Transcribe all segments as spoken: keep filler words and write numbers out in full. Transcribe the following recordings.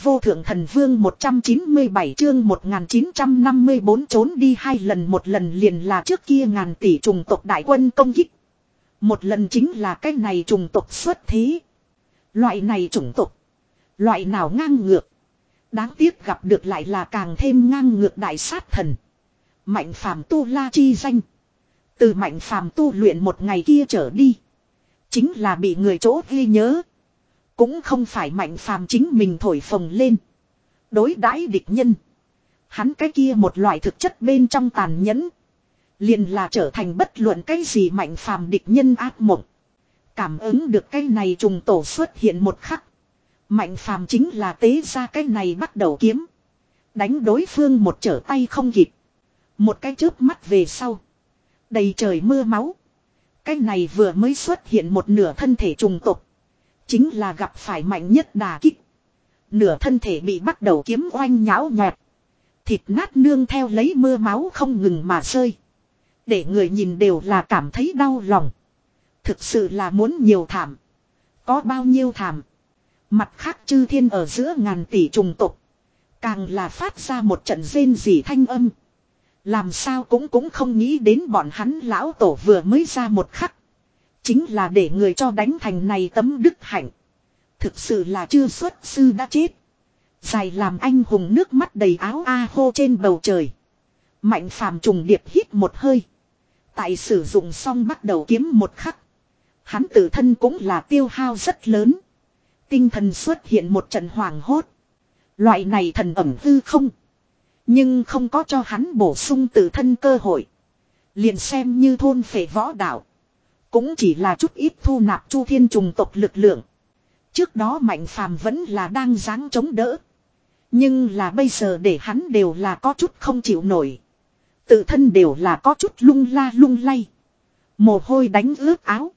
vô thượng thần vương một trăm chín mươi bảy chương một nghìn chín trăm năm mươi bốn trốn đi hai lần, một lần liền là trước kia ngàn tỷ trùng tộc đại quân công kích. Một lần chính là cái này trùng tộc xuất thế. Loại này chủng tộc, loại nào ngang ngược. Đáng tiếc gặp được lại là càng thêm ngang ngược đại sát thần. Mạnh phàm tu la chi danh. Từ mạnh phàm tu luyện một ngày kia trở đi, chính là bị người chỗ ghi nhớ. Cũng không phải mạnh phàm chính mình thổi phồng lên. Đối đãi địch nhân, hắn cái kia một loại thực chất bên trong tàn nhẫn, liền là trở thành bất luận cái gì mạnh phàm địch nhân ác mộng. Cảm ứng được cái này trùng tổ xuất hiện một khắc, mạnh phàm chính là tế ra cái này bắt đầu kiếm. Đánh đối phương một trở tay không kịp. Một cái chớp mắt về sau, đầy trời mưa máu. Cái này vừa mới xuất hiện một nửa thân thể trùng tộc, chính là gặp phải mạnh nhất đà kích. Nửa thân thể bị bắt đầu kiếm oanh nhão nhọt. Thịt nát nương theo lấy mưa máu không ngừng mà rơi. Để người nhìn đều là cảm thấy đau lòng. Thực sự là muốn nhiều thảm. Có bao nhiêu thảm. Mặt khác chư thiên ở giữa ngàn tỷ trùng tộc, càng là phát ra một trận rên rỉ thanh âm. Làm sao cũng cũng không nghĩ đến bọn hắn lão tổ vừa mới ra một khắc, chính là để người cho đánh thành này tấm đức hạnh. Thực sự là chưa xuất sư đã chết. Dài làm anh hùng nước mắt đầy áo a hô trên bầu trời. Mạnh phàm trùng điệp hít một hơi. Tại sử dụng xong bắt đầu kiếm một khắc, hắn tự thân cũng là tiêu hao rất lớn. Tinh thần xuất hiện một trận hoảng hốt. Loại này thần ẩm hư không, nhưng không có cho hắn bổ sung tự thân cơ hội. Liền xem như thôn phệ võ đạo, cũng chỉ là chút ít thu nạp chu thiên trùng tộc lực lượng. Trước đó mạnh phàm vẫn là đang giáng chống đỡ, nhưng là bây giờ để hắn đều là có chút không chịu nổi. Tự thân đều là có chút lung la lung lay. Mồ hôi đánh ướt áo.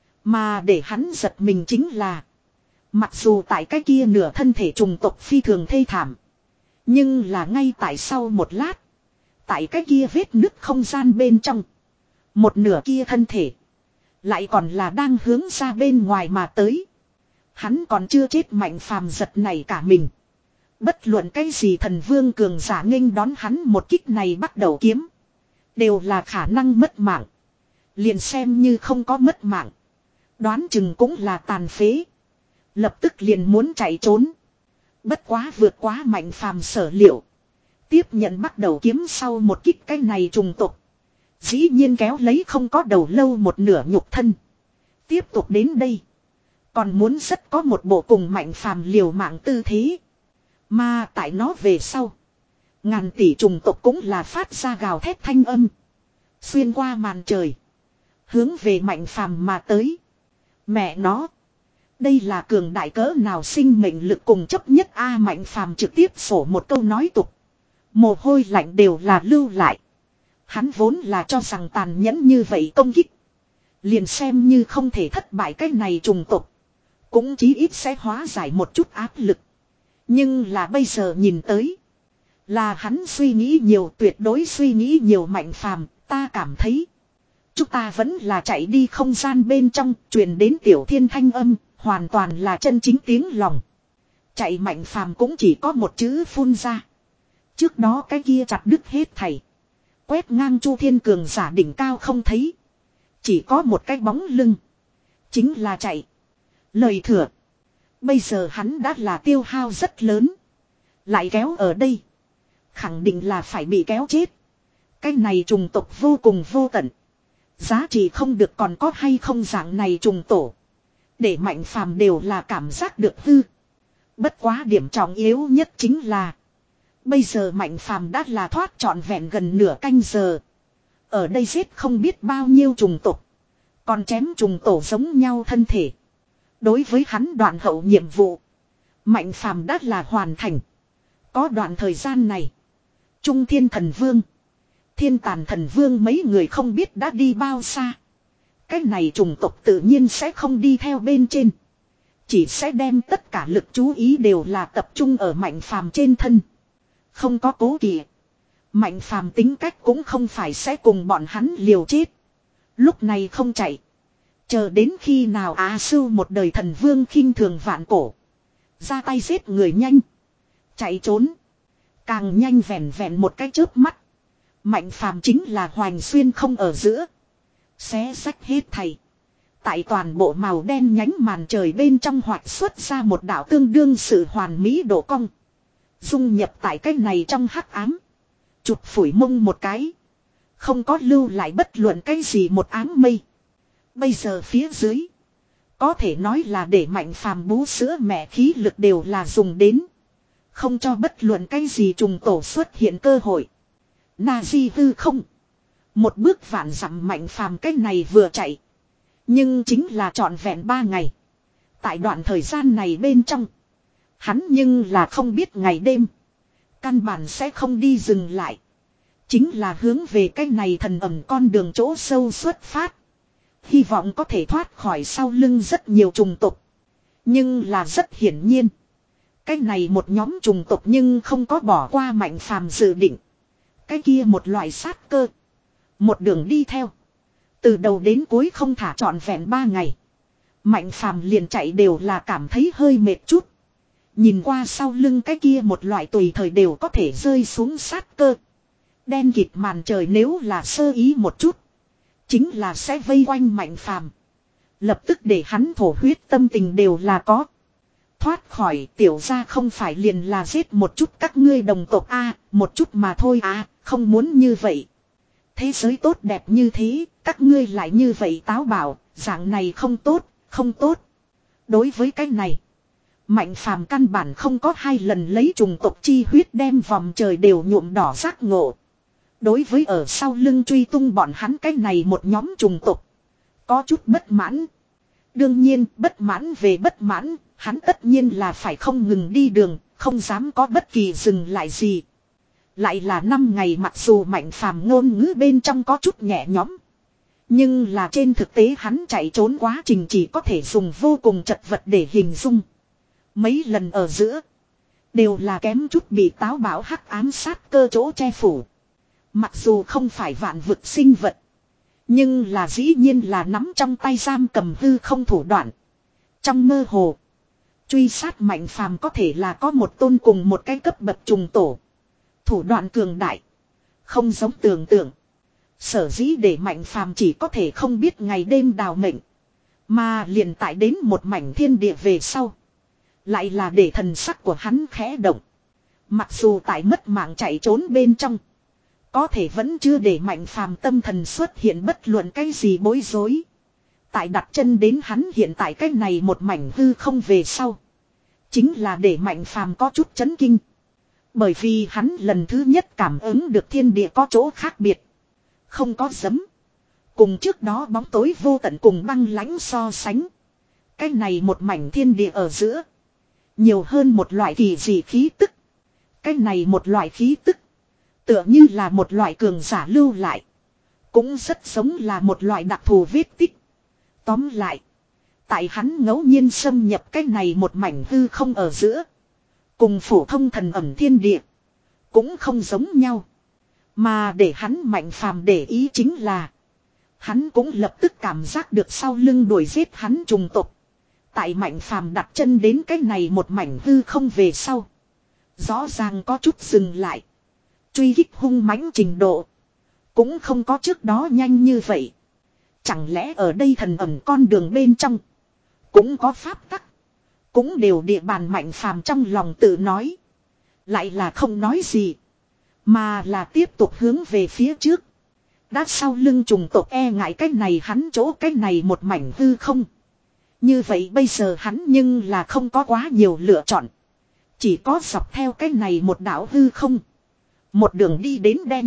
Mà để hắn giật mình chính là, mặc dù tại cái kia nửa thân thể trùng tộc phi thường thê thảm, nhưng là ngay tại sau một lát, tại cái kia vết nứt không gian bên trong, một nửa kia thân thể lại còn là đang hướng ra bên ngoài mà tới. Hắn còn chưa chết mạnh phàm giật này cả mình. Bất luận cái gì thần vương cường giả nghênh đón hắn một kích này bắt đầu kiếm, đều là khả năng mất mạng. Liền xem như không có mất mạng, đoán chừng cũng là tàn phế. Lập tức liền muốn chạy trốn. Bất quá vượt quá mạnh phàm sở liệu. Tiếp nhận bắt đầu kiếm sau một kích cái này trùng tục, dĩ nhiên kéo lấy không có đầu lâu một nửa nhục thân. Tiếp tục đến đây, còn muốn rất có một bộ cùng mạnh phàm liều mạng tư thế. Mà tại nó về sau, ngàn tỷ trùng tộc cũng là phát ra gào thét thanh âm, xuyên qua màn trời, hướng về mạnh phàm mà tới. Mẹ nó, đây là cường đại cỡ nào sinh mệnh lực cùng chấp nhất a. Mạnh phàm trực tiếp sổ một câu nói tục, mồ hôi lạnh đều là lưu lại. Hắn vốn là cho rằng tàn nhẫn như vậy công kích, liền xem như không thể thất bại cái này trùng tộc, cũng chí ít sẽ hóa giải một chút áp lực. Nhưng là bây giờ nhìn tới, là hắn suy nghĩ nhiều, tuyệt đối suy nghĩ nhiều. Mạnh phàm, ta cảm thấy chúng ta vẫn là chạy đi. Không gian bên trong truyền đến tiểu thiên thanh âm, hoàn toàn là chân chính tiếng lòng. Chạy mạnh phàm cũng chỉ có một chữ phun ra. Trước đó cái kia chặt đứt hết thảy, quét ngang chu thiên cường giả đỉnh cao không thấy, chỉ có một cái bóng lưng, chính là chạy. Lời thừa, bây giờ hắn đã là tiêu hao rất lớn, lại kéo ở đây, khẳng định là phải bị kéo chết. Cái này trùng tộc vô cùng vô tận, giá trị không được còn có hay không dạng này trùng tổ, để mạnh phàm đều là cảm giác được hư. Bất quá điểm trọng yếu nhất chính là, bây giờ mạnh phàm đã là thoát trọn vẹn gần nửa canh giờ. Ở đây giết không biết bao nhiêu trùng tộc, còn chém trùng tổ giống nhau thân thể. Đối với hắn đoạn hậu nhiệm vụ, mạnh phàm đã là hoàn thành. Có đoạn thời gian này, Trung Thiên Thần Vương, Thiên Tàn Thần Vương mấy người không biết đã đi bao xa. Cái này trùng tộc tự nhiên sẽ không đi theo bên trên, chỉ sẽ đem tất cả lực chú ý đều là tập trung ở mạnh phàm trên thân. Không có cố kỵ, mạnh phàm tính cách cũng không phải sẽ cùng bọn hắn liều chết. Lúc này không chạy, chờ đến khi nào Á Sưu một đời thần vương khinh thường vạn cổ, ra tay giết người nhanh, Chạy trốn. Càng nhanh vẹn vẹn một cái chớp mắt. Mạnh phàm chính là hoành xuyên không ở giữa. Xé sách hết thầy. Tại toàn bộ màu đen nhánh màn trời bên trong hoạch xuất ra một đạo tương đương sự hoàn mỹ độ cong. Dung nhập tại cái này trong hắc ám. Chụp phủi mông một cái. Không có lưu lại bất luận cái gì một áng mây. Bây giờ phía dưới. Có thể nói là để mạnh phàm bú sữa mẹ khí lực đều là dùng đến. Không cho bất luận cái gì trùng tổ xuất hiện cơ hội. Na di hư không. Một bước vạn dặm mạnh phàm cái này vừa chạy. Nhưng chính là trọn vẹn ba ngày. Tại đoạn thời gian này bên trong. Hắn nhưng là không biết ngày đêm. Căn bản sẽ không đi dừng lại. Chính là hướng về cái này thần ẩm con đường chỗ sâu xuất phát. Hy vọng có thể thoát khỏi sau lưng rất nhiều trùng tộc. Nhưng là rất hiển nhiên. Cái này một nhóm trùng tộc nhưng không có bỏ qua mạnh phàm dự định. Cái kia một loại sát cơ. Một đường đi theo. Từ đầu đến cuối không thả trọn vẹn ba ngày. Mạnh phàm liền chạy đều là cảm thấy hơi mệt chút. Nhìn qua sau lưng cái kia một loại tùy thời đều có thể rơi xuống sát cơ. Đen kịt màn trời nếu là sơ ý một chút. Chính là sẽ vây quanh mạnh phàm. Lập tức để hắn thổ huyết tâm tình đều là có. Thoát khỏi tiểu gia không phải liền là giết một chút các ngươi đồng tộc a, một chút mà thôi à, không muốn như vậy. Thế giới tốt đẹp như thế, các ngươi lại như vậy táo bạo, dạng này không tốt, không tốt. Đối với cái này, mạnh phàm căn bản không có hai lần lấy trùng tộc chi huyết đem vòng trời đều nhuộm đỏ giác ngộ. Đối với ở sau lưng truy tung bọn hắn cái này một nhóm trùng tộc, có chút bất mãn. Đương nhiên, bất mãn về bất mãn, hắn tất nhiên là phải không ngừng đi đường, không dám có bất kỳ dừng lại gì. Lại là năm ngày mặc dù mạnh phàm ngôn ngữ bên trong có chút nhẹ nhõm. Nhưng là trên thực tế hắn chạy trốn quá trình chỉ có thể dùng vô cùng chật vật để hình dung. Mấy lần ở giữa, đều là kém chút bị táo bạo hắc ám sát cơ chỗ che phủ. Mặc dù không phải vạn vực sinh vật. Nhưng là dĩ nhiên là nắm trong tay giam cầm hư không thủ đoạn. Trong mơ hồ, truy sát mạnh phàm có thể là có một tôn cùng một cái cấp bậc trùng tổ. Thủ đoạn cường đại. Không giống tưởng tượng. Sở dĩ để mạnh phàm chỉ có thể không biết ngày đêm đào mệnh. Mà liền tại đến một mảnh thiên địa về sau. Lại là để thần sắc của hắn khẽ động. Mặc dù tại mất mạng chạy trốn bên trong. Có thể vẫn chưa để mạnh phàm tâm thần xuất hiện bất luận cái gì bối rối. Tại đặt chân đến hắn hiện tại cái này một mảnh hư không về sau. Chính là để mạnh phàm có chút chấn kinh. Bởi vì hắn lần thứ nhất cảm ứng được thiên địa có chỗ khác biệt. Không có giấm. Cùng trước đó bóng tối vô tận cùng băng lãnh so sánh. Cái này một mảnh thiên địa ở giữa. Nhiều hơn một loại kỳ dị khí tức. Cái này một loại khí tức. Tựa như là một loại cường giả lưu lại. Cũng rất giống là một loại đặc thù vết tích. Tóm lại. Tại hắn ngẫu nhiên xâm nhập cái này một mảnh hư không ở giữa. Cùng phổ thông thần ẩm thiên địa. Cũng không giống nhau. Mà để hắn mạnh phàm để ý chính là. Hắn cũng lập tức cảm giác được sau lưng đuổi giết hắn trùng tộc. Tại mạnh phàm đặt chân đến cái này một mảnh hư không về sau. Rõ ràng có chút dừng lại. Truy kích hung mãnh trình độ. Cũng không có trước đó nhanh như vậy. Chẳng lẽ ở đây thần ẩm con đường bên trong. Cũng có pháp tắc. Cũng đều địa bàn mạnh phàm trong lòng tự nói. Lại là không nói gì. Mà là tiếp tục hướng về phía trước. Đã sau lưng trùng tộc e ngại cái này hắn chỗ cái này một mảnh hư không. Như vậy bây giờ hắn nhưng là không có quá nhiều lựa chọn. Chỉ có dọc theo cái này một đảo hư không. Một đường đi đến đen.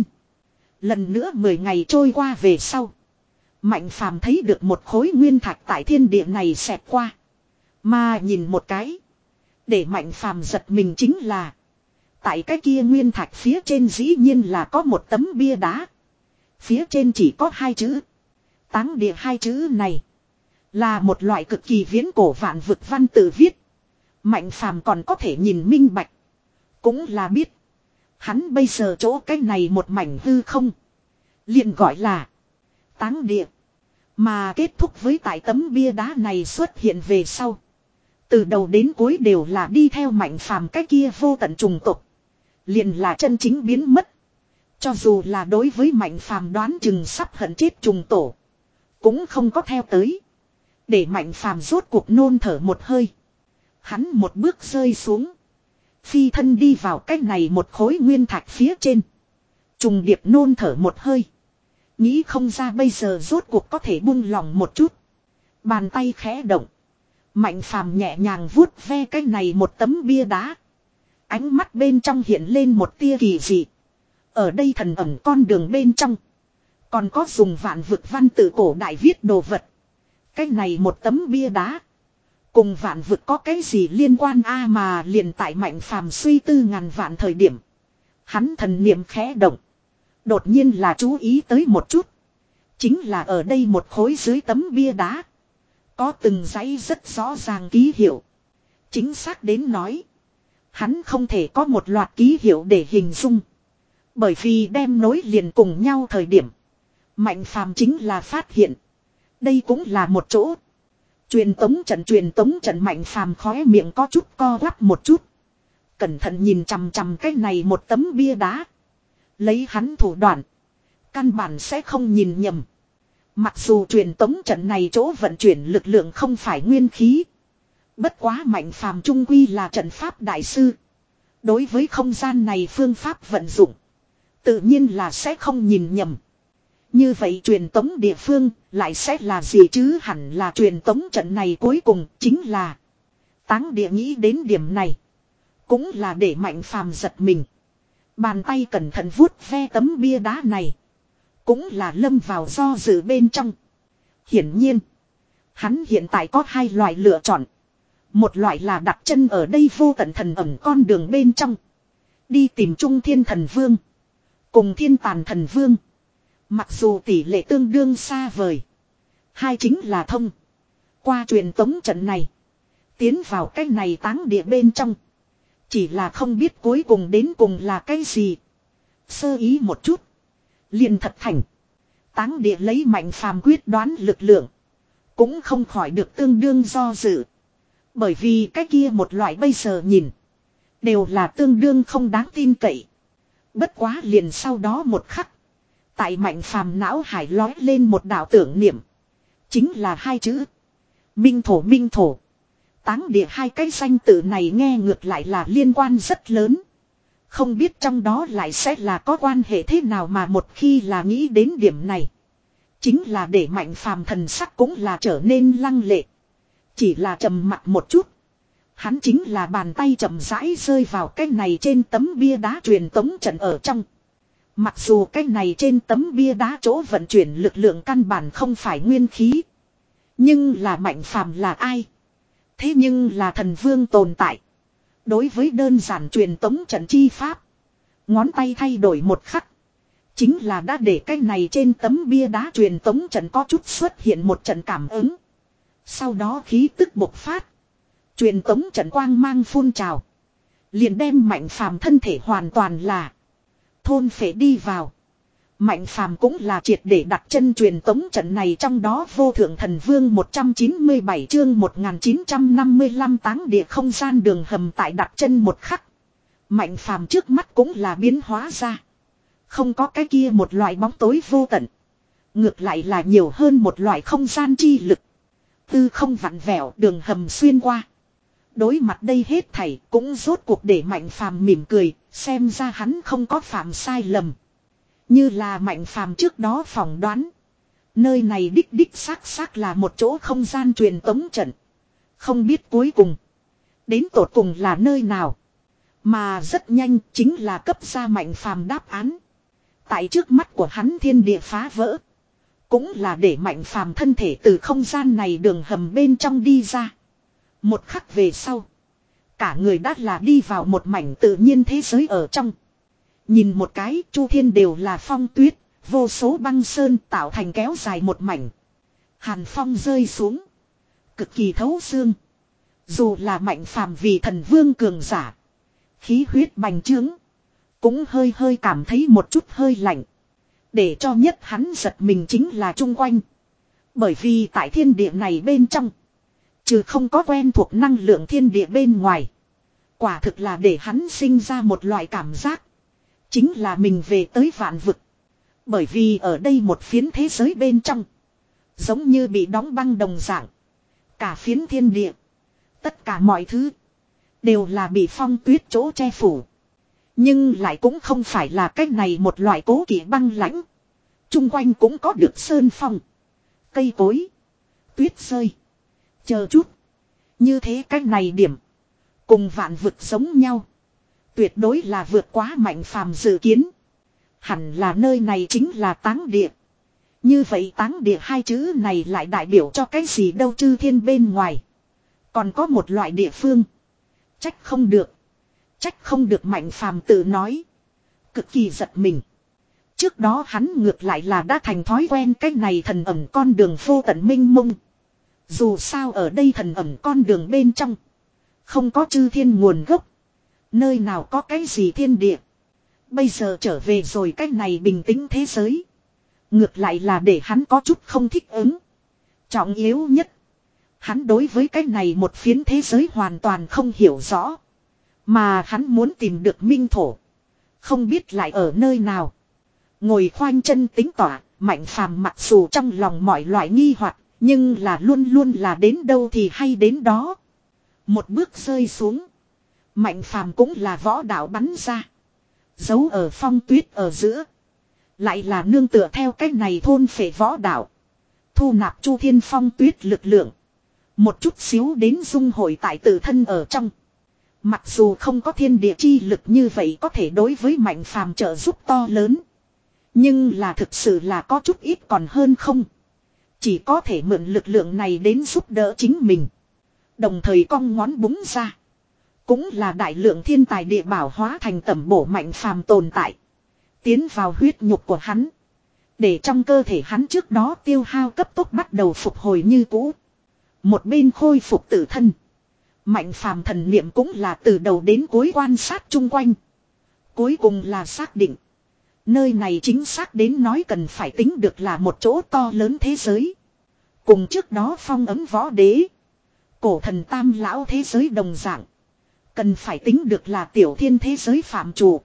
Lần nữa mười ngày trôi qua về sau. Mạnh phàm thấy được một khối nguyên thạch tại thiên địa này xẹt qua. Mà nhìn một cái. Để mạnh phàm giật mình chính là. Tại cái kia nguyên thạch phía trên dĩ nhiên là có một tấm bia đá. Phía trên chỉ có hai chữ. Táng địa hai chữ này. Là một loại cực kỳ viễn cổ vạn vực văn tự viết. Mạnh phàm còn có thể nhìn minh bạch. Cũng là biết. Hắn bây giờ chỗ cái này một mảnh hư không. liền gọi là táng địa. Mà kết thúc với tại tấm bia đá này xuất hiện về sau. Từ đầu đến cuối đều là đi theo Mạnh Phàm cái kia vô tận trùng tộc. Liền là chân chính biến mất. Cho dù là đối với Mạnh Phàm đoán chừng sắp hận chết trùng tổ. Cũng không có theo tới. Để Mạnh Phàm rốt cuộc nôn thở một hơi. Hắn một bước rơi xuống. Phi thân đi vào cái này một khối nguyên thạch phía trên. Trùng điệp nôn thở một hơi. Nghĩ không ra bây giờ rốt cuộc có thể buông lòng một chút. Bàn tay khẽ động. Mạnh Phàm nhẹ nhàng vuốt ve cái này một tấm bia đá. Ánh mắt bên trong hiện lên một tia kỳ dị. Ở đây thần ẩn con đường bên trong. Còn có dùng vạn vực văn tự cổ đại viết đồ vật. Cái này một tấm bia đá. Cùng vạn vực có cái gì liên quan a mà liền tại Mạnh Phàm suy tư ngàn vạn thời điểm. Hắn thần niệm khẽ động. Đột nhiên là chú ý tới một chút. Chính là ở đây một khối dưới tấm bia đá. Có từng dãy rất rõ ràng ký hiệu. Chính xác đến nói. Hắn không thể có một loạt ký hiệu để hình dung. Bởi vì đem nối liền cùng nhau thời điểm. Mạnh Phàm chính là phát hiện. Đây cũng là một chỗ. Truyền tống trận truyền tống trận Mạnh Phàm khóe miệng có chút co quắp một chút. Cẩn thận nhìn chằm chằm cái này một tấm bia đá. Lấy hắn thủ đoạn. Căn bản sẽ không nhìn nhầm. Mặc dù truyền tống trận này chỗ vận chuyển lực lượng không phải nguyên khí. Bất quá Mạnh Phàm trung quy là trận pháp đại sư. Đối với không gian này phương pháp vận dụng. Tự nhiên là sẽ không nhìn nhầm. Như vậy truyền tống địa phương lại sẽ là gì chứ, hẳn là truyền tống trận này cuối cùng chính là. Táng địa nghĩ đến điểm này. Cũng là để Mạnh Phàm giật mình. Bàn tay cẩn thận vuốt ve tấm bia đá này. Cũng là lâm vào do dự bên trong. Hiển nhiên. Hắn hiện tại có hai loại lựa chọn. Một loại là đặt chân ở đây vô tận thần ẩn con đường bên trong. Đi tìm Trung Thiên Thần Vương. Cùng Thiên Tàn Thần Vương. Mặc dù tỷ lệ tương đương xa vời. Hai chính là thông. Qua truyền tống trận này. Tiến vào cái này táng địa bên trong. Chỉ là không biết cuối cùng đến cùng là cái gì. Sơ ý một chút. Liền thật thành. Táng địa lấy Mạnh Phàm quyết đoán lực lượng. Cũng không khỏi được tương đương do dự. Bởi vì cái kia một loại bây giờ nhìn. Đều là tương đương không đáng tin cậy. Bất quá liền sau đó một khắc. Tại Mạnh Phàm não hải lói lên một đạo tưởng niệm. Chính là hai chữ. Minh thổ minh thổ. Táng địa hai cái danh tự này nghe ngược lại là liên quan rất lớn. Không biết trong đó lại sẽ là có quan hệ thế nào mà một khi là nghĩ đến điểm này. Chính là để Mạnh Phàm thần sắc cũng là trở nên lăng lệ. Chỉ là trầm mặt một chút. Hắn chính là bàn tay chậm rãi rơi vào cái này trên tấm bia đá truyền tống trận ở trong. Mặc dù cái này trên tấm bia đá chỗ vận chuyển lực lượng căn bản không phải nguyên khí. Nhưng là Mạnh Phàm là ai? Thế nhưng là thần vương tồn tại. Đối với đơn giản truyền tống trận chi pháp. Ngón tay thay đổi một khắc. Chính là đã để cái này trên tấm bia đá truyền tống trận có chút xuất hiện một trận cảm ứng. Sau đó khí tức bộc phát. Truyền tống trận quang mang phun trào. Liền đem Mạnh Phàm thân thể hoàn toàn là thôn phệ đi vào. Mạnh Phàm cũng là triệt để đặt chân truyền tống trận này, trong đó vô thượng thần vương một trăm chín mươi bảy chương một nghìn chín trăm năm mươi lăm táng địa không gian đường hầm tại đặt chân một khắc. Mạnh Phàm trước mắt cũng là biến hóa ra. Không có cái kia một loại bóng tối vô tận. Ngược lại là nhiều hơn một loại không gian chi lực. Tư không vặn vẹo đường hầm xuyên qua. Đối mặt đây hết thảy cũng rốt cuộc để Mạnh Phàm mỉm cười, xem ra hắn không có phạm sai lầm. Như là Mạnh Phàm trước đó phỏng đoán. Nơi này đích đích xác xác là một chỗ không gian truyền tống trận. Không biết cuối cùng. Đến tột cùng là nơi nào. Mà rất nhanh chính là cấp ra Mạnh Phàm đáp án. Tại trước mắt của hắn thiên địa phá vỡ. Cũng là để Mạnh Phàm thân thể từ không gian này đường hầm bên trong đi ra. Một khắc về sau. Cả người đã là đi vào một mảnh tự nhiên thế giới ở trong. Nhìn một cái, chu thiên đều là phong tuyết, vô số băng sơn tạo thành kéo dài một mảnh. Hàn phong rơi xuống. Cực kỳ thấu xương. Dù là Mạnh Phàm vì thần vương cường giả. Khí huyết bành trướng. Cũng hơi hơi cảm thấy một chút hơi lạnh. Để cho nhất hắn giật mình chính là chung quanh. Bởi vì tại thiên địa này bên trong. Trừ không có quen thuộc năng lượng thiên địa bên ngoài. Quả thực là để hắn sinh ra một loại cảm giác. Chính là mình về tới vạn vực. Bởi vì ở đây một phiến thế giới bên trong. Giống như bị đóng băng đồng dạng. Cả phiến thiên địa. Tất cả mọi thứ. Đều là bị phong tuyết chỗ che phủ. Nhưng lại cũng không phải là cách này một loại cố kỵ băng lãnh. Trung quanh cũng có được sơn phong. Cây cối. Tuyết rơi. Chờ chút. Như thế cách này điểm. Cùng vạn vực giống nhau. Tuyệt đối là vượt quá mạnh phàm dự kiến. Hẳn là nơi này chính là táng địa. Như vậy táng địa hai chữ này lại đại biểu cho cái gì đâu chư thiên bên ngoài. Còn có một loại địa phương. Trách không được. Trách không được mạnh phàm tự nói. Cực kỳ giật mình. Trước đó hắn ngược lại là đã thành thói quen cái này thần ẩn con đường vô tận minh mông. Dù sao ở đây thần ẩn con đường bên trong. Không có chư thiên nguồn gốc. Nơi nào có cái gì thiên địa. Bây giờ trở về rồi cái này bình tĩnh thế giới. Ngược lại là để hắn có chút không thích ứng. Trọng yếu nhất. Hắn đối với cái này một phiến thế giới hoàn toàn không hiểu rõ. Mà hắn muốn tìm được minh thổ. Không biết lại ở nơi nào. Ngồi khoanh chân tính tỏa, Mạnh Phàm mặc dù trong lòng mọi loại nghi hoặc, nhưng là luôn luôn là đến đâu thì hay đến đó. Một bước rơi xuống. Mạnh Phàm cũng là võ đạo bắn ra. Giấu ở phong tuyết ở giữa. Lại là nương tựa theo cái này thôn phệ võ đạo. Thu nạp chu thiên phong tuyết lực lượng. Một chút xíu đến dung hội tại tự thân ở trong. Mặc dù không có thiên địa chi lực như vậy có thể đối với Mạnh Phàm trợ giúp to lớn. Nhưng là thực sự là có chút ít còn hơn không. Chỉ có thể mượn lực lượng này đến giúp đỡ chính mình. Đồng thời cong ngón búng ra. Cũng là đại lượng thiên tài địa bảo hóa thành tẩm bổ Mạnh Phàm tồn tại. Tiến vào huyết nhục của hắn. Để trong cơ thể hắn trước đó tiêu hao cấp tốc bắt đầu phục hồi như cũ. Một bên khôi phục tự thân. Mạnh Phàm thần niệm cũng là từ đầu đến cuối quan sát chung quanh. Cuối cùng là xác định. Nơi này chính xác đến nói cần phải tính được là một chỗ to lớn thế giới. Cùng trước đó phong ấm võ đế. Cổ thần tam lão thế giới đồng dạng. Cần phải tính được là tiểu thiên thế giới phạm chủ.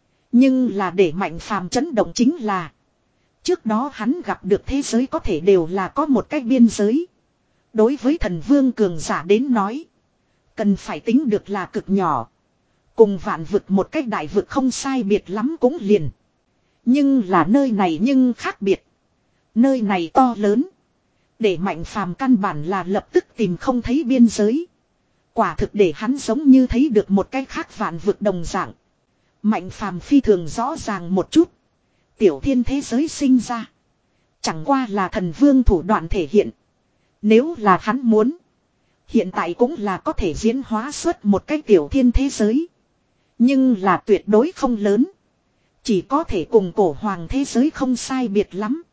Nhưng là để Mạnh Phàm chấn động chính là. Trước đó hắn gặp được thế giới có thể đều là có một cái biên giới. Đối với thần vương cường giả đến nói. Cần phải tính được là cực nhỏ. Cùng vạn vực một cách đại vực không sai biệt lắm cũng liền. Nhưng là nơi này nhưng khác biệt. Nơi này to lớn. Để Mạnh Phàm căn bản là lập tức tìm không thấy biên giới. Quả thực để hắn giống như thấy được một cái khác vạn vực đồng dạng. Mạnh Phàm phi thường rõ ràng một chút. Tiểu thiên thế giới sinh ra. Chẳng qua là thần vương thủ đoạn thể hiện. Nếu là hắn muốn. Hiện tại cũng là có thể diễn hóa xuất một cái tiểu thiên thế giới. Nhưng là tuyệt đối không lớn. Chỉ có thể cùng cổ hoàng thế giới không sai biệt lắm.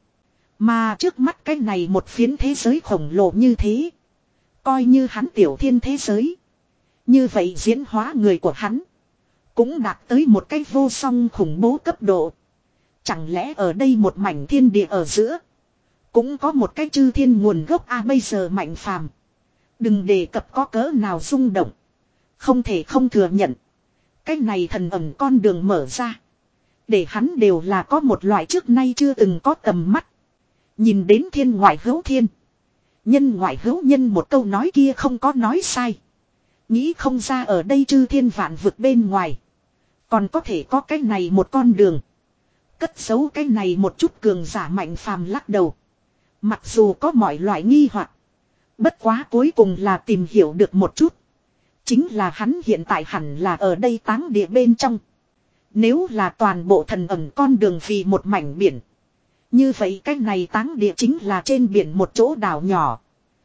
Mà trước mắt cái này một phiến thế giới khổng lồ như thế. Coi như hắn tiểu thiên thế giới. Như vậy diễn hóa người của hắn. Cũng đạt tới một cái vô song khủng bố cấp độ. Chẳng lẽ ở đây một mảnh thiên địa ở giữa. Cũng có một cái chư thiên nguồn gốc a à, bây giờ Mạnh Phàm. Đừng đề cập có cỡ nào rung động. Không thể không thừa nhận. Cái này thần ẩn con đường mở ra. Để hắn đều là có một loại trước nay chưa từng có tầm mắt. Nhìn đến thiên ngoại hữu thiên. Nhân ngoại hữu nhân một câu nói kia không có nói sai. Nghĩ không ra ở đây chư thiên vạn vực bên ngoài. Còn có thể có cái này một con đường. Cất giấu cái này một chút cường giả Mạnh Phàm lắc đầu. Mặc dù có mọi loại nghi hoặc. Bất quá cuối cùng là tìm hiểu được một chút. Chính là hắn hiện tại hẳn là ở đây táng địa bên trong. Nếu là toàn bộ thần ẩn con đường vì một mảnh biển. Như vậy cái này táng địa chính là trên biển một chỗ đảo nhỏ.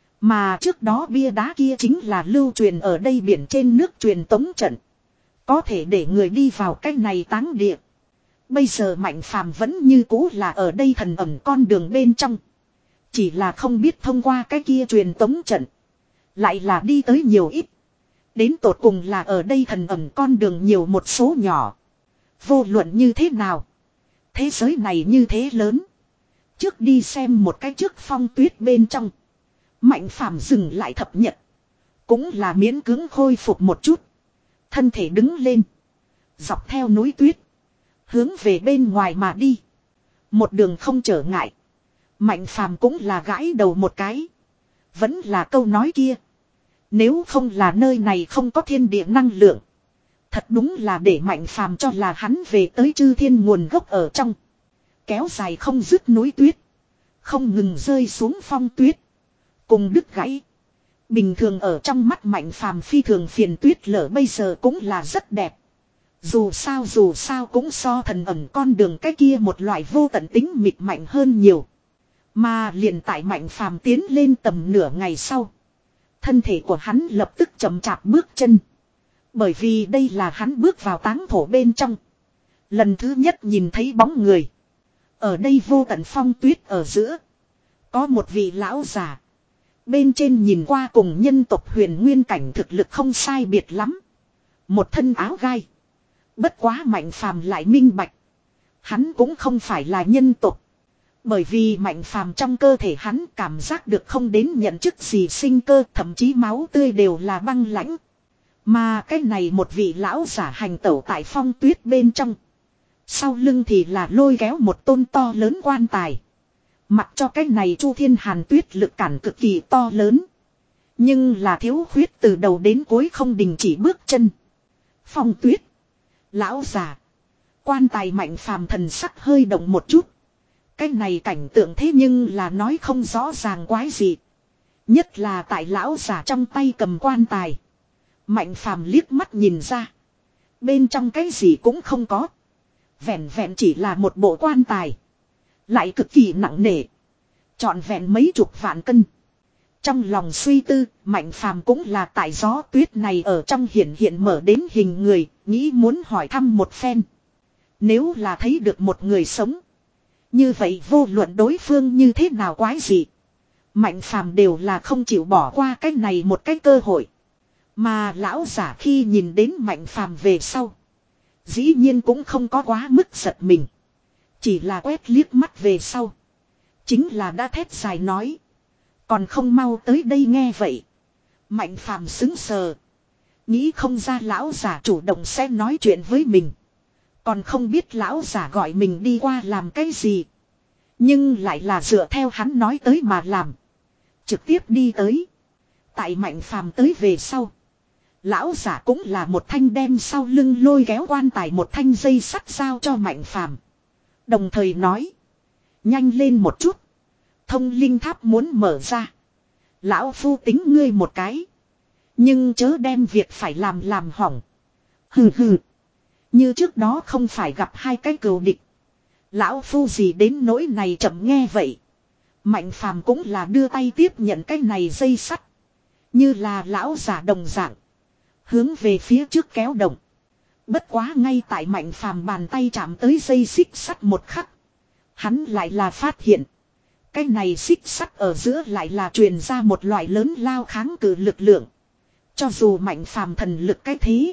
Mà trước đó bia đá kia chính là lưu truyền ở đây biển trên nước truyền tống trận. Có thể để người đi vào cái này táng địa. Bây giờ Mạnh Phàm vẫn như cũ là ở đây thần ẩn con đường bên trong. Chỉ là không biết thông qua cái kia truyền tống trận. Lại là đi tới nhiều ít. Đến tột cùng là ở đây thần ẩn con đường nhiều một số nhỏ. Vô luận như thế nào. Thế giới này như thế lớn. Trước đi xem một cái trước phong tuyết bên trong. Mạnh Phàm dừng lại thập nhật. Cũng là miễn cưỡng khôi phục một chút. Thân thể đứng lên. Dọc theo núi tuyết. Hướng về bên ngoài mà đi. Một đường không trở ngại. Mạnh phàm cũng là gãi đầu một cái. Vẫn là câu nói kia. Nếu không là nơi này không có thiên địa năng lượng. Thật đúng là để mạnh phàm cho là hắn về tới chư thiên nguồn gốc ở trong. Kéo dài không dứt núi tuyết. Không ngừng rơi xuống phong tuyết. Cùng đứt gãy. Bình thường ở trong mắt mạnh phàm phi thường phiền tuyết lở bây giờ cũng là rất đẹp. Dù sao dù sao cũng so thần ẩn con đường cái kia một loại vô tận tính mịt mạnh hơn nhiều. Mà liền tại mạnh phàm tiến lên tầm nửa ngày sau. Thân thể của hắn lập tức chậm chạp bước chân. Bởi vì đây là hắn bước vào táng thổ bên trong. Lần thứ nhất nhìn thấy bóng người. Ở đây vô tận phong tuyết ở giữa. Có một vị lão già. Bên trên nhìn qua cùng nhân tộc huyền nguyên cảnh thực lực không sai biệt lắm. Một thân áo gai. Bất quá mạnh phàm lại minh bạch. Hắn cũng không phải là nhân tộc. Bởi vì mạnh phàm trong cơ thể hắn cảm giác được không đến nhận chức gì sinh cơ, thậm chí máu tươi đều là băng lãnh. Mà cái này một vị lão giả hành tẩu tại phong tuyết bên trong. Sau lưng thì là lôi kéo một tôn to lớn quan tài. Mặc cho cái này Chu Thiên Hàn tuyết lực cản cực kỳ to lớn. Nhưng là thiếu khuyết từ đầu đến cuối không đình chỉ bước chân. Phong tuyết. Lão già. Quan tài mạnh phàm thần sắc hơi động một chút. Cái này cảnh tượng thế nhưng là nói không rõ ràng quái gì. Nhất là tại lão già trong tay cầm quan tài. Mạnh phàm liếc mắt nhìn ra. Bên trong cái gì cũng không có. Vẹn vẹn chỉ là một bộ quan tài. Lại cực kỳ nặng nề. Trọn vẹn mấy chục vạn cân. Trong lòng suy tư, mạnh phàm cũng là tại gió tuyết này ở trong hiện hiện mở đến hình người, nghĩ muốn hỏi thăm một phen. Nếu là thấy được một người sống. Như vậy vô luận đối phương như thế nào quái gì. Mạnh phàm đều là không chịu bỏ qua cái này một cái cơ hội. Mà lão giả khi nhìn đến mạnh phàm về sau. Dĩ nhiên cũng không có quá mức giật mình. Chỉ là quét liếc mắt về sau. Chính là đã thét dài nói. Còn không mau tới đây nghe vậy. Mạnh phàm xứng sờ. Nghĩ không ra lão giả chủ động sẽ nói chuyện với mình. Còn không biết lão giả gọi mình đi qua làm cái gì. Nhưng lại là dựa theo hắn nói tới mà làm. Trực tiếp đi tới. Tại mạnh phàm tới về sau. Lão giả cũng là một thanh đem sau lưng lôi kéo quan tài một thanh dây sắt giao cho mạnh phàm. Đồng thời nói. Nhanh lên một chút. Thông linh tháp muốn mở ra. Lão phu tính ngươi một cái. Nhưng chớ đem việc phải làm làm hỏng. Hừ hừ. Như trước đó không phải gặp hai cái cừu địch. Lão phu gì đến nỗi này chậm nghe vậy. Mạnh phàm cũng là đưa tay tiếp nhận cái này dây sắt. Như là lão giả đồng dạng. Hướng về phía trước kéo động. Bất quá ngay tại mạnh phàm bàn tay chạm tới dây xích sắt một khắc. Hắn lại là phát hiện. Cái này xích sắt ở giữa lại là truyền ra một loại lớn lao kháng cự lực lượng. Cho dù mạnh phàm thần lực cái thế.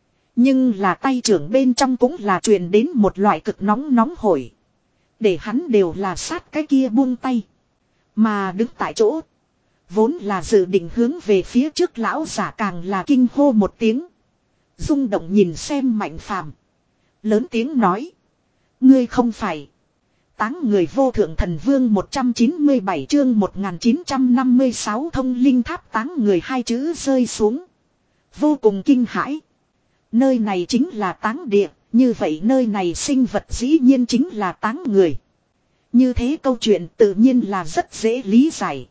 Nhưng là tay trưởng bên trong cũng là truyền đến một loại cực nóng nóng hổi. Để hắn đều là sát cái kia buông tay. Mà đứng tại chỗ. Vốn là dự định hướng về phía trước lão giả càng là kinh hô một tiếng. Rung động nhìn xem mạnh phàm. Lớn tiếng nói. Ngươi không phải. Táng người vô thượng thần vương một trăm chín mươi bảy chương một nghìn chín trăm năm mươi sáu thông linh tháp táng người hai chữ rơi xuống. Vô cùng kinh hãi. Nơi này chính là táng địa. Như vậy nơi này sinh vật dĩ nhiên chính là táng người. Như thế câu chuyện tự nhiên là rất dễ lý giải.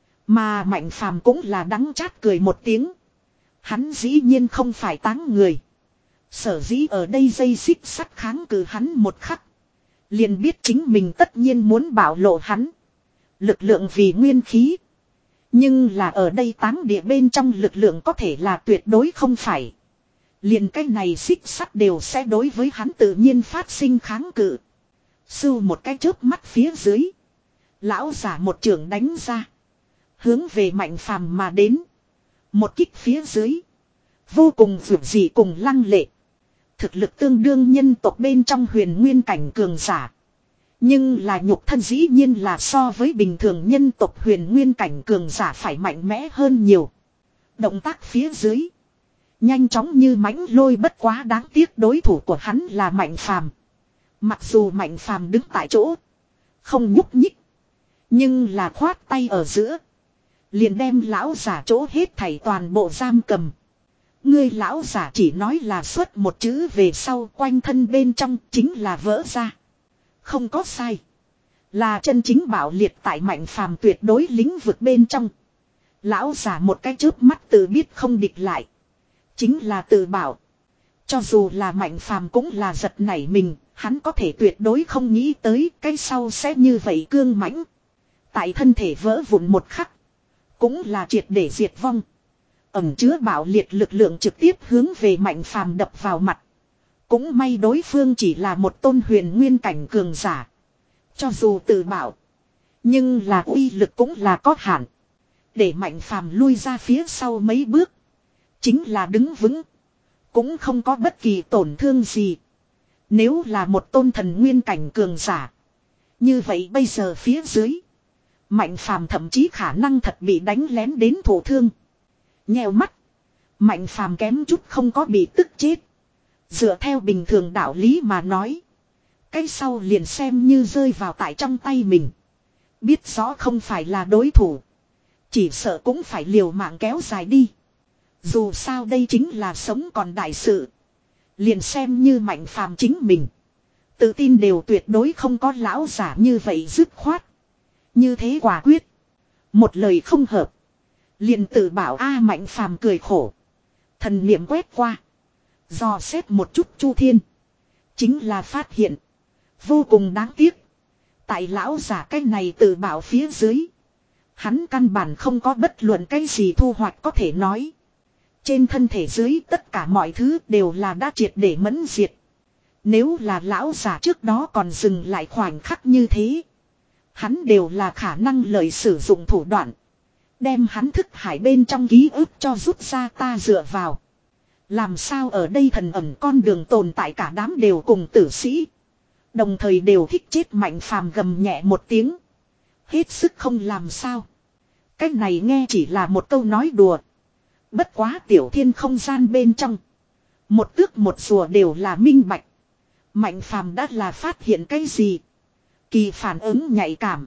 Mà mạnh phàm cũng là đắng chát cười một tiếng. Hắn dĩ nhiên không phải táng người. Sở dĩ ở đây dây xích sắt kháng cự hắn một khắc. Liền biết chính mình tất nhiên muốn bảo lộ hắn. Lực lượng vì nguyên khí. Nhưng là ở đây táng địa bên trong lực lượng có thể là tuyệt đối không phải. Liền cái này xích sắt đều sẽ đối với hắn tự nhiên phát sinh kháng cự. Sưu một cái chớp mắt phía dưới. Lão giả một trường đánh ra. Hướng về mạnh phàm mà đến. Một kích phía dưới. Vô cùng vượt dị cùng lăng lệ. Thực lực tương đương nhân tộc bên trong huyền nguyên cảnh cường giả. Nhưng là nhục thân dĩ nhiên là so với bình thường nhân tộc huyền nguyên cảnh cường giả phải mạnh mẽ hơn nhiều. Động tác phía dưới. Nhanh chóng như mãnh lôi, bất quá đáng tiếc đối thủ của hắn là Mạnh Phàm. Mặc dù Mạnh Phàm đứng tại chỗ. Không nhúc nhích. Nhưng là khoát tay ở giữa. Liền đem lão giả chỗ hết thảy toàn bộ giam cầm. Ngươi lão giả chỉ nói là xuất một chữ về sau, quanh thân bên trong chính là vỡ ra. Không có sai. Là chân chính bạo liệt tại Mạnh Phàm tuyệt đối lĩnh vực bên trong. Lão giả một cái chớp mắt tự biết không địch lại. Chính là tự bảo. Cho dù là Mạnh Phàm cũng là giật nảy mình. Hắn có thể tuyệt đối không nghĩ tới cái sau sẽ như vậy cương mãnh. Tại thân thể vỡ vụn một khắc. Cũng là triệt để diệt vong. Ẩm chứa bạo liệt lực lượng trực tiếp hướng về Mạnh Phàm đập vào mặt. Cũng may đối phương chỉ là một tôn huyền nguyên cảnh cường giả. Cho dù tự bảo. Nhưng là uy lực cũng là có hạn. Để Mạnh Phàm lui ra phía sau mấy bước. Chính là đứng vững. Cũng không có bất kỳ tổn thương gì. Nếu là một tôn thần nguyên cảnh cường giả. Như vậy bây giờ phía dưới. Mạnh Phàm thậm chí khả năng thật bị đánh lén đến thổ thương. Nheo mắt. Mạnh Phàm kém chút không có bị tức chết. Dựa theo bình thường đạo lý mà nói. Cái sau liền xem như rơi vào tại trong tay mình. Biết rõ không phải là đối thủ. Chỉ sợ cũng phải liều mạng kéo dài đi. Dù sao đây chính là sống còn đại sự. Liền xem như Mạnh Phàm chính mình. Tự tin đều tuyệt đối không có lão giả như vậy dứt khoát. Như thế quả quyết. Một lời không hợp. Liền tự bảo A Mạnh Phàm cười khổ. Thần niệm quét qua. Dò xét một chút Chu Thiên. Chính là phát hiện. Vô cùng đáng tiếc. Tại lão giả cái này tự bảo phía dưới. Hắn căn bản không có bất luận cái gì thu hoạch có thể nói. Trên thân thể dưới tất cả mọi thứ đều là đã triệt để mẫn diệt. Nếu là lão giả trước đó còn dừng lại khoảnh khắc như thế. Hắn đều là khả năng lợi sử dụng thủ đoạn. Đem hắn thức hải bên trong ký ức cho rút ra ta dựa vào. Làm sao ở đây thần ẩn con đường tồn tại cả đám đều cùng tử sĩ. Đồng thời đều thích chết Mạnh Phàm gầm nhẹ một tiếng. Hết sức không làm sao. Cái này nghe chỉ là một câu nói đùa. Bất quá tiểu thiên không gian bên trong. Một tước một rùa đều là minh bạch. Mạnh Phàm đã là phát hiện cái gì. Kỳ phản ứng nhạy cảm.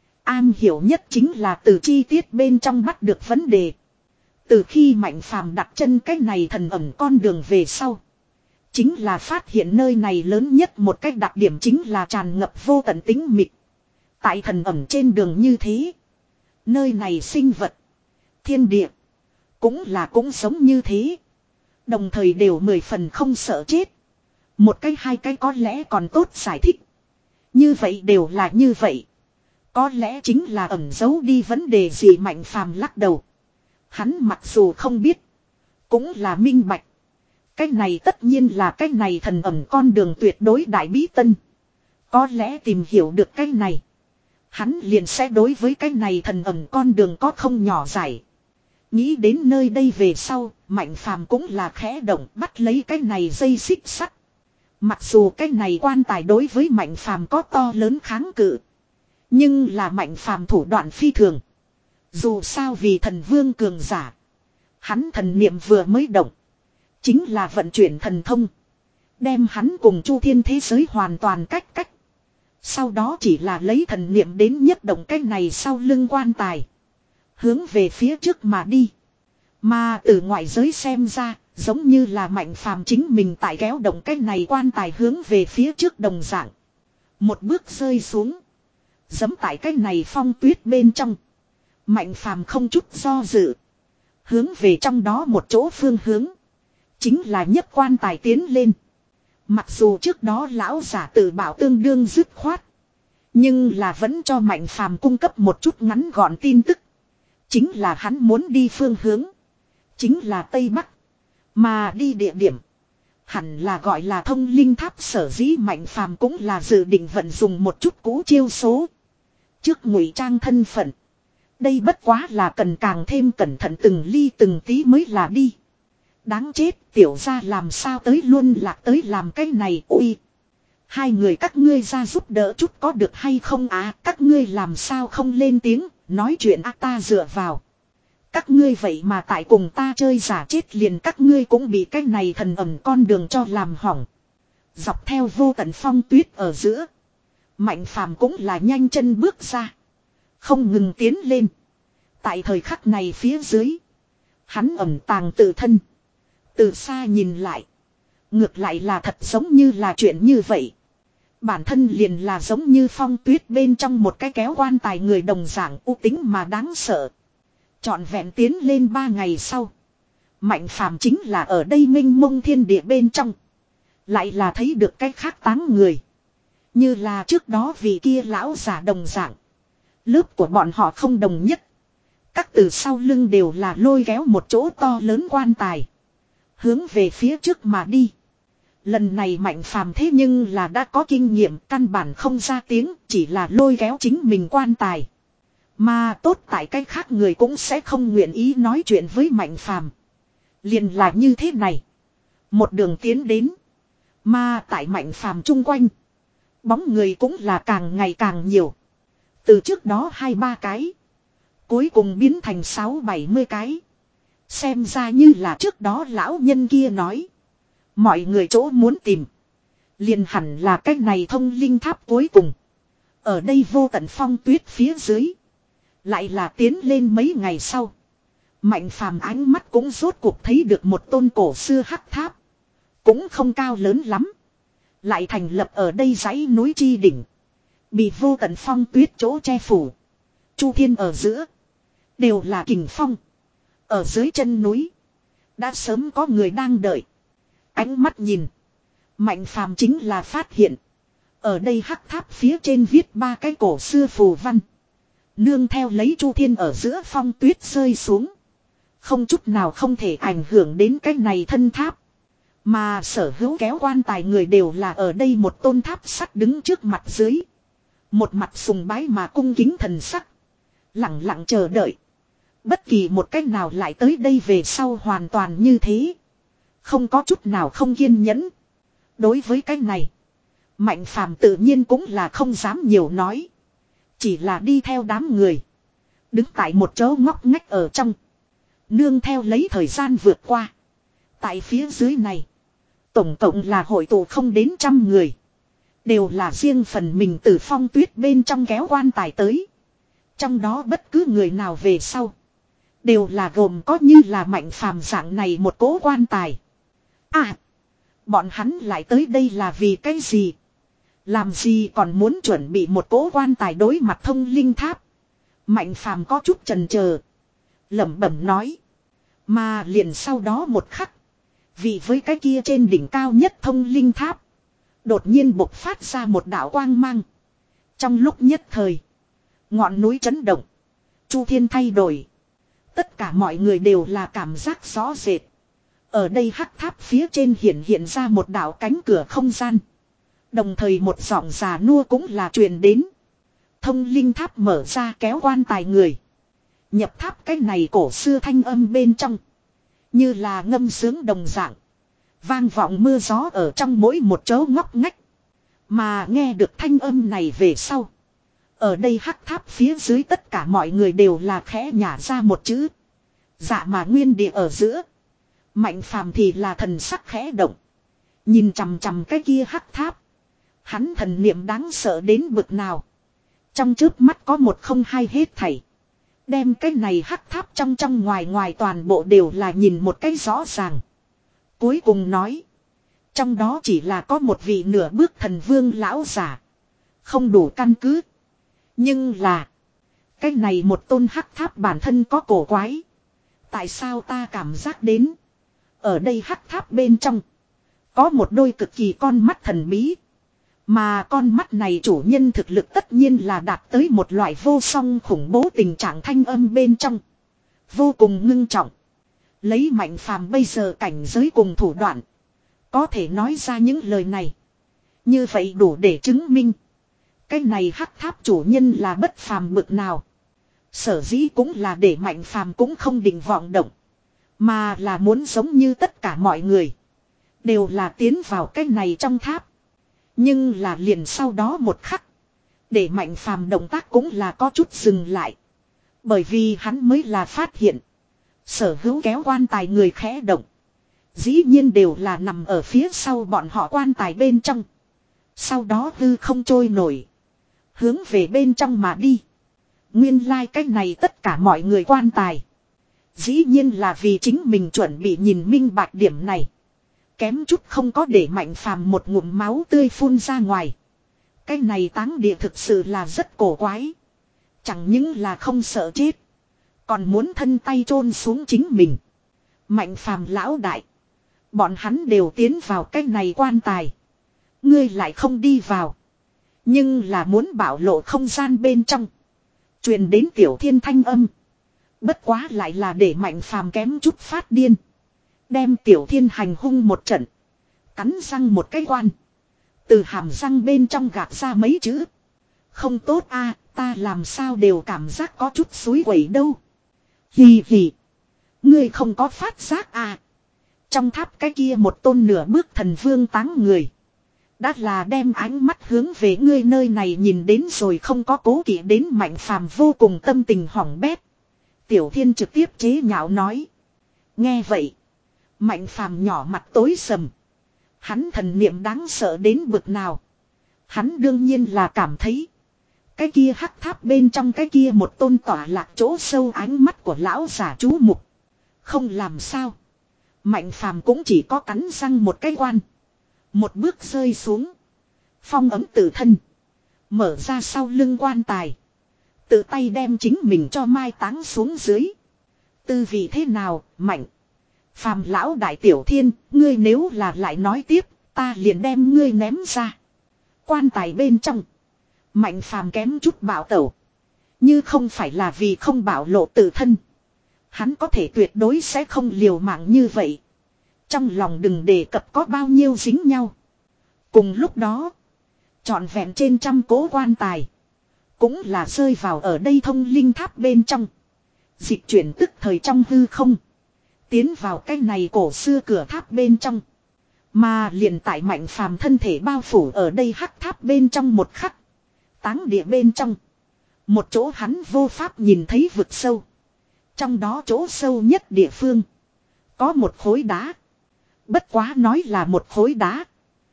An hiểu nhất chính là từ chi tiết bên trong bắt được vấn đề. Từ khi Mạnh Phàm đặt chân cái này thần ẩn con đường về sau. Chính là phát hiện nơi này lớn nhất một cách đặc điểm chính là tràn ngập vô tận tính mịt. Tại thần ẩn trên đường như thế. Nơi này sinh vật. Thiên địa. Cũng là cũng sống như thế. Đồng thời đều mười phần không sợ chết. Một cái hai cái có lẽ còn tốt giải thích. Như vậy đều là như vậy. Có lẽ chính là ẩn giấu đi vấn đề gì. Mạnh Phàm lắc đầu. Hắn mặc dù không biết. Cũng là minh bạch. Cái này tất nhiên là cái này thần ẩn con đường tuyệt đối đại bí tân. Có lẽ tìm hiểu được cái này. Hắn liền sẽ đối với cái này thần ẩn con đường có không nhỏ giải. Nghĩ đến nơi đây về sau, Mạnh Phàm cũng là khẽ động bắt lấy cái này dây xích sắt. Mặc dù cái này quan tài đối với Mạnh Phàm có to lớn kháng cự. Nhưng là Mạnh Phàm thủ đoạn phi thường. Dù sao vì thần vương cường giả. Hắn thần niệm vừa mới động. Chính là vận chuyển thần thông. Đem hắn cùng Chu Thiên thế giới hoàn toàn cách cách. Sau đó chỉ là lấy thần niệm đến nhất động cái này sau lưng quan tài. Hướng về phía trước mà đi. Mà từ ngoại giới xem ra, giống như là Mạnh Phàm chính mình tại kéo động cái này quan tài hướng về phía trước đồng dạng. Một bước rơi xuống. Giẫm tại cái này phong tuyết bên trong. Mạnh Phàm không chút do dự. Hướng về trong đó một chỗ phương hướng. Chính là nhấc quan tài tiến lên. Mặc dù trước đó lão giả tự bảo tương đương dứt khoát. Nhưng là vẫn cho Mạnh Phàm cung cấp một chút ngắn gọn tin tức. Chính là hắn muốn đi phương hướng. Chính là Tây Bắc. Mà đi địa điểm. Hẳn là gọi là thông linh tháp. Sở dĩ Mạnh Phàm cũng là dự định vận dùng một chút cũ chiêu số. Trước ngụy trang thân phận. Đây bất quá là cần càng thêm cẩn thận từng ly từng tí mới là đi. Đáng chết, tiểu gia làm sao tới luôn lạc tới làm cái này. Ui, hai người các ngươi ra giúp đỡ chút có được hay không à? Các ngươi làm sao không lên tiếng, nói chuyện à, ta dựa vào. Các ngươi vậy mà tại cùng ta chơi giả chết liền các ngươi cũng bị cái này thần ẩm con đường cho làm hỏng. Dọc theo vô tận phong tuyết ở giữa. Mạnh phàm cũng là nhanh chân bước ra. Không ngừng tiến lên. Tại thời khắc này phía dưới. Hắn ẩm tàng tự thân. Từ xa nhìn lại. Ngược lại là thật giống như là chuyện như vậy. Bản thân liền là giống như phong tuyết bên trong một cái kéo quan tài người đồng dạng u tính mà đáng sợ. Trọn vẹn tiến lên ba ngày sau. Mạnh phàm chính là ở đây minh mông thiên địa bên trong. Lại là thấy được cái khác táng người. Như là trước đó vì kia lão giả đồng dạng. Lớp của bọn họ không đồng nhất. Các từ sau lưng đều là lôi kéo một chỗ to lớn quan tài. Hướng về phía trước mà đi. Lần này mạnh phàm thế nhưng là đã có kinh nghiệm căn bản không ra tiếng. Chỉ là lôi kéo chính mình quan tài. Mà tốt tại cách khác người cũng sẽ không nguyện ý nói chuyện với mạnh phàm. Liền là như thế này. Một đường tiến đến. Mà tại mạnh phàm chung quanh. Bóng người cũng là càng ngày càng nhiều. Từ trước đó hai ba cái. Cuối cùng biến thành sáu bảy mươi cái. Xem ra như là trước đó lão nhân kia nói. Mọi người chỗ muốn tìm. Liền hẳn là cách này thông linh tháp cuối cùng. Ở đây vô tận phong tuyết phía dưới. Lại là tiến lên mấy ngày sau. Mạnh phàm ánh mắt cũng rốt cuộc thấy được một tôn cổ xưa hắc tháp. Cũng không cao lớn lắm. Lại thành lập ở đây dãy núi chi đỉnh. Bị vô tận phong tuyết chỗ che phủ. Chu thiên ở giữa. Đều là kình phong. Ở dưới chân núi. Đã sớm có người đang đợi. Ánh mắt nhìn. Mạnh phàm chính là phát hiện. Ở đây hắc tháp phía trên viết ba cái cổ xưa phù văn. Nương theo lấy chu thiên ở giữa phong tuyết rơi xuống. Không chút nào không thể ảnh hưởng đến cái này thân tháp. Mà sở hữu kéo quan tài người đều là ở đây một tôn tháp sắt đứng trước mặt dưới. Một mặt sùng bái mà cung kính thần sắc. Lặng lặng chờ đợi. Bất kỳ một cách nào lại tới đây về sau hoàn toàn như thế. Không có chút nào không kiên nhẫn. Đối với cái này. Mạnh phàm tự nhiên cũng là không dám nhiều nói. Chỉ là đi theo đám người. Đứng tại một chỗ ngóc ngách ở trong. Nương theo lấy thời gian vượt qua. Tại phía dưới này. Tổng cộng là hội tụ không đến trăm người. Đều là riêng phần mình từ phong tuyết bên trong kéo quan tài tới. Trong đó bất cứ người nào về sau. Đều là gồm có như là mạnh phàm dạng này một cố quan tài. À. Bọn hắn lại tới đây là vì cái gì? Làm gì còn muốn chuẩn bị một cố quan tài đối mặt thông linh tháp? Mạnh phàm có chút chần chờ, lẩm bẩm nói. Mà liền sau đó một khắc. Vì với cái kia trên đỉnh cao nhất thông linh tháp. Đột nhiên bộc phát ra một đạo quang mang. Trong lúc nhất thời. Ngọn núi chấn động. Chu thiên thay đổi. Tất cả mọi người đều là cảm giác rõ rệt. Ở đây hắc tháp phía trên hiện hiện ra một đạo cánh cửa không gian. Đồng thời một giọng già nua cũng là truyền đến. Thông linh tháp mở ra kéo quan tài người. Nhập tháp cái này cổ xưa thanh âm bên trong. Như là ngâm sướng đồng dạng. Vang vọng mưa gió ở trong mỗi một chỗ ngóc ngách. Mà nghe được thanh âm này về sau. Ở đây hắc tháp phía dưới tất cả mọi người đều là khẽ nhả ra một chữ. Dạ mà nguyên địa ở giữa. Mạnh phàm thì là thần sắc khẽ động. Nhìn chằm chằm cái kia hắc tháp. Hắn thần niệm đáng sợ đến bực nào. Trong trước mắt có một không hai hết thảy. Đem cái này hắc tháp trong trong ngoài ngoài toàn bộ đều là nhìn một cái rõ ràng. Cuối cùng nói. Trong đó chỉ là có một vị nửa bước thần vương lão giả. Không đủ căn cứ. Nhưng là. Cái này một tôn hắc tháp bản thân có cổ quái. Tại sao ta cảm giác đến. Ở đây hắc tháp bên trong. Có một đôi cực kỳ con mắt thần bí. Mà con mắt này chủ nhân thực lực tất nhiên là đạt tới một loại vô song khủng bố tình trạng thanh âm bên trong. Vô cùng ngưng trọng. Lấy mạnh phàm bây giờ cảnh giới cùng thủ đoạn. Có thể nói ra những lời này. Như vậy đủ để chứng minh. Cái này hắc tháp chủ nhân là bất phàm bực nào. Sở dĩ cũng là để mạnh phàm cũng không định vọng động. Mà là muốn giống như tất cả mọi người. Đều là tiến vào cái này trong tháp. Nhưng là liền sau đó một khắc. Để mạnh phàm động tác cũng là có chút dừng lại. Bởi vì hắn mới là phát hiện. Sở hữu kéo quan tài người khẽ động. Dĩ nhiên đều là nằm ở phía sau bọn họ quan tài bên trong. Sau đó hư không trôi nổi. Hướng về bên trong mà đi. Nguyên lai like cách này tất cả mọi người quan tài. Dĩ nhiên là vì chính mình chuẩn bị nhìn minh bạch điểm này. Kém chút không có để Mạnh Phàm một ngụm máu tươi phun ra ngoài. Cái này táng địa thực sự là rất cổ quái. Chẳng những là không sợ chết. Còn muốn thân tay chôn xuống chính mình. Mạnh Phàm lão đại. Bọn hắn đều tiến vào cái này quan tài. Ngươi lại không đi vào. Nhưng là muốn bảo lộ không gian bên trong. Truyền đến Tiểu Thiên thanh âm. Bất quá lại là để Mạnh Phàm kém chút phát điên. Đem Tiểu Thiên hành hung một trận. Cắn răng một cái quan. Từ hàm răng bên trong gạt ra mấy chữ. Không tốt a, ta làm sao đều cảm giác có chút xúi quẩy đâu. Hì hì. Ngươi không có phát giác à. Trong tháp cái kia một tôn nửa bước thần vương táng người. Đã là đem ánh mắt hướng về ngươi nơi này nhìn đến rồi không có cố kỵ đến Mạnh Phàm vô cùng tâm tình hỏng bét. Tiểu Thiên trực tiếp chế nhạo nói. Nghe vậy. Mạnh Phàm nhỏ mặt tối sầm. Hắn thần niệm đáng sợ đến bực nào. Hắn đương nhiên là cảm thấy. Cái kia hắc tháp bên trong cái kia một tôn tỏa lạc chỗ sâu ánh mắt của lão giả chú mục. Không làm sao. Mạnh Phàm cũng chỉ có cắn răng một cái quan. Một bước rơi xuống. Phong ấm tự thân. Mở ra sau lưng quan tài. Tự tay đem chính mình cho mai táng xuống dưới. Tư vị thế nào, Mạnh Phàm lão đại Tiểu Thiên, ngươi nếu là lại nói tiếp, ta liền đem ngươi ném ra. Quan tài bên trong. Mạnh Phàm kém chút bảo tẩu. Như không phải là vì không bảo lộ tự thân. Hắn có thể tuyệt đối sẽ không liều mạng như vậy. Trong lòng đừng đề cập có bao nhiêu dính nhau. Cùng lúc đó. Trọn vẹn trên trăm cố quan tài. Cũng là rơi vào ở đây thông linh tháp bên trong. Dịch chuyển tức thời trong hư không. Tiến vào cái này cổ xưa cửa tháp bên trong. Mà liền tại Mạnh Phàm thân thể bao phủ ở đây hắc tháp bên trong một khắc. Táng địa bên trong. Một chỗ hắn vô pháp nhìn thấy vực sâu. Trong đó chỗ sâu nhất địa phương. Có một khối đá. Bất quá nói là một khối đá.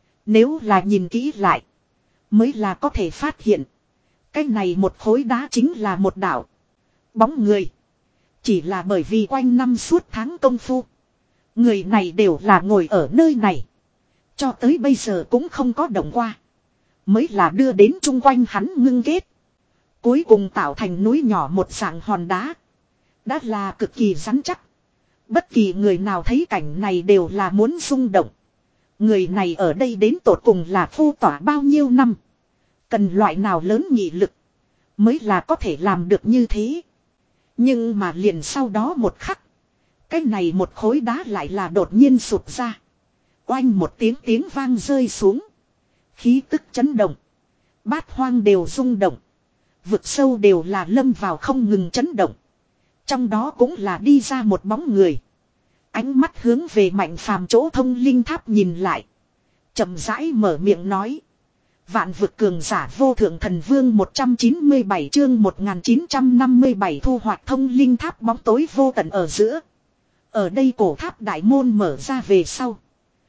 Nếu là nhìn kỹ lại. Mới là có thể phát hiện. Cái này một khối đá chính là một đảo. Bóng người. Chỉ là bởi vì quanh năm suốt tháng công phu. Người này đều là ngồi ở nơi này. Cho tới bây giờ cũng không có động qua. Mới là đưa đến chung quanh hắn ngưng kết. Cuối cùng tạo thành núi nhỏ một dạng hòn đá. Đã là cực kỳ rắn chắc. Bất kỳ người nào thấy cảnh này đều là muốn rung động. Người này ở đây đến tột cùng là phu tỏa bao nhiêu năm. Cần loại nào lớn nghị lực. Mới là có thể làm được như thế. Nhưng mà liền sau đó một khắc. Cái này một khối đá lại là đột nhiên sụt ra. Oanh một tiếng tiếng vang rơi xuống. Khí tức chấn động. Bát hoang đều rung động. Vực sâu đều là lâm vào không ngừng chấn động. Trong đó cũng là đi ra một bóng người. Ánh mắt hướng về Mạnh Phàm chỗ thông linh tháp nhìn lại. Chậm rãi mở miệng nói. Vạn vực cường giả vô thượng thần vương một trăm chín mươi bảy chương một nghìn chín trăm năm mươi bảy thu hoạch thông linh tháp bóng tối vô tận ở giữa. Ở đây cổ tháp đại môn mở ra về sau.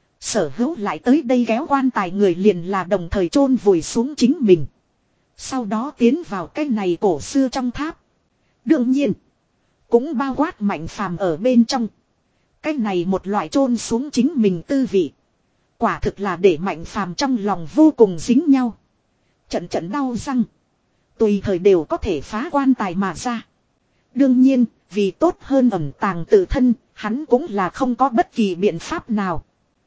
Sở hữu lại tới đây kéo quan tài người liền là đồng thời chôn vùi xuống chính mình. Sau đó tiến vào cái này cổ xưa trong tháp. Đương nhiên. Cũng bao quát Mạnh Phàm ở bên trong. Cái này một loại chôn xuống chính mình tư vị. Quả thực là để Mạnh Phàm trong lòng vô cùng dính nhau. Trận trận đau răng. Tùy thời đều có thể phá quan tài mà ra. Đương nhiên, vì tốt hơn ẩn tàng tự thân, hắn cũng là không có bất kỳ biện pháp nào.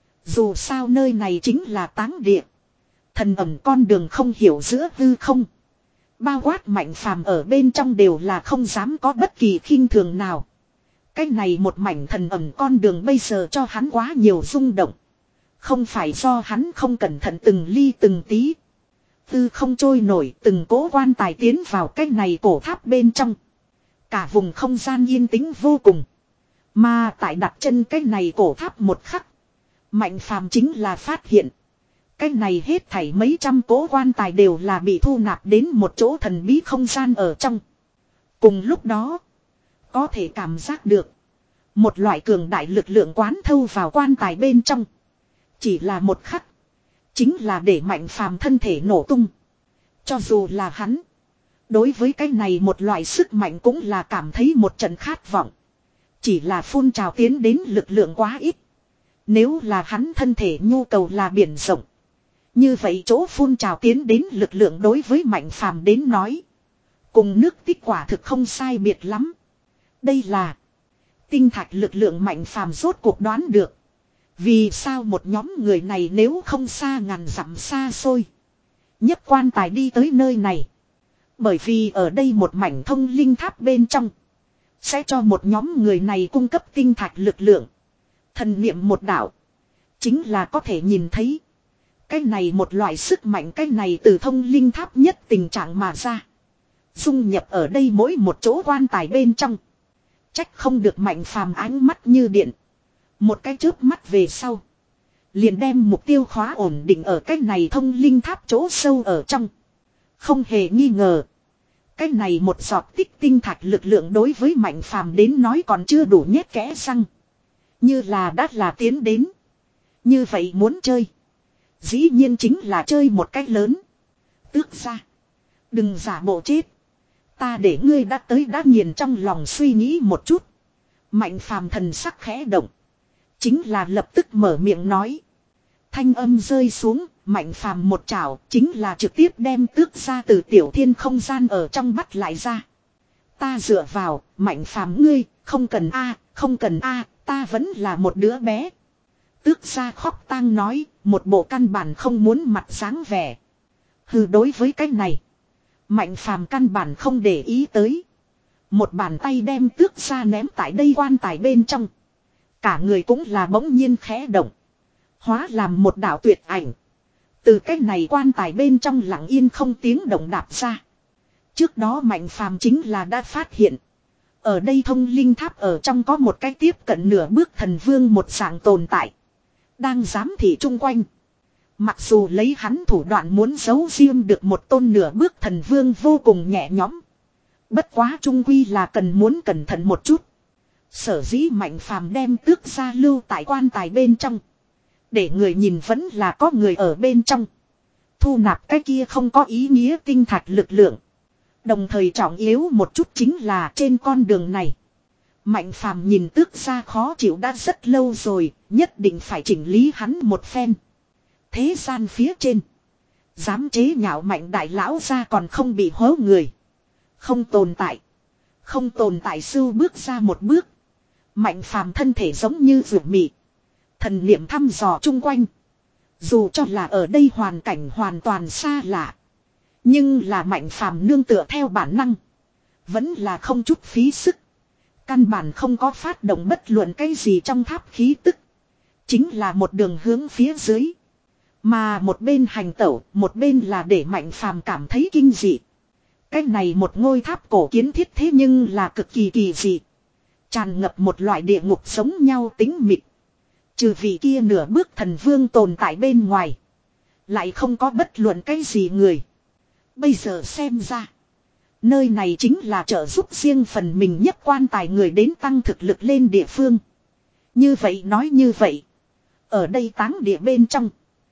Dù sao nơi này chính là táng địa. Thần ẩn con đường không hiểu giữa hư không. Bao quát Mạnh Phàm ở bên trong đều là không dám có bất kỳ khinh thường nào. Cái này một mảnh thần ẩn con đường bây giờ cho hắn quá nhiều rung động. Không phải do hắn không cẩn thận từng ly từng tí. Tư không trôi nổi từng cố quan tài tiến vào cái này cổ tháp bên trong. Cả vùng không gian yên tĩnh vô cùng. Mà tại đặt chân cái này cổ tháp một khắc. Mạnh Phàm chính là phát hiện. Cái này hết thảy mấy trăm cố quan tài đều là bị thu nạp đến một chỗ thần bí không gian ở trong. Cùng lúc đó. Có thể cảm giác được. Một loại cường đại lực lượng quán thâu vào quan tài bên trong. Chỉ là một khắc. Chính là để Mạnh Phàm thân thể nổ tung. Cho dù là hắn. Đối với cái này một loại sức mạnh cũng là cảm thấy một trận khát vọng. Chỉ là phun trào tiến đến lực lượng quá ít. Nếu là hắn thân thể nhu cầu là biển rộng. Như vậy chỗ phun trào tiến đến lực lượng đối với Mạnh Phàm đến nói. Cùng nước tích quả thực không sai biệt lắm. Đây là tinh thạch lực lượng Mạnh Phàm rốt cuộc đoán được. Vì sao một nhóm người này nếu không xa ngàn dặm xa xôi. Nhấc quan tài đi tới nơi này. Bởi vì ở đây một mảnh thông linh tháp bên trong. Sẽ cho một nhóm người này cung cấp tinh thạch lực lượng. Thần niệm một đạo. Chính là có thể nhìn thấy. Cái này một loại sức mạnh, cái này từ thông linh tháp nhất tình trạng mà ra. Dung nhập ở đây mỗi một chỗ quan tài bên trong. Trách không được Mạnh Phàm ánh mắt như điện. Một cái chớp mắt về sau. Liền đem mục tiêu khóa ổn định ở cái này thông linh tháp chỗ sâu ở trong. Không hề nghi ngờ. Cái này một giọt tích tinh thạch lực lượng đối với Mạnh Phàm đến nói còn chưa đủ nhét kẽ răng. Như là đã là tiến đến. Như vậy muốn chơi. Dĩ nhiên chính là chơi một cách lớn. Tước ra. Đừng giả bộ chết. Ta để ngươi đã tới đã nghiền trong lòng suy nghĩ một chút. Mạnh Phàm thần sắc khẽ động. Chính là lập tức mở miệng nói. Thanh âm rơi xuống. Mạnh Phàm một chảo chính là trực tiếp đem tước ra từ tiểu thiên không gian ở trong bắt lại ra. Ta dựa vào, Mạnh Phàm ngươi, không cần a, không cần a, ta vẫn là một đứa bé. Tước ra khóc tang nói, một bộ căn bản không muốn mặt dáng vẻ. Hừ, đối với cái này, Mạnh Phàm căn bản không để ý tới. Một bàn tay đem tước ra ném tại đây quan tài bên trong. Cả người cũng là bỗng nhiên khẽ động. Hóa làm một đạo tuyệt ảnh. Từ cái này quan tài bên trong lặng yên không tiếng động đạp ra. Trước đó Mạnh Phàm chính là đã phát hiện. Ở đây thông linh tháp ở trong có một cái tiếp cận nửa bước thần vương một dạng tồn tại. Đang giám thị chung quanh. Mặc dù lấy hắn thủ đoạn muốn giấu riêng được một tôn nửa bước thần vương vô cùng nhẹ nhõm. Bất quá trung quy là cần muốn cẩn thận một chút. Sở dĩ Mạnh Phàm đem tước ra lưu tại quan tài bên trong. Để người nhìn vẫn là có người ở bên trong. Thu nạp cái kia không có ý nghĩa tinh thạch lực lượng. Đồng thời trọng yếu một chút chính là trên con đường này. Mạnh Phàm nhìn tước ra khó chịu đã rất lâu rồi. Nhất định phải chỉnh lý hắn một phen. Thế gian phía trên. Dám chế nhạo Mạnh đại lão ra còn không bị hố người. Không tồn tại. Không tồn tại sưu bước ra một bước. Mạnh Phàm thân thể giống như ruột mị. Thần niệm thăm dò chung quanh. Dù cho là ở đây hoàn cảnh hoàn toàn xa lạ. Nhưng là Mạnh Phàm nương tựa theo bản năng. Vẫn là không chút phí sức. Căn bản không có phát động bất luận cái gì trong tháp khí tức. Chính là một đường hướng phía dưới. Mà một bên hành tẩu, một bên là để Mạnh Phàm cảm thấy kinh dị. Cái này một ngôi tháp cổ kiến thiết thế nhưng là cực kỳ kỳ dị. Tràn ngập một loại địa ngục giống nhau tính mịt. Trừ vị kia nửa bước thần vương tồn tại bên ngoài. Lại không có bất luận cái gì người. Bây giờ xem ra. Nơi này chính là trợ giúp riêng phần mình nhất quan tài người đến tăng thực lực lên địa phương. Như vậy nói như vậy. Ở đây táng địa bên trong.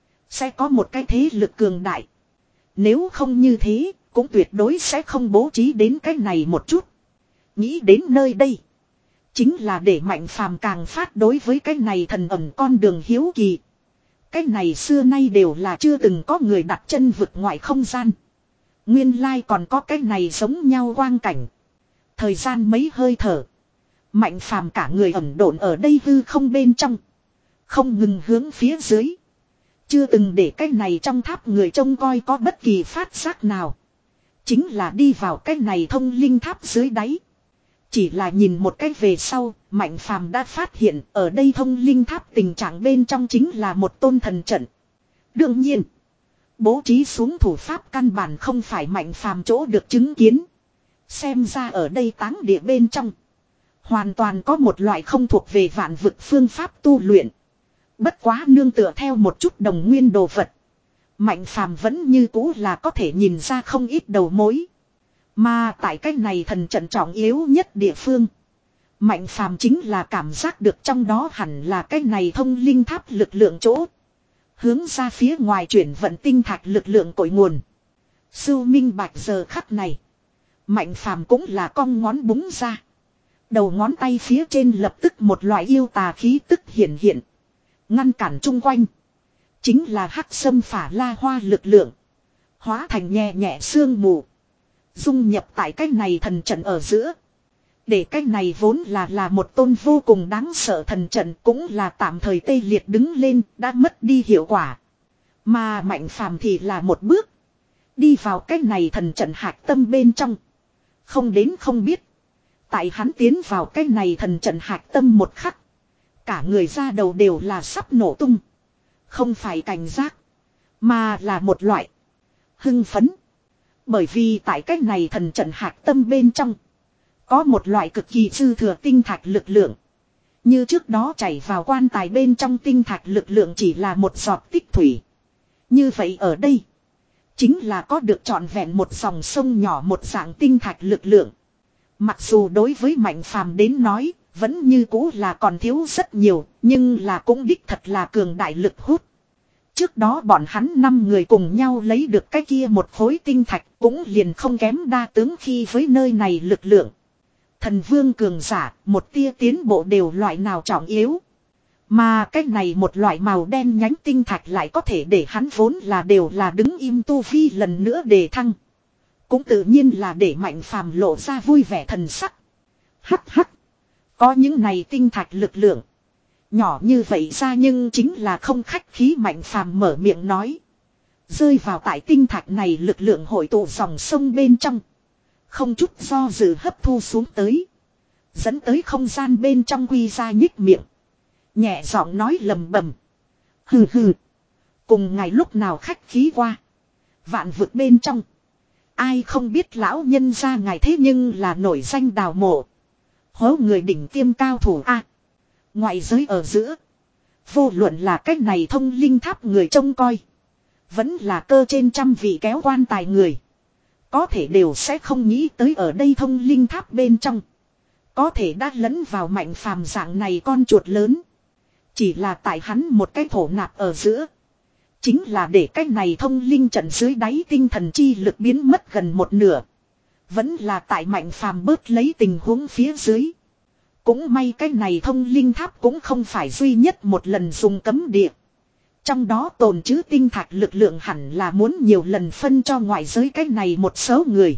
Sẽ có một cái thế lực cường đại. Nếu không như thế. Cũng tuyệt đối sẽ không bố trí đến cái này một chút. Nghĩ đến nơi đây. Chính là để Mạnh Phàm càng phát đối với cái này thần ẩn con đường hiếu kỳ. Cái này xưa nay đều là chưa từng có người đặt chân vượt ngoại không gian. Nguyên lai còn có cái này giống nhau quang cảnh. Thời gian mấy hơi thở. Mạnh Phàm cả người ẩn độn ở đây hư không bên trong. Không ngừng hướng phía dưới. Chưa từng để cái này trong tháp người trông coi có bất kỳ phát giác nào. Chính là đi vào cái này thông linh tháp dưới đáy. Chỉ là nhìn một cách về sau, Mạnh Phàm đã phát hiện ở đây thông linh tháp tình trạng bên trong chính là một tôn thần trận. Đương nhiên, bố trí xuống thủ pháp căn bản không phải Mạnh Phàm chỗ được chứng kiến. Xem ra ở đây táng địa bên trong. Hoàn toàn có một loại không thuộc về vạn vực phương pháp tu luyện. Bất quá nương tựa theo một chút đồng nguyên đồ vật. Mạnh Phàm vẫn như cũ là có thể nhìn ra không ít đầu mối. Mà tại cách này thần trận trọng yếu nhất địa phương. Mạnh phàm chính là cảm giác được trong đó hẳn là cái này thông linh tháp lực lượng chỗ. Hướng ra phía ngoài chuyển vận tinh thạch lực lượng cội nguồn. Sưu minh bạch giờ khắc này. Mạnh phàm cũng là cong ngón búng ra. Đầu ngón tay phía trên lập tức một loại yêu tà khí tức hiện hiện. Ngăn cản chung quanh. Chính là hắc sâm phả la hoa lực lượng. Hóa thành nhẹ nhẹ sương mù. Dung nhập tại cái này thần trận ở giữa. Để cái này vốn là là một tôn vô cùng đáng sợ thần trận cũng là tạm thời tê liệt đứng lên đã mất đi hiệu quả. Mà mạnh phàm thì là một bước. Đi vào cái này thần trận hạch tâm bên trong. Không đến không biết. Tại hắn tiến vào cái này thần trận hạch tâm một khắc. Cả người ra đầu đều là sắp nổ tung. Không phải cảnh giác. Mà là một loại. Hưng phấn. Bởi vì tại cái này thần trận hạch tâm bên trong. Có một loại cực kỳ dư thừa tinh thạch lực lượng. Như trước đó chảy vào quan tài bên trong tinh thạch lực lượng chỉ là một giọt tích thủy. Như vậy ở đây. Chính là có được trọn vẹn một dòng sông nhỏ một dạng tinh thạch lực lượng. Mặc dù đối với mạnh phàm đến nói. Vẫn như cũ là còn thiếu rất nhiều. Nhưng là cũng đích thật là cường đại lực hút. Trước đó bọn hắn năm người cùng nhau lấy được cái kia một khối tinh thạch. Cũng liền không kém đa tướng khi với nơi này lực lượng. Thần vương cường giả, một tia tiến bộ đều loại nào trọng yếu. Mà cái này một loại màu đen nhánh tinh thạch lại có thể để hắn vốn là đều là đứng im tu vi lần nữa đề thăng. Cũng tự nhiên là để mạnh phàm lộ ra vui vẻ thần sắc. Hắc hắc. Có những này tinh thạch lực lượng. Nhỏ như vậy ra nhưng chính là không khách khí mạnh phàm mở miệng nói. Rơi vào tại tinh thạch này lực lượng hội tụ dòng sông bên trong. Không chút do dự hấp thu xuống tới. Dẫn tới không gian bên trong quy ra nhích miệng. Nhẹ giọng nói lầm bầm. Hừ hừ. Cùng ngày lúc nào khách khí qua. Vạn vực bên trong. Ai không biết lão nhân ra ngài thế nhưng là nổi danh đào mộ. Hố người đỉnh tiêm cao thủ A. Ngoại giới ở giữa. Vô luận là cách này thông linh tháp người trông coi. Vẫn là cơ trên trăm vị kéo quan tài người. Có thể đều sẽ không nghĩ tới ở đây thông linh tháp bên trong. Có thể đã lẫn vào mạnh phàm dạng này con chuột lớn. Chỉ là tại hắn một cái thổ nạp ở giữa. Chính là để cái này thông linh trận dưới đáy tinh thần chi lực biến mất gần một nửa. Vẫn là tại mạnh phàm bớt lấy tình huống phía dưới. Cũng may cái này thông linh tháp cũng không phải duy nhất một lần dùng cấm địa. Trong đó tồn trữ tinh thạch lực lượng hẳn là muốn nhiều lần phân cho ngoại giới cái này một số người.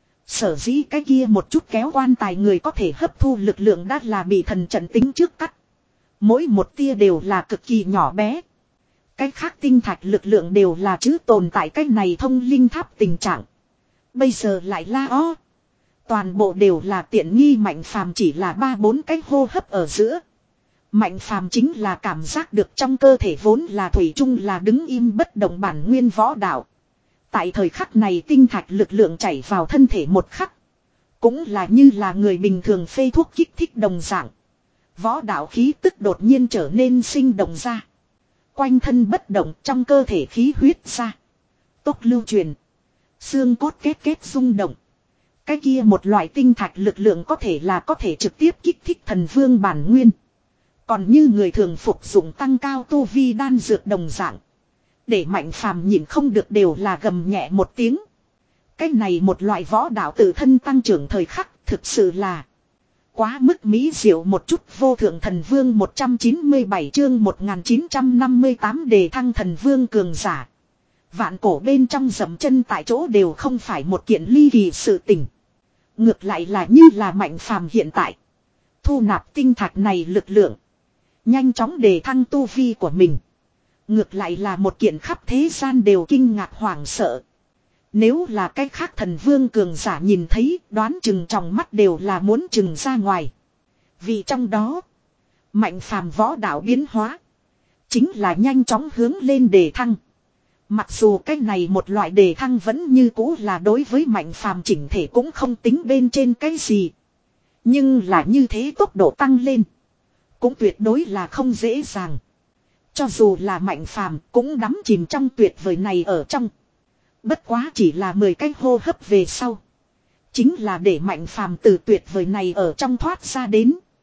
Sở dĩ cái kia một chút kéo quan tài người có thể hấp thu lực lượng đã là bị thần trận tính trước cắt. Mỗi một tia đều là cực kỳ nhỏ bé. Cái khác tinh thạch lực lượng đều là chứ tồn tại cái này thông linh tháp tình trạng. Bây giờ lại la ó. Toàn bộ đều là tiện nghi mạnh phàm chỉ là ba bốn cái hô hấp ở giữa. Mạnh phàm chính là cảm giác được trong cơ thể vốn là thủy chung là đứng im bất động bản nguyên võ đạo. Tại thời khắc này tinh thạch lực lượng chảy vào thân thể một khắc. Cũng là như là người bình thường phê thuốc kích thích đồng dạng. Võ đạo khí tức đột nhiên trở nên sinh động ra. Quanh thân bất động trong cơ thể khí huyết ra. Tốc lưu truyền. Xương cốt kết kết rung động. Cái kia một loại tinh thạch lực lượng có thể là có thể trực tiếp kích thích thần vương bản nguyên. Còn như người thường phục dụng tăng cao tu vi đan dược đồng dạng. Để mạnh phàm nhìn không được đều là gầm nhẹ một tiếng. Cái này một loại võ đạo tự thân tăng trưởng thời khắc thực sự là quá mức mỹ diệu một chút. Vô thượng thần vương một trăm chín mươi bảy chương một nghìn chín trăm năm mươi tám đề thăng thần vương cường giả. Vạn cổ bên trong dậm chân tại chỗ đều không phải một kiện ly kỳ sự tình. Ngược lại là như là mạnh phàm hiện tại. Thu nạp tinh thạch này lực lượng. Nhanh chóng đề thăng tu vi của mình. Ngược lại là một kiện khắp thế gian đều kinh ngạc hoảng sợ. Nếu là cái khác thần vương cường giả nhìn thấy đoán chừng trong mắt đều là muốn chừng ra ngoài. Vì trong đó. Mạnh phàm võ đạo biến hóa. Chính là nhanh chóng hướng lên đề thăng. Mặc dù cái này một loại đề thăng vẫn như cũ là đối với mạnh phàm chỉnh thể cũng không tính bên trên cái gì. Nhưng là như thế tốc độ tăng lên. Cũng tuyệt đối là không dễ dàng. Cho dù là mạnh phàm cũng đắm chìm trong tuyệt vời này ở trong. Bất quá chỉ là mười cái hô hấp về sau. Chính là để mạnh phàm từ tuyệt vời này ở trong thoát ra đến.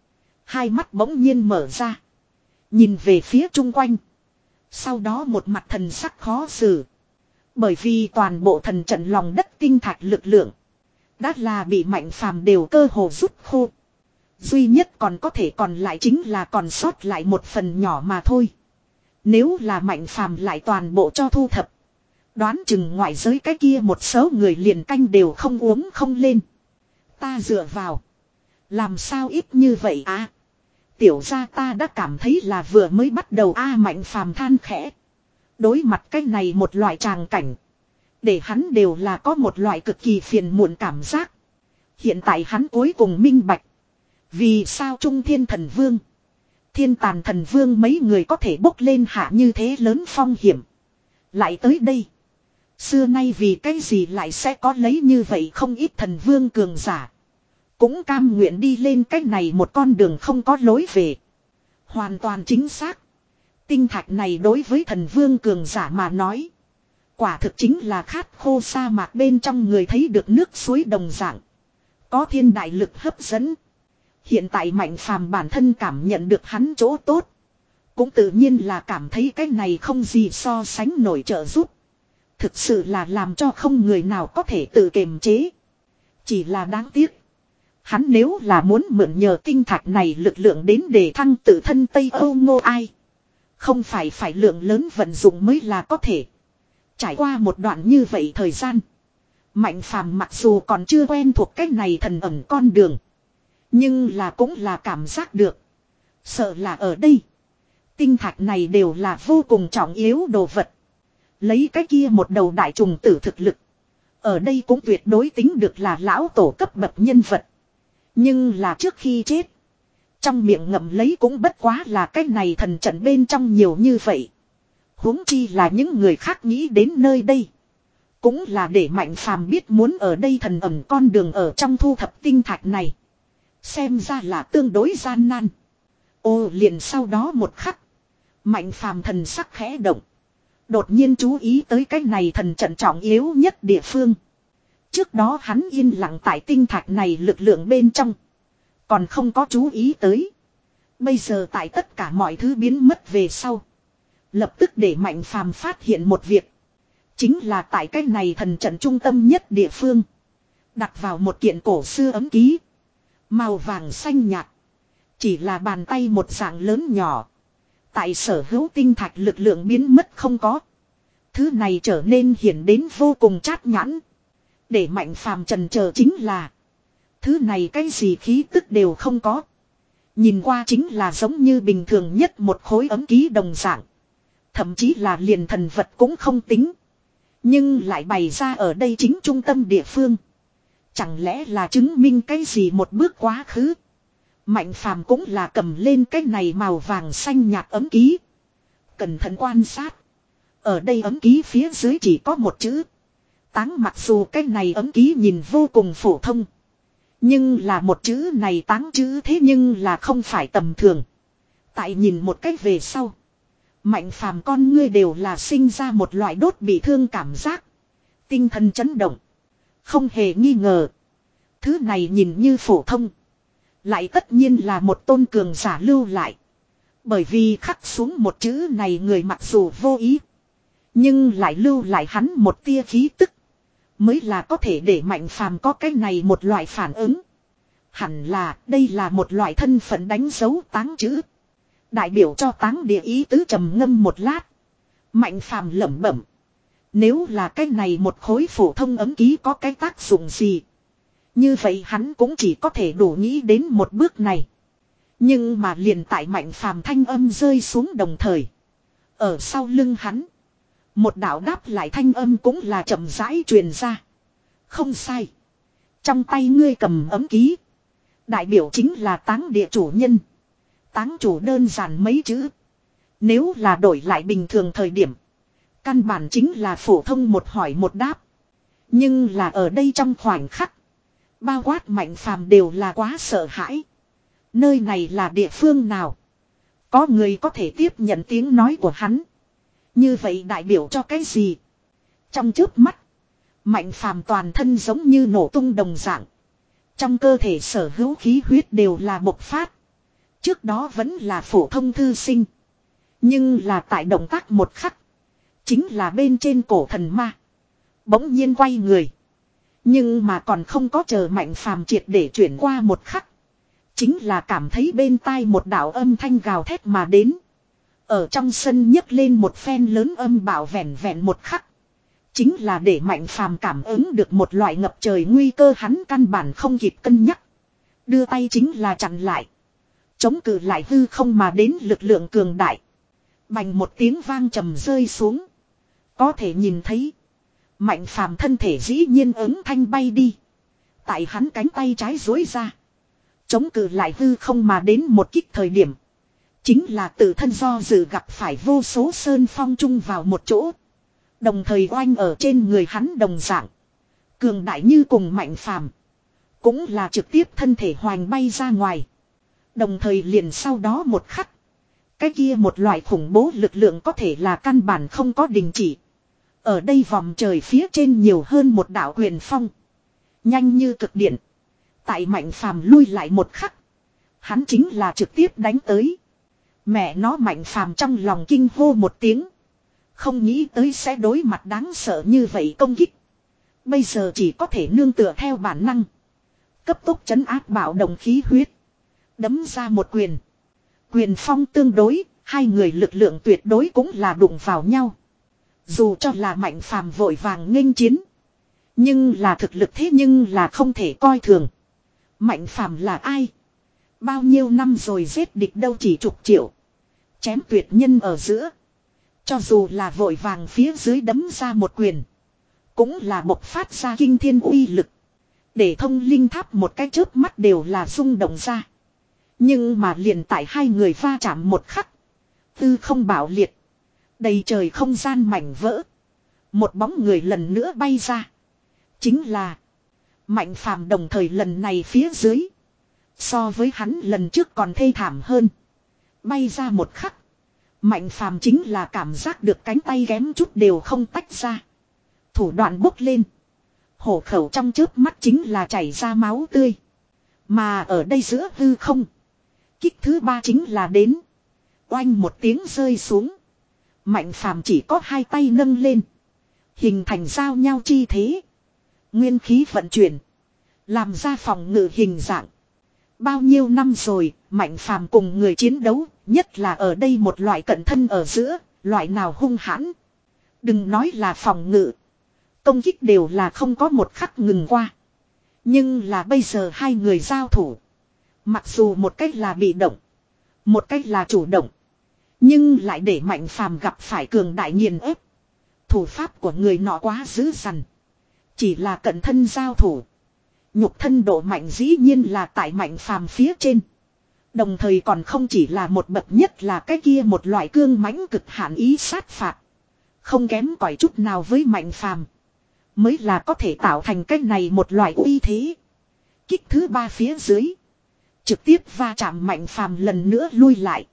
Hai mắt bỗng nhiên mở ra. Nhìn về phía chung quanh. Sau đó một mặt thần sắc khó xử. Bởi vì toàn bộ thần trận lòng đất tinh thạch lực lượng. Đã là bị Mạnh Phàm đều cơ hồ rút khô. Duy nhất còn có thể còn lại chính là còn sót lại một phần nhỏ mà thôi. Nếu là Mạnh Phàm lại toàn bộ cho thu thập. Đoán chừng ngoại giới cái kia một số người liền canh đều không uống không lên. Ta dựa vào. Làm sao ít như vậy à? Tiểu gia ta đã cảm thấy là vừa mới bắt đầu a à, Mạnh Phàm than khẽ. Đối mặt cái này một loại tràng cảnh. Để hắn đều là có một loại cực kỳ phiền muộn cảm giác. Hiện tại hắn cuối cùng minh bạch. Vì sao Trung Thiên Thần Vương, Thiên Tàn Thần Vương mấy người có thể bốc lên hạ như thế lớn phong hiểm. Lại tới đây. Xưa nay vì cái gì lại sẽ có lấy như vậy không ít thần vương cường giả. Cũng cam nguyện đi lên cái này một con đường không có lối về. Hoàn toàn chính xác. Tinh thạch này đối với thần vương cường giả mà nói. Quả thực chính là khát khô sa mạc bên trong người thấy được nước suối đồng dạng. Có thiên đại lực hấp dẫn. Hiện tại Mạnh Phàm bản thân cảm nhận được hắn chỗ tốt. Cũng tự nhiên là cảm thấy cái này không gì so sánh nổi trợ giúp. Thực sự là làm cho không người nào có thể tự kiềm chế. Chỉ là đáng tiếc. Hắn nếu là muốn mượn nhờ tinh thạch này lực lượng đến để thăng tự thân Tây Âu Ngô Ai. Không phải phải lượng lớn vận dụng mới là có thể. Trải qua một đoạn như vậy thời gian. Mạnh Phàm mặc dù còn chưa quen thuộc cái này thần ẩn con đường. Nhưng là cũng là cảm giác được. Sợ là ở đây. Tinh thạch này đều là vô cùng trọng yếu đồ vật. Lấy cái kia một đầu đại trùng tử thực lực. Ở đây cũng tuyệt đối tính được là lão tổ cấp bậc nhân vật. Nhưng là trước khi chết. Trong miệng ngậm lấy cũng bất quá là cái này thần trận bên trong nhiều như vậy. Huống chi là những người khác nghĩ đến nơi đây. Cũng là để Mạnh Phàm biết muốn ở đây thần ẩn con đường ở trong thu thập tinh thạch này. Xem ra là tương đối gian nan. Ô liền sau đó một khắc. Mạnh Phàm thần sắc khẽ động. Đột nhiên chú ý tới cái này thần trận trọng yếu nhất địa phương. Trước đó hắn yên lặng tại tinh thạch này lực lượng bên trong. Còn không có chú ý tới. Bây giờ tại tất cả mọi thứ biến mất về sau. Lập tức để Mạnh Phàm phát hiện một việc. Chính là tại cái này thần trận trung tâm nhất địa phương. Đặt vào một kiện cổ xưa ấm ký. Màu vàng xanh nhạt. Chỉ là bàn tay một dạng lớn nhỏ. Tại sở hữu tinh thạch lực lượng biến mất không có. Thứ này trở nên hiển đến vô cùng chát nhãn. Để Mạnh Phàm trần chờ chính là. Thứ này cái gì khí tức đều không có. Nhìn qua chính là giống như bình thường nhất một khối ấm ký đồng dạng. Thậm chí là liền thần vật cũng không tính. Nhưng lại bày ra ở đây chính trung tâm địa phương. Chẳng lẽ là chứng minh cái gì một bước quá khứ. Mạnh Phàm cũng là cầm lên cái này màu vàng xanh nhạt ấm ký. Cẩn thận quan sát. Ở đây ấm ký phía dưới chỉ có một chữ. Táng, mặc dù cái này ấm ký nhìn vô cùng phổ thông. Nhưng là một chữ này táng chữ thế nhưng là không phải tầm thường. Tại nhìn một cách về sau. Mạnh Phàm con ngươi đều là sinh ra một loại đốt bị thương cảm giác. Tinh thần chấn động. Không hề nghi ngờ. Thứ này nhìn như phổ thông. Lại tất nhiên là một tôn cường giả lưu lại. Bởi vì khắc xuống một chữ này người mặc dù vô ý. Nhưng lại lưu lại hắn một tia khí tức. Mới là có thể để Mạnh Phàm có cái này một loại phản ứng. Hẳn là đây là một loại thân phận đánh dấu táng chữ. Đại biểu cho táng địa ý tứ trầm ngâm một lát. Mạnh Phàm lẩm bẩm. Nếu là cái này một khối phổ thông ấm ký có cái tác dụng gì. Như vậy hắn cũng chỉ có thể đủ nghĩ đến một bước này. Nhưng mà liền tại Mạnh Phàm thanh âm rơi xuống đồng thời. Ở sau lưng hắn. Một đạo đáp lại thanh âm cũng là chậm rãi truyền ra. Không sai. Trong tay ngươi cầm ấm ký. Đại biểu chính là táng địa chủ nhân. Táng chủ đơn giản mấy chữ. Nếu là đổi lại bình thường thời điểm. Căn bản chính là phổ thông một hỏi một đáp. Nhưng là ở đây trong khoảnh khắc. Bao quát Mạnh Phàm đều là quá sợ hãi. Nơi này là địa phương nào? Có người có thể tiếp nhận tiếng nói của hắn. Như vậy đại biểu cho cái gì? Trong chớp mắt. Mạnh Phàm toàn thân giống như nổ tung đồng dạng. Trong cơ thể sở hữu khí huyết đều là bộc phát. Trước đó vẫn là phổ thông thư sinh. Nhưng là tại động tác một khắc. Chính là bên trên cổ thần ma. Bỗng nhiên quay người. Nhưng mà còn không có chờ Mạnh Phàm triệt để chuyển qua một khắc. Chính là cảm thấy bên tai một đạo âm thanh gào thét mà đến. Ở trong sân nhấc lên một phen lớn âm bạo vẹn vẹn một khắc. Chính là để Mạnh Phàm cảm ứng được một loại ngập trời nguy cơ hắn căn bản không kịp cân nhắc. Đưa tay chính là chặn lại. Chống cự lại hư không mà đến lực lượng cường đại. Bành một tiếng vang trầm rơi xuống. Có thể nhìn thấy. Mạnh Phàm thân thể dĩ nhiên ứng thanh bay đi. Tại hắn cánh tay trái duỗi ra. Chống cự lại hư không mà đến một kích thời điểm. Chính là tự thân do dự gặp phải vô số sơn phong chung vào một chỗ. Đồng thời oanh ở trên người hắn đồng dạng. Cường đại như cùng Mạnh Phàm. Cũng là trực tiếp thân thể hoành bay ra ngoài. Đồng thời liền sau đó một khắc. Cái kia một loại khủng bố lực lượng có thể là căn bản không có đình chỉ. Ở đây vòng trời phía trên nhiều hơn một đạo quyền phong. Nhanh như cực điện. Tại Mạnh Phàm lui lại một khắc. Hắn chính là trực tiếp đánh tới. Mẹ nó Mạnh Phàm trong lòng kinh hô một tiếng. Không nghĩ tới sẽ đối mặt đáng sợ như vậy công kích. Bây giờ chỉ có thể nương tựa theo bản năng. Cấp tốc trấn áp bạo động khí huyết. Đấm ra một quyền. Quyền phong tương đối, hai người lực lượng tuyệt đối cũng là đụng vào nhau. Dù cho là Mạnh Phàm vội vàng nghênh chiến. Nhưng là thực lực thế nhưng là không thể coi thường. Mạnh Phàm là ai? Bao nhiêu năm rồi giết địch đâu chỉ chục triệu. Chém tuyệt nhân ở giữa. Cho dù là vội vàng phía dưới đấm ra một quyền. Cũng là bộc phát ra kinh thiên uy lực. Để thông linh tháp một cái chớp mắt đều là rung động ra. Nhưng mà liền tại hai người va chạm một khắc. Tư không bạo liệt. Đầy trời không gian mảnh vỡ. Một bóng người lần nữa bay ra. Chính là Mạnh Phàm đồng thời lần này phía dưới. So với hắn lần trước còn thê thảm hơn. Bay ra một khắc. Mạnh Phàm chính là cảm giác được cánh tay kém chút đều không tách ra. Thủ đoạn bốc lên. Hổ khẩu trong chớp mắt chính là chảy ra máu tươi. Mà ở đây giữa hư không. Kích thứ ba chính là đến. Oanh một tiếng rơi xuống. Mạnh Phàm chỉ có hai tay nâng lên. Hình thành giao nhau chi thế. Nguyên khí vận chuyển. Làm ra phòng ngự hình dạng. Bao nhiêu năm rồi, Mạnh Phàm cùng người chiến đấu, nhất là ở đây một loại cận thân ở giữa, loại nào hung hãn. Đừng nói là phòng ngự. Công kích đều là không có một khắc ngừng qua. Nhưng là bây giờ hai người giao thủ. Mặc dù một cách là bị động. Một cách là chủ động. Nhưng lại để Mạnh Phàm gặp phải cường đại nghiền ép. Thủ pháp của người nọ quá dữ dằn. Chỉ là cận thân giao thủ. Nhục thân độ mạnh dĩ nhiên là tại Mạnh Phàm phía trên. Đồng thời còn không chỉ là một bậc nhất là cái kia một loại cương mãnh cực hạn ý sát phạt. Không kém cỏi chút nào với Mạnh Phàm. Mới là có thể tạo thành cái này một loại uy thế. Kích thứ ba phía dưới. Trực tiếp va chạm Mạnh Phàm lần nữa lui lại.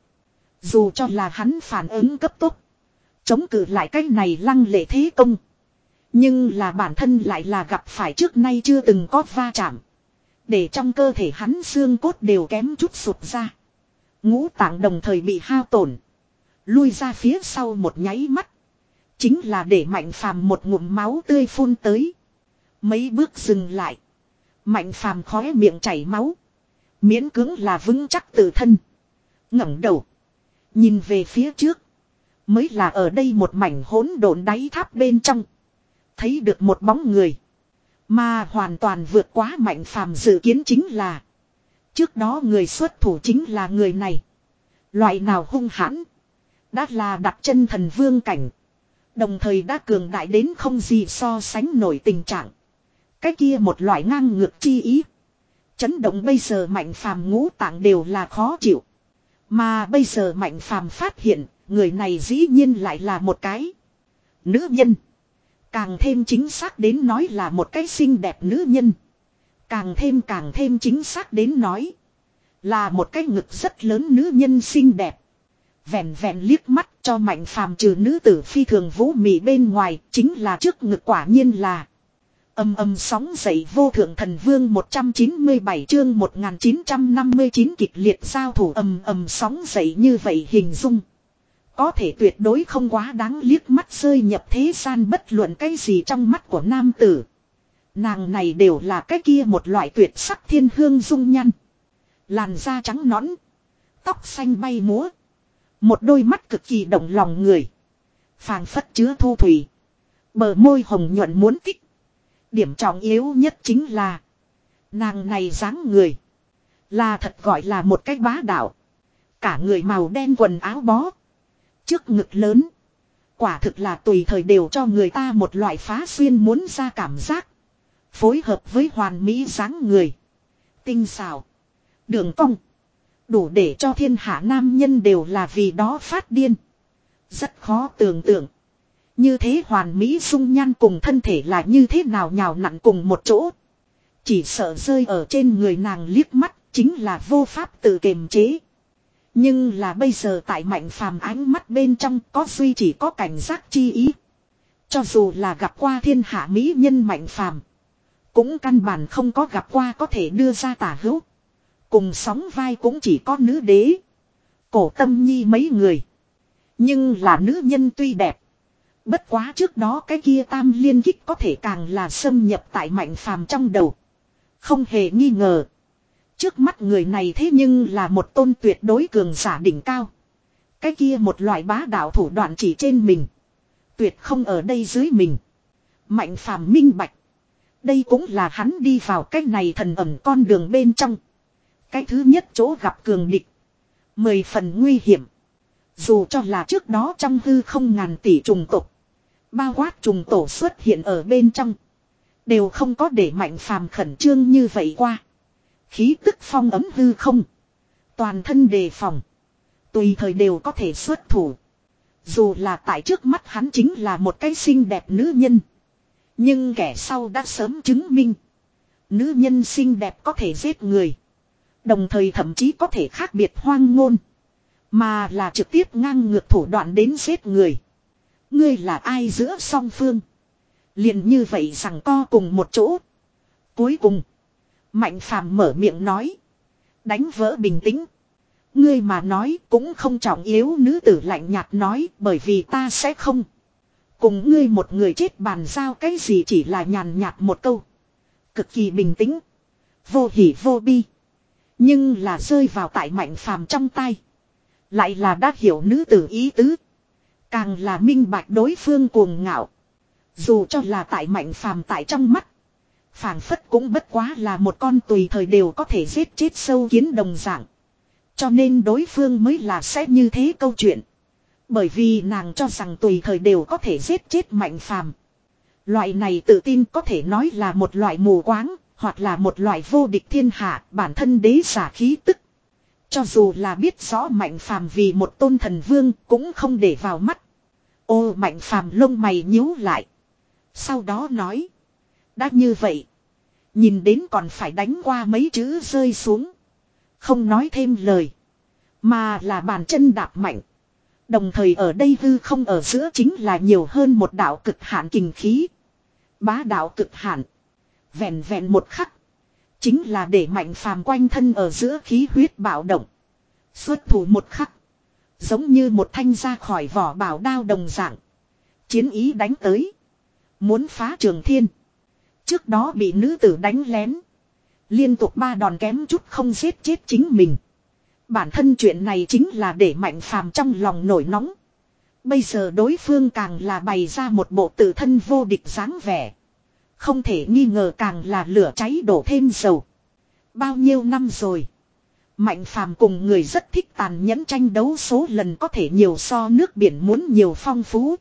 Dù cho là hắn phản ứng cấp tốc. Chống cự lại cái này lăng lệ thế công. Nhưng là bản thân lại là gặp phải trước nay chưa từng có va chạm. Để trong cơ thể hắn xương cốt đều kém chút sụt ra. Ngũ tạng đồng thời bị hao tổn. Lui ra phía sau một nháy mắt. Chính là để Mạnh Phàm một ngụm máu tươi phun tới. Mấy bước dừng lại. Mạnh Phàm khóe miệng chảy máu. Miễn cưỡng là vững chắc tự thân. Ngẩng đầu. Nhìn về phía trước. Mới là ở đây một mảnh hỗn độn đáy tháp bên trong. Thấy được một bóng người. Mà hoàn toàn vượt quá Mạnh Phàm dự kiến chính là. Trước đó người xuất thủ chính là người này. Loại nào hung hãn. Đã là đặt chân thần vương cảnh. Đồng thời đã cường đại đến không gì so sánh nổi tình trạng. Cái kia một loại ngang ngược chi ý. Chấn động bây giờ Mạnh Phàm ngũ tạng đều là khó chịu. Mà bây giờ Mạnh Phàm phát hiện. Người này dĩ nhiên lại là một cái nữ nhân. Càng thêm chính xác đến nói là một cái xinh đẹp nữ nhân. Càng thêm càng thêm chính xác đến nói. Là một cái ngực rất lớn nữ nhân xinh đẹp. Vẹn vẹn liếc mắt cho Mạnh Phàm trừ nữ tử phi thường vũ mị bên ngoài. Chính là trước ngực quả nhiên là Âm âm sóng dậy vô thượng thần vương một trăm chín mươi bảy chương một nghìn chín trăm năm mươi chín kịch liệt giao thủ ầm ầm sóng dậy như vậy hình dung. Có thể tuyệt đối không quá đáng liếc mắt rơi nhập thế gian bất luận cái gì trong mắt của nam tử. Nàng này đều là cái kia một loại tuyệt sắc thiên hương dung nhan. Làn da trắng nõn. Tóc xanh bay múa. Một đôi mắt cực kỳ động lòng người. Phàng phất chứa thu thủy. Bờ môi hồng nhuận muốn kích. Điểm trọng yếu nhất chính là. Nàng này dáng người. Là thật gọi là một cái bá đạo. Cả người màu đen quần áo bó. Trước ngực lớn. Quả thực là tùy thời đều cho người ta một loại phá xuyên muốn ra cảm giác. Phối hợp với hoàn mỹ dáng người. Tinh xảo. Đường cong. Đủ để cho thiên hạ nam nhân đều là vì đó phát điên. Rất khó tưởng tượng. Như thế hoàn mỹ dung nhan cùng thân thể là như thế nào nhào nặn cùng một chỗ. Chỉ sợ rơi ở trên người nàng liếc mắt chính là vô pháp tự kiềm chế. Nhưng là bây giờ tại Mạnh Phàm ánh mắt bên trong có duy chỉ có cảnh giác chi ý. Cho dù là gặp qua thiên hạ mỹ nhân Mạnh Phàm, cũng căn bản không có gặp qua có thể đưa ra tả hữu. Cùng sóng vai cũng chỉ có nữ đế, Cổ Tâm Nhi mấy người. Nhưng là nữ nhân tuy đẹp, bất quá trước đó cái kia tam liên kích có thể càng là xâm nhập tại Mạnh Phàm trong đầu. Không hề nghi ngờ. Trước mắt người này thế nhưng là một tôn tuyệt đối cường giả đỉnh cao. Cái kia một loại bá đạo thủ đoạn chỉ trên mình. Tuyệt không ở đây dưới mình. Mạnh Phàm minh bạch. Đây cũng là hắn đi vào cái này thần ẩn con đường bên trong. Cái thứ nhất chỗ gặp cường địch. Mười phần nguy hiểm. Dù cho là trước đó trong hư không ngàn tỷ trùng tộc. Bao quát trùng tổ xuất hiện ở bên trong. Đều không có để Mạnh Phàm khẩn trương như vậy qua. Khí tức phong ấm hư không. Toàn thân đề phòng. Tùy thời đều có thể xuất thủ. Dù là tại trước mắt hắn chính là một cái xinh đẹp nữ nhân. Nhưng kẻ sau đã sớm chứng minh. Nữ nhân xinh đẹp có thể giết người. Đồng thời thậm chí có thể khác biệt hoang ngôn. Mà là trực tiếp ngang ngược thủ đoạn đến giết người. Ngươi là ai giữa song phương. Liền như vậy rằng co cùng một chỗ. Cuối cùng. Mạnh Phàm mở miệng nói. Đánh vỡ bình tĩnh. Ngươi mà nói cũng không trọng yếu, nữ tử lạnh nhạt nói, bởi vì ta sẽ không. Cùng ngươi một người chết bàn giao cái gì, chỉ là nhàn nhạt một câu. Cực kỳ bình tĩnh. Vô hỉ vô bi. Nhưng là rơi vào tại Mạnh Phàm trong tay. Lại là đã hiểu nữ tử ý tứ. Càng là minh bạch đối phương cuồng ngạo. Dù cho là tại Mạnh Phàm tại trong mắt. Phảng phất cũng bất quá là một con tùy thời đều có thể giết chết sâu kiến đồng dạng. Cho nên đối phương mới là sẽ như thế câu chuyện. Bởi vì nàng cho rằng tùy thời đều có thể giết chết Mạnh Phàm. Loại này tự tin có thể nói là một loại mù quáng, hoặc là một loại vô địch thiên hạ, bản thân đế giả khí tức. Cho dù là biết rõ Mạnh Phàm vì một tôn thần vương cũng không để vào mắt. Ô, Mạnh Phàm lông mày nhíu lại. Sau đó nói. Đã như vậy. Nhìn đến còn phải đánh qua mấy chữ rơi xuống. Không nói thêm lời. Mà là bàn chân đạp mạnh. Đồng thời ở đây hư không ở giữa chính là nhiều hơn một đạo cực hạn kình khí. Bá đạo cực hạn. Vẹn vẹn một khắc. Chính là để Mạnh Phàm quanh thân ở giữa khí huyết bạo động. Xuất thủ một khắc. Giống như một thanh ra khỏi vỏ bảo đao đồng dạng. Chiến ý đánh tới. Muốn phá trường thiên. Trước đó bị nữ tử đánh lén. Liên tục ba đòn kém chút không giết chết chính mình. Bản thân chuyện này chính là để Mạnh Phàm trong lòng nổi nóng. Bây giờ đối phương càng là bày ra một bộ tự thân vô địch dáng vẻ. Không thể nghi ngờ càng là lửa cháy đổ thêm dầu. Bao nhiêu năm rồi. Mạnh Phàm cùng người rất thích tàn nhẫn tranh đấu, số lần có thể nhiều so nước biển muốn nhiều phong phú.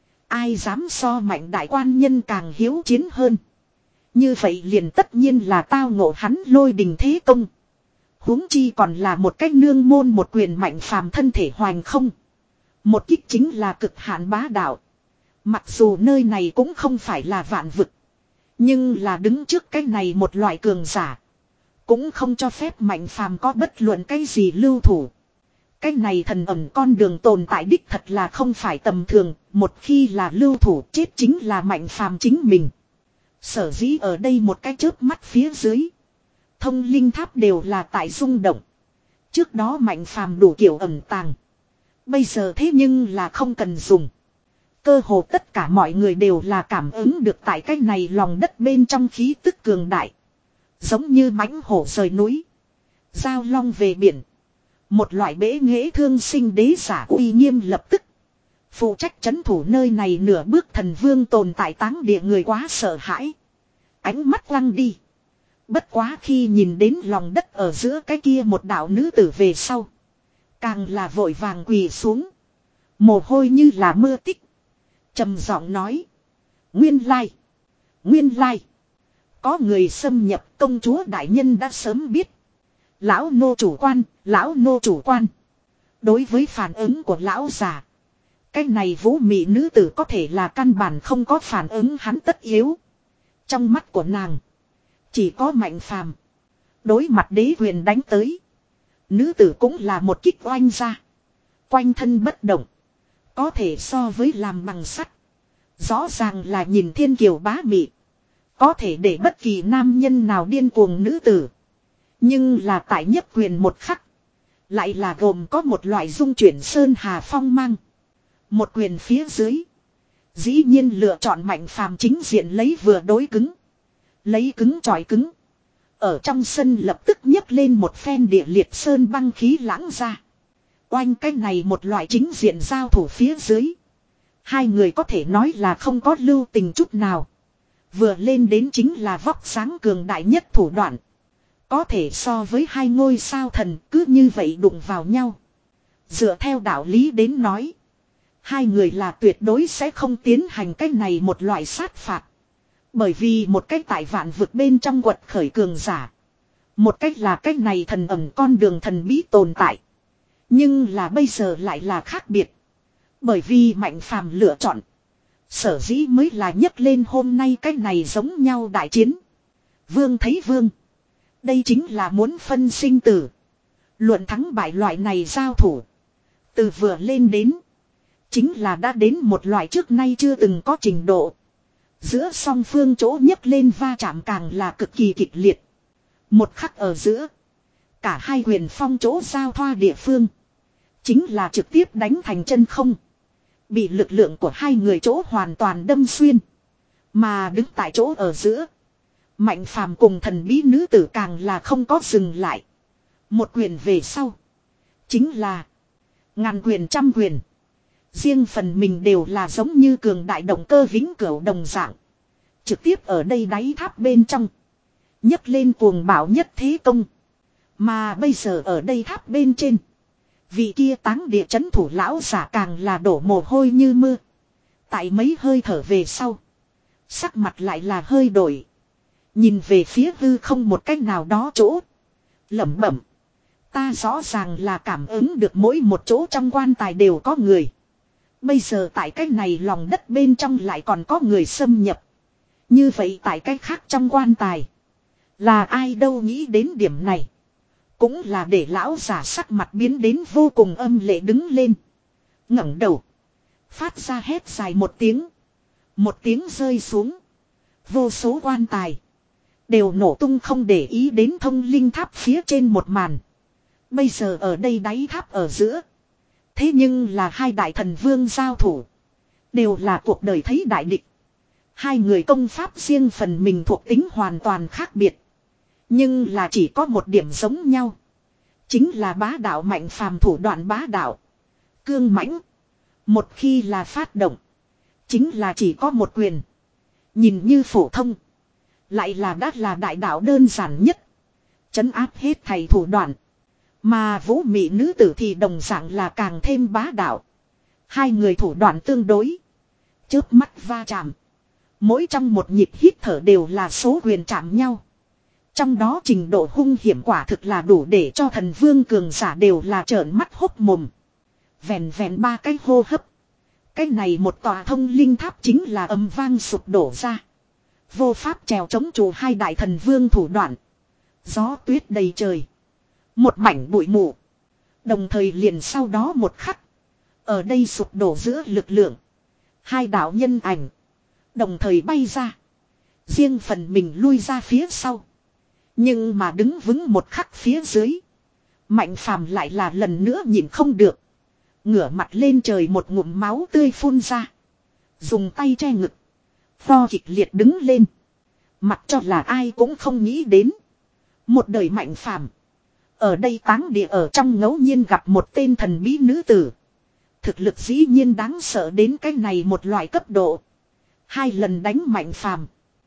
Ai dám so Mạnh đại quan nhân càng hiếu chiến hơn. Như vậy liền tất nhiên là tao ngộ hắn lôi đình thế công. Huống chi còn là một cách nương môn một quyền. Mạnh Phàm thân thể hoành không. Một kích chính là cực hạn bá đạo. Mặc dù nơi này cũng không phải là vạn vực. Nhưng là đứng trước cái này một loại cường giả. Cũng không cho phép Mạnh Phàm có bất luận cái gì lưu thủ. Cái này thần ẩn con đường tồn tại đích thật là không phải tầm thường. Một khi là lưu thủ chết chính là Mạnh Phàm chính mình. Sở dĩ ở đây một cái chớp mắt phía dưới. Thông linh tháp đều là tại rung động. Trước đó Mạnh Phàm đủ kiểu ẩn tàng. Bây giờ thế nhưng là không cần dùng. Cơ hồ tất cả mọi người đều là cảm ứng được tại cái này lòng đất bên trong khí tức cường đại. Giống như mãnh hổ rời núi. Giao long về biển. Một loại bế nghệ thương sinh đế giả uy nghiêm lập tức. Phụ trách trấn thủ nơi này nửa bước thần vương tồn tại táng địa người quá sợ hãi. Ánh mắt lăng đi. Bất quá khi nhìn đến lòng đất ở giữa cái kia một đạo nữ tử về sau. Càng là vội vàng quỳ xuống. Mồ hôi như là mưa tích. Trầm giọng nói. Nguyên lai. Nguyên lai. Có người xâm nhập công chúa đại nhân đã sớm biết. Lão nô chủ quan, lão nô chủ quan. Đối với phản ứng của lão già. Cái này vũ mị nữ tử có thể là căn bản không có phản ứng hắn tất yếu. Trong mắt của nàng. Chỉ có Mạnh Phàm. Đối mặt đế huyền đánh tới. Nữ tử cũng là một kích oanh ra. Quanh thân bất động. Có thể so với làm bằng sắt. Rõ ràng là nhìn thiên kiều bá mị. Có thể để bất kỳ nam nhân nào điên cuồng nữ tử. Nhưng là tại nhất quyền một khắc. Lại là gồm có một loại dung chuyển sơn hà phong mang. Một quyền phía dưới. Dĩ nhiên lựa chọn Mạnh Phàm chính diện lấy vừa đối cứng. Lấy cứng chọi cứng. Ở trong sân lập tức nhấc lên một phen địa liệt sơn băng khí lãng ra. Oanh cái này một loại chính diện giao thủ phía dưới. Hai người có thể nói là không có lưu tình chút nào. Vừa lên đến chính là vóc sáng cường đại nhất thủ đoạn. Có thể so với hai ngôi sao thần cứ như vậy đụng vào nhau. Dựa theo đạo lý đến nói. Hai người là tuyệt đối sẽ không tiến hành cái này một loại sát phạt. Bởi vì một cách tại vạn vực bên trong quật khởi cường giả. Một cách là cách này thần ẩn con đường thần bí tồn tại. Nhưng là bây giờ lại là khác biệt. Bởi vì Mạnh Phàm lựa chọn. Sở dĩ mới là nhấc lên hôm nay cách này giống nhau đại chiến. Vương thấy vương. Đây chính là muốn phân sinh tử. Luận thắng bại loại này giao thủ. Từ vừa lên đến. Chính là đã đến một loại trước nay chưa từng có trình độ. Giữa song phương chỗ nhấc lên va chạm càng là cực kỳ kịch liệt. Một khắc ở giữa. Cả hai huyền phong chỗ giao thoa địa phương. Chính là trực tiếp đánh thành chân không. Bị lực lượng của hai người chỗ hoàn toàn đâm xuyên. Mà đứng tại chỗ ở giữa. Mạnh Phàm cùng thần bí nữ tử càng là không có dừng lại. Một quyền về sau. Chính là. Ngàn quyền trăm quyền. Riêng phần mình đều là giống như cường đại động cơ vĩnh cửu đồng dạng. Trực tiếp ở đây đáy tháp bên trong. Nhấc lên cuồng bạo nhất thế công. Mà bây giờ ở đây tháp bên trên. Vị kia táng địa chấn thủ lão giả càng là đổ mồ hôi như mưa. Tại mấy hơi thở về sau. Sắc mặt lại là hơi đổi. Nhìn về phía hư không một cách nào đó chỗ. Lẩm bẩm. Ta rõ ràng là cảm ứng được mỗi một chỗ trong quan tài đều có người. Bây giờ tại cái này lòng đất bên trong lại còn có người xâm nhập. Như vậy tại cái khác trong quan tài. Là ai đâu nghĩ đến điểm này. Cũng là để lão giả sắc mặt biến đến vô cùng âm lệ đứng lên. ngẩng đầu. Phát ra hét dài một tiếng. Một tiếng rơi xuống. Vô số quan tài. Đều nổ tung không để ý đến thông linh tháp phía trên một màn. Bây giờ ở đây đáy tháp ở giữa. Thế nhưng là hai đại thần vương giao thủ. Đều là cuộc đời thấy đại địch. Hai người công pháp riêng phần mình thuộc tính hoàn toàn khác biệt. Nhưng là chỉ có một điểm giống nhau. Chính là bá đạo Mạnh Phàm thủ đoạn bá đạo. Cương mãnh. Một khi là phát động. Chính là chỉ có một quyền. Nhìn như phổ thông. Lại là đắt là đại đạo đơn giản nhất. Trấn áp hết thầy thủ đoạn. Mà vũ mị nữ tử thì đồng dạng là càng thêm bá đạo. Hai người thủ đoạn tương đối. Chớp mắt va chạm. Mỗi trong một nhịp hít thở đều là số quyền chạm nhau. Trong đó trình độ hung hiểm quả thực là đủ để cho thần vương cường giả đều là trợn mắt hốc mồm. Vẹn vẹn ba cái hô hấp. Cái này một tòa thông linh tháp chính là âm vang sụp đổ ra. Vô pháp trèo chống trụ hai đại thần vương thủ đoạn. Gió tuyết đầy trời. Một mảnh bụi mù. Đồng thời liền sau đó một khắc. Ở đây sụp đổ giữa lực lượng. Hai đạo nhân ảnh. Đồng thời bay ra. Riêng phần mình lui ra phía sau. Nhưng mà đứng vững một khắc phía dưới. Mạnh phàm lại là lần nữa nhìn không được. Ngửa mặt lên trời một ngụm máu tươi phun ra. Dùng tay che ngực. Pho kịch liệt đứng lên. Mặc cho là ai cũng không nghĩ đến. Một đời mạnh phàm. Ở đây táng địa ở trong ngẫu nhiên gặp một tên thần bí nữ tử. Thực lực dĩ nhiên đáng sợ đến cái này một loại cấp độ. Hai lần đánh mạnh phàm.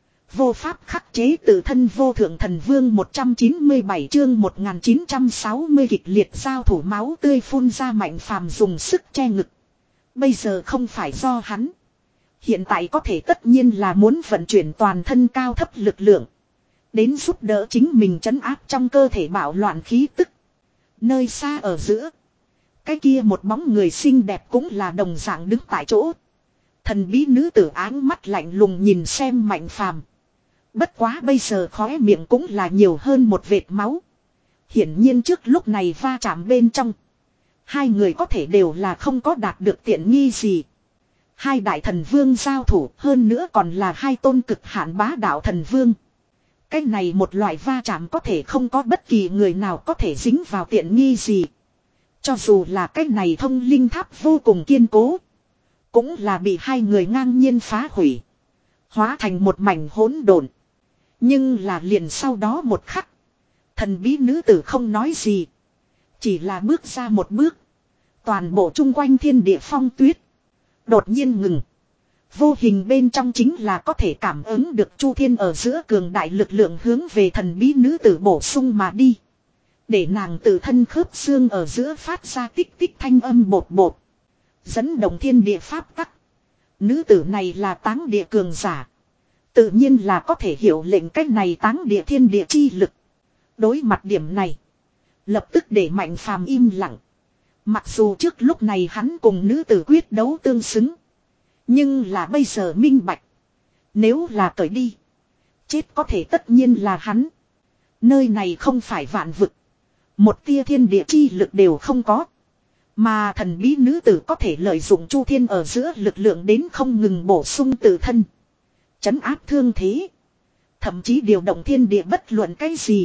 Vô pháp khắc chế tự thân vô thượng thần vương một trăm chín mươi bảy chương một nghìn chín trăm sáu mươi kịch liệt giao thủ máu tươi phun ra mạnh phàm dùng sức che ngực. Bây giờ không phải do hắn. Hiện tại có thể tất nhiên là muốn vận chuyển toàn thân cao thấp lực lượng. Đến giúp đỡ chính mình trấn áp trong cơ thể bạo loạn khí tức. Nơi xa ở giữa. Cái kia một bóng người xinh đẹp cũng là đồng dạng đứng tại chỗ. Thần bí nữ tử áng mắt lạnh lùng nhìn xem mạnh phàm. Bất quá bây giờ khóe miệng cũng là nhiều hơn một vệt máu. Hiển nhiên trước lúc này va chạm bên trong. Hai người có thể đều là không có đạt được tiện nghi gì. Hai đại thần vương giao thủ hơn nữa còn là hai tôn cực hạn bá đạo thần vương. Cái này một loại va chạm có thể không có bất kỳ người nào có thể dính vào tiện nghi gì. Cho dù là cái này thông linh tháp vô cùng kiên cố. Cũng là bị hai người ngang nhiên phá hủy. Hóa thành một mảnh hỗn độn. Nhưng là liền sau đó một khắc. Thần bí nữ tử không nói gì. Chỉ là bước ra một bước. Toàn bộ chung quanh thiên địa phong tuyết. Đột nhiên ngừng. Vô hình bên trong chính là có thể cảm ứng được Chu Thiên ở giữa cường đại lực lượng hướng về thần bí nữ tử bổ sung mà đi. Để nàng tự thân khớp xương ở giữa phát ra tích tích thanh âm bột bột. Dẫn động thiên địa pháp tắc. Nữ tử này là táng địa cường giả. Tự nhiên là có thể hiểu lệnh cách này táng địa thiên địa chi lực. Đối mặt điểm này. Lập tức để mạnh phàm im lặng. Mặc dù trước lúc này hắn cùng nữ tử quyết đấu tương xứng. Nhưng là bây giờ minh bạch. Nếu là cởi đi. Chết có thể tất nhiên là hắn. Nơi này không phải vạn vực. Một tia thiên địa chi lực đều không có. Mà thần bí nữ tử có thể lợi dụng Chu Thiên ở giữa lực lượng đến không ngừng bổ sung tự thân. Chấn áp thương thế. Thậm chí điều động thiên địa bất luận cái gì.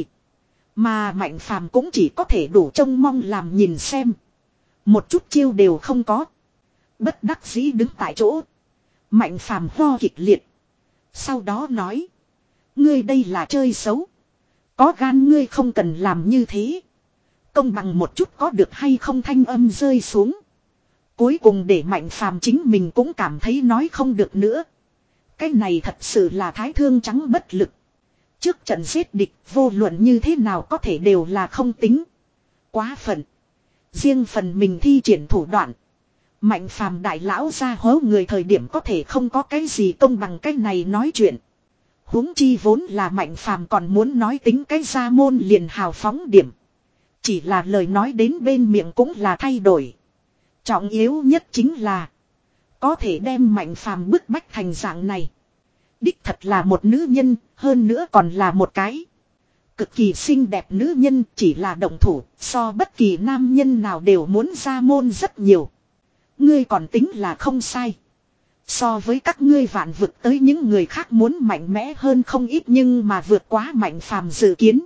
Mà mạnh phàm cũng chỉ có thể đủ trông mong làm nhìn xem. Một chút chiêu đều không có. Bất đắc dĩ đứng tại chỗ. Mạnh phàm ho kịch liệt. Sau đó nói. Ngươi đây là chơi xấu. Có gan ngươi không cần làm như thế. Công bằng một chút có được hay không thanh âm rơi xuống. Cuối cùng để mạnh phàm chính mình cũng cảm thấy nói không được nữa. Cái này thật sự là thái thương trắng bất lực. Trước trận giết địch vô luận như thế nào có thể đều là không tính. Quá phận. Riêng phần mình thi triển thủ đoạn. Mạnh phàm đại lão ra hố người thời điểm có thể không có cái gì công bằng cái này nói chuyện. Huống chi vốn là mạnh phàm còn muốn nói tính cái ra môn liền hào phóng điểm. Chỉ là lời nói đến bên miệng cũng là thay đổi. Trọng yếu nhất chính là. Có thể đem mạnh phàm bức bách thành dạng này. Đích thật là một nữ nhân, hơn nữa còn là một cái. Cực kỳ xinh đẹp nữ nhân chỉ là động thủ, so bất kỳ nam nhân nào đều muốn ra môn rất nhiều. Ngươi còn tính là không sai. So với các ngươi vạn vực tới những người khác muốn mạnh mẽ hơn không ít nhưng mà vượt quá mạnh phàm dự kiến.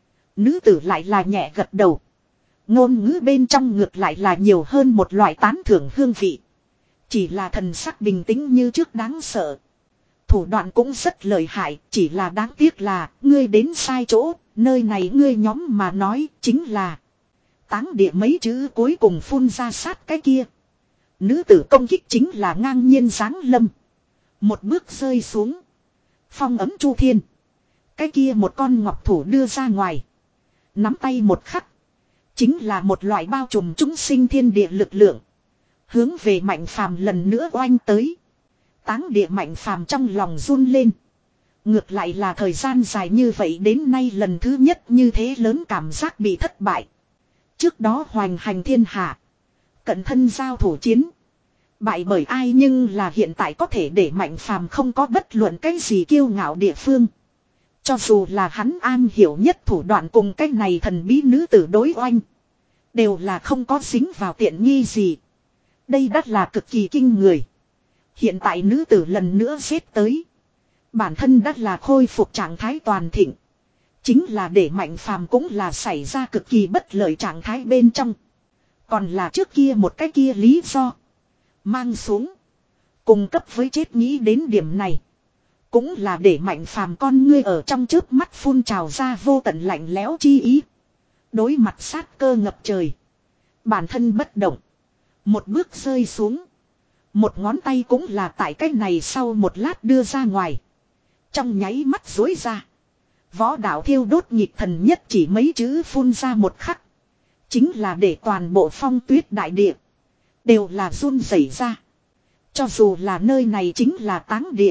Nữ tử lại là nhẹ gật đầu. Ngôn ngữ bên trong ngược lại là nhiều hơn một loại tán thưởng hương vị. Chỉ là thần sắc bình tĩnh như trước đáng sợ. Thủ đoạn cũng rất lợi hại, chỉ là đáng tiếc là ngươi đến sai chỗ, nơi này ngươi nhóm mà nói chính là táng địa mấy chữ cuối cùng phun ra sát cái kia. Nữ tử công kích chính là ngang nhiên giáng lâm. Một bước rơi xuống. Phong ấm Chu Thiên. Cái kia một con ngọc thủ đưa ra ngoài. Nắm tay một khắc. Chính là một loại bao trùm chúng sinh thiên địa lực lượng. Hướng về mạnh phàm lần nữa oanh tới. Táng địa mạnh phàm trong lòng run lên. Ngược lại là thời gian dài như vậy đến nay lần thứ nhất như thế lớn cảm giác bị thất bại. Trước đó hoành hành thiên hạ. Cận thân giao thủ chiến. Bại bởi ai nhưng là hiện tại có thể để mạnh phàm không có bất luận cái gì kiêu ngạo địa phương. Cho dù là hắn an hiểu nhất thủ đoạn cùng cái này thần bí nữ tử đối oanh. Đều là không có dính vào tiện nghi gì. Đây đắt là cực kỳ kinh người. Hiện tại nữ tử lần nữa xếp tới. Bản thân đã là khôi phục trạng thái toàn thịnh. Chính là để Mạnh Phàm cũng là xảy ra cực kỳ bất lợi trạng thái bên trong. Còn là trước kia một cái kia lý do. Mang xuống. Cùng cấp với chết nghĩ đến điểm này. Cũng là để Mạnh Phàm con ngươi ở trong chớp mắt phun trào ra vô tận lạnh lẽo chi ý. Đối mặt sát cơ ngập trời. Bản thân bất động. Một bước rơi xuống. Một ngón tay cũng là tại cách này sau một lát đưa ra ngoài. Trong nháy mắt dối ra. Võ đạo thiêu đốt nhịp thần nhất chỉ mấy chữ phun ra một khắc. Chính là để toàn bộ phong tuyết đại địa. Đều là run rẩy ra. Cho dù là nơi này chính là táng địa.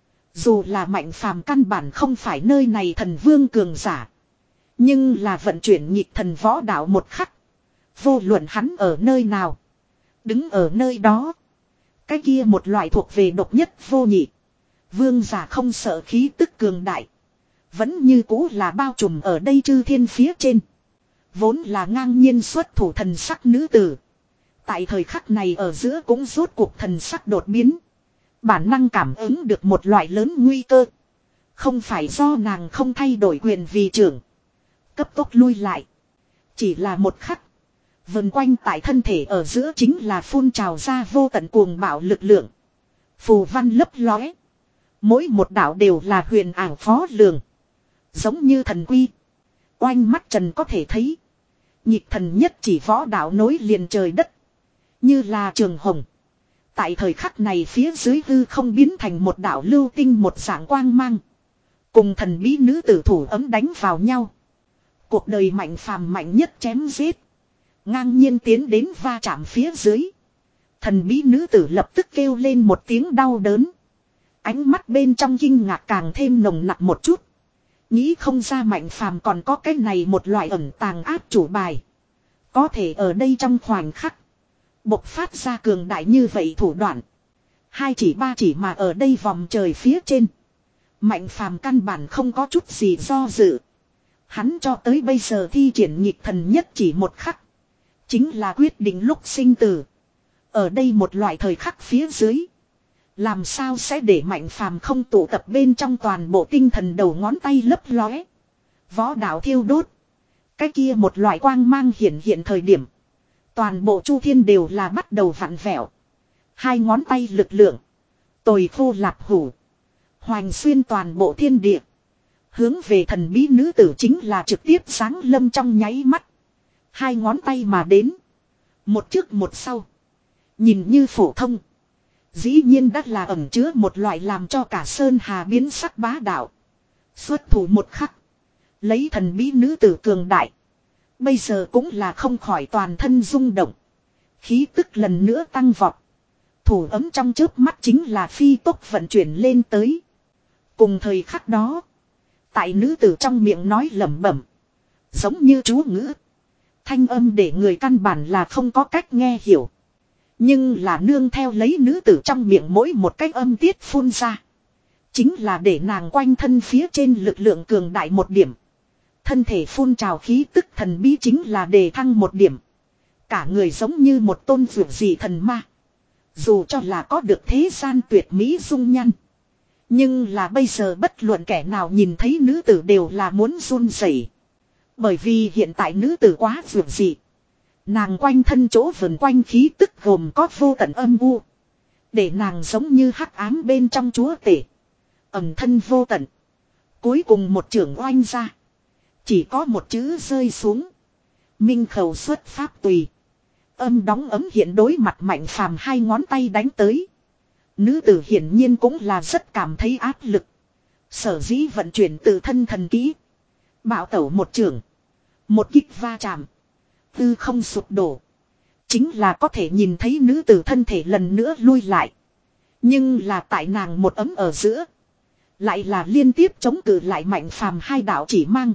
Dù là Mạnh Phàm căn bản không phải nơi này thần vương cường giả. Nhưng là vận chuyển nhịp thần võ đạo một khắc. Vô luận hắn ở nơi nào. Đứng ở nơi đó. Cái kia một loại thuộc về độc nhất vô nhị. Vương giả không sợ khí tức cường đại. Vẫn như cũ là bao trùm ở đây chư thiên phía trên. Vốn là ngang nhiên xuất thủ thần sắc nữ tử. Tại thời khắc này ở giữa cũng rốt cuộc thần sắc đột biến. Bản năng cảm ứng được một loại lớn nguy cơ. Không phải do nàng không thay đổi quyền vì trưởng. Cấp tốc lui lại. Chỉ là một khắc. Vần quanh tại thân thể ở giữa chính là phun trào ra vô tận cuồng bạo lực lượng. Phù văn lấp lóe. Mỗi một đạo đều là huyền ảo khó lường. Giống như thần quy. Oanh mắt trần có thể thấy. Nhịp thần nhất chỉ võ đạo nối liền trời đất. Như là trường hồng. Tại thời khắc này phía dưới hư không biến thành một đạo lưu tinh một dạng quang mang. Cùng thần bí nữ tử thủ ấm đánh vào nhau. Cuộc đời Mạnh Phàm mạnh nhất chém giết. Ngang nhiên tiến đến va chạm phía dưới. Thần bí nữ tử lập tức kêu lên một tiếng đau đớn. Ánh mắt bên trong kinh ngạc càng thêm nồng nặc một chút. Nghĩ không ra Mạnh Phàm còn có cái này một loại ẩn tàng áp chủ bài. Có thể ở đây trong khoảnh khắc. Bộc phát ra cường đại như vậy thủ đoạn. Hai chỉ ba chỉ mà ở đây vòng trời phía trên. Mạnh Phàm căn bản không có chút gì do dự. Hắn cho tới bây giờ thi triển nhịp thần nhất chỉ một khắc. Chính là quyết định lúc sinh tử. Ở đây một loại thời khắc phía dưới. Làm sao sẽ để Mạnh Phàm không tụ tập bên trong toàn bộ tinh thần đầu ngón tay lấp lóe. Võ đạo thiêu đốt. Cái kia một loại quang mang hiện hiện thời điểm. Toàn bộ chu thiên đều là bắt đầu vặn vẹo. Hai ngón tay lực lượng. Tồi khô lạp hủ. Hoành xuyên toàn bộ thiên địa. Hướng về thần bí nữ tử chính là trực tiếp sáng lâm trong nháy mắt. Hai ngón tay mà đến. Một trước một sau. Nhìn như phổ thông. Dĩ nhiên đã là ẩn chứa một loại làm cho cả sơn hà biến sắc bá đạo. Xuất thủ một khắc. Lấy thần bí nữ tử cường đại. Bây giờ cũng là không khỏi toàn thân rung động. Khí tức lần nữa tăng vọt. Thủ ấm trong chớp mắt chính là phi tốc vận chuyển lên tới. Cùng thời khắc đó. Tại nữ tử trong miệng nói lẩm bẩm. Giống như chú ngữ. Thanh âm để người căn bản là không có cách nghe hiểu. Nhưng là nương theo lấy nữ tử trong miệng mỗi một cái âm tiết phun ra. Chính là để nàng quanh thân phía trên lực lượng cường đại một điểm. Thân thể phun trào khí tức thần bí chính là đề thăng một điểm. Cả người giống như một tôn dược dị thần ma. Dù cho là có được thế gian tuyệt mỹ dung nhan. Nhưng là bây giờ bất luận kẻ nào nhìn thấy nữ tử đều là muốn run rẩy. Bởi vì hiện tại nữ tử quá dược dị. Nàng quanh thân chỗ vần quanh khí tức gồm có vô tận âm u. Để nàng giống như hắc ám bên trong chúa tể. Ẩm thân vô tận. Cuối cùng một trưởng oanh ra. Chỉ có một chữ rơi xuống. Minh khẩu xuất pháp tùy. Âm đóng ấm hiện đối mặt Mạnh Phàm hai ngón tay đánh tới. Nữ tử hiển nhiên cũng là rất cảm thấy áp lực. Sở dĩ vận chuyển tự thân thần kỹ. Bạo tẩu một trưởng. Một kích va chạm. Tư không sụp đổ. Chính là có thể nhìn thấy nữ tử thân thể lần nữa lui lại. Nhưng là tại nàng một ấm ở giữa. Lại là liên tiếp chống cự lại Mạnh Phàm hai đạo chỉ mang.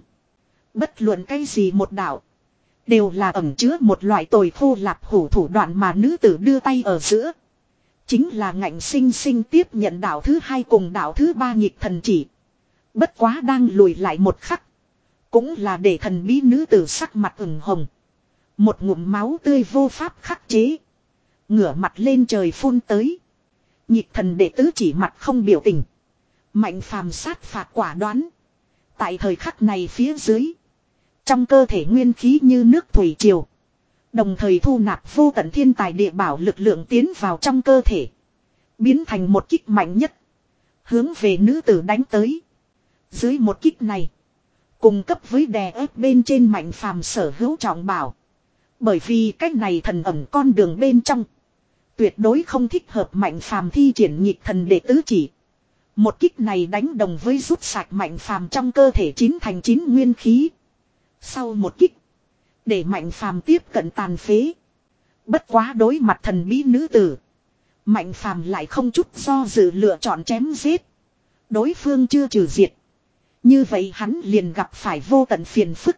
Bất luận cái gì một đạo. Đều là ẩn chứa một loại tồi khô lạp hủ thủ đoạn mà nữ tử đưa tay ở giữa. Chính là ngạnh sinh sinh tiếp nhận đạo thứ hai cùng đạo thứ ba nghịch thần chỉ. Bất quá đang lùi lại một khắc. Cũng là để thần bí nữ tử sắc mặt ửng hồng. Một ngụm máu tươi vô pháp khắc chế. Ngửa mặt lên trời phun tới. Nhịp thần đệ tứ chỉ mặt không biểu tình. Mạnh phàm sát phạt quả đoán. Tại thời khắc này phía dưới. Trong cơ thể nguyên khí như nước thủy triều. Đồng thời thu nạp vô tận thiên tài địa bảo lực lượng tiến vào trong cơ thể. Biến thành một kích mạnh nhất. Hướng về nữ tử đánh tới. Dưới một kích này. Cùng cấp với đè ép bên trên mạnh phàm sở hữu trọng bảo. Bởi vì cách này thần ẩm con đường bên trong. Tuyệt đối không thích hợp mạnh phàm thi triển nhịp thần để tứ chỉ. Một kích này đánh đồng với rút sạch mạnh phàm trong cơ thể chín thành chín nguyên khí. Sau một kích. Để mạnh phàm tiếp cận tàn phế. Bất quá đối mặt thần bí nữ tử. Mạnh phàm lại không chút do dự lựa chọn chém giết. Đối phương chưa trừ diệt. Như vậy hắn liền gặp phải vô tận phiền phức.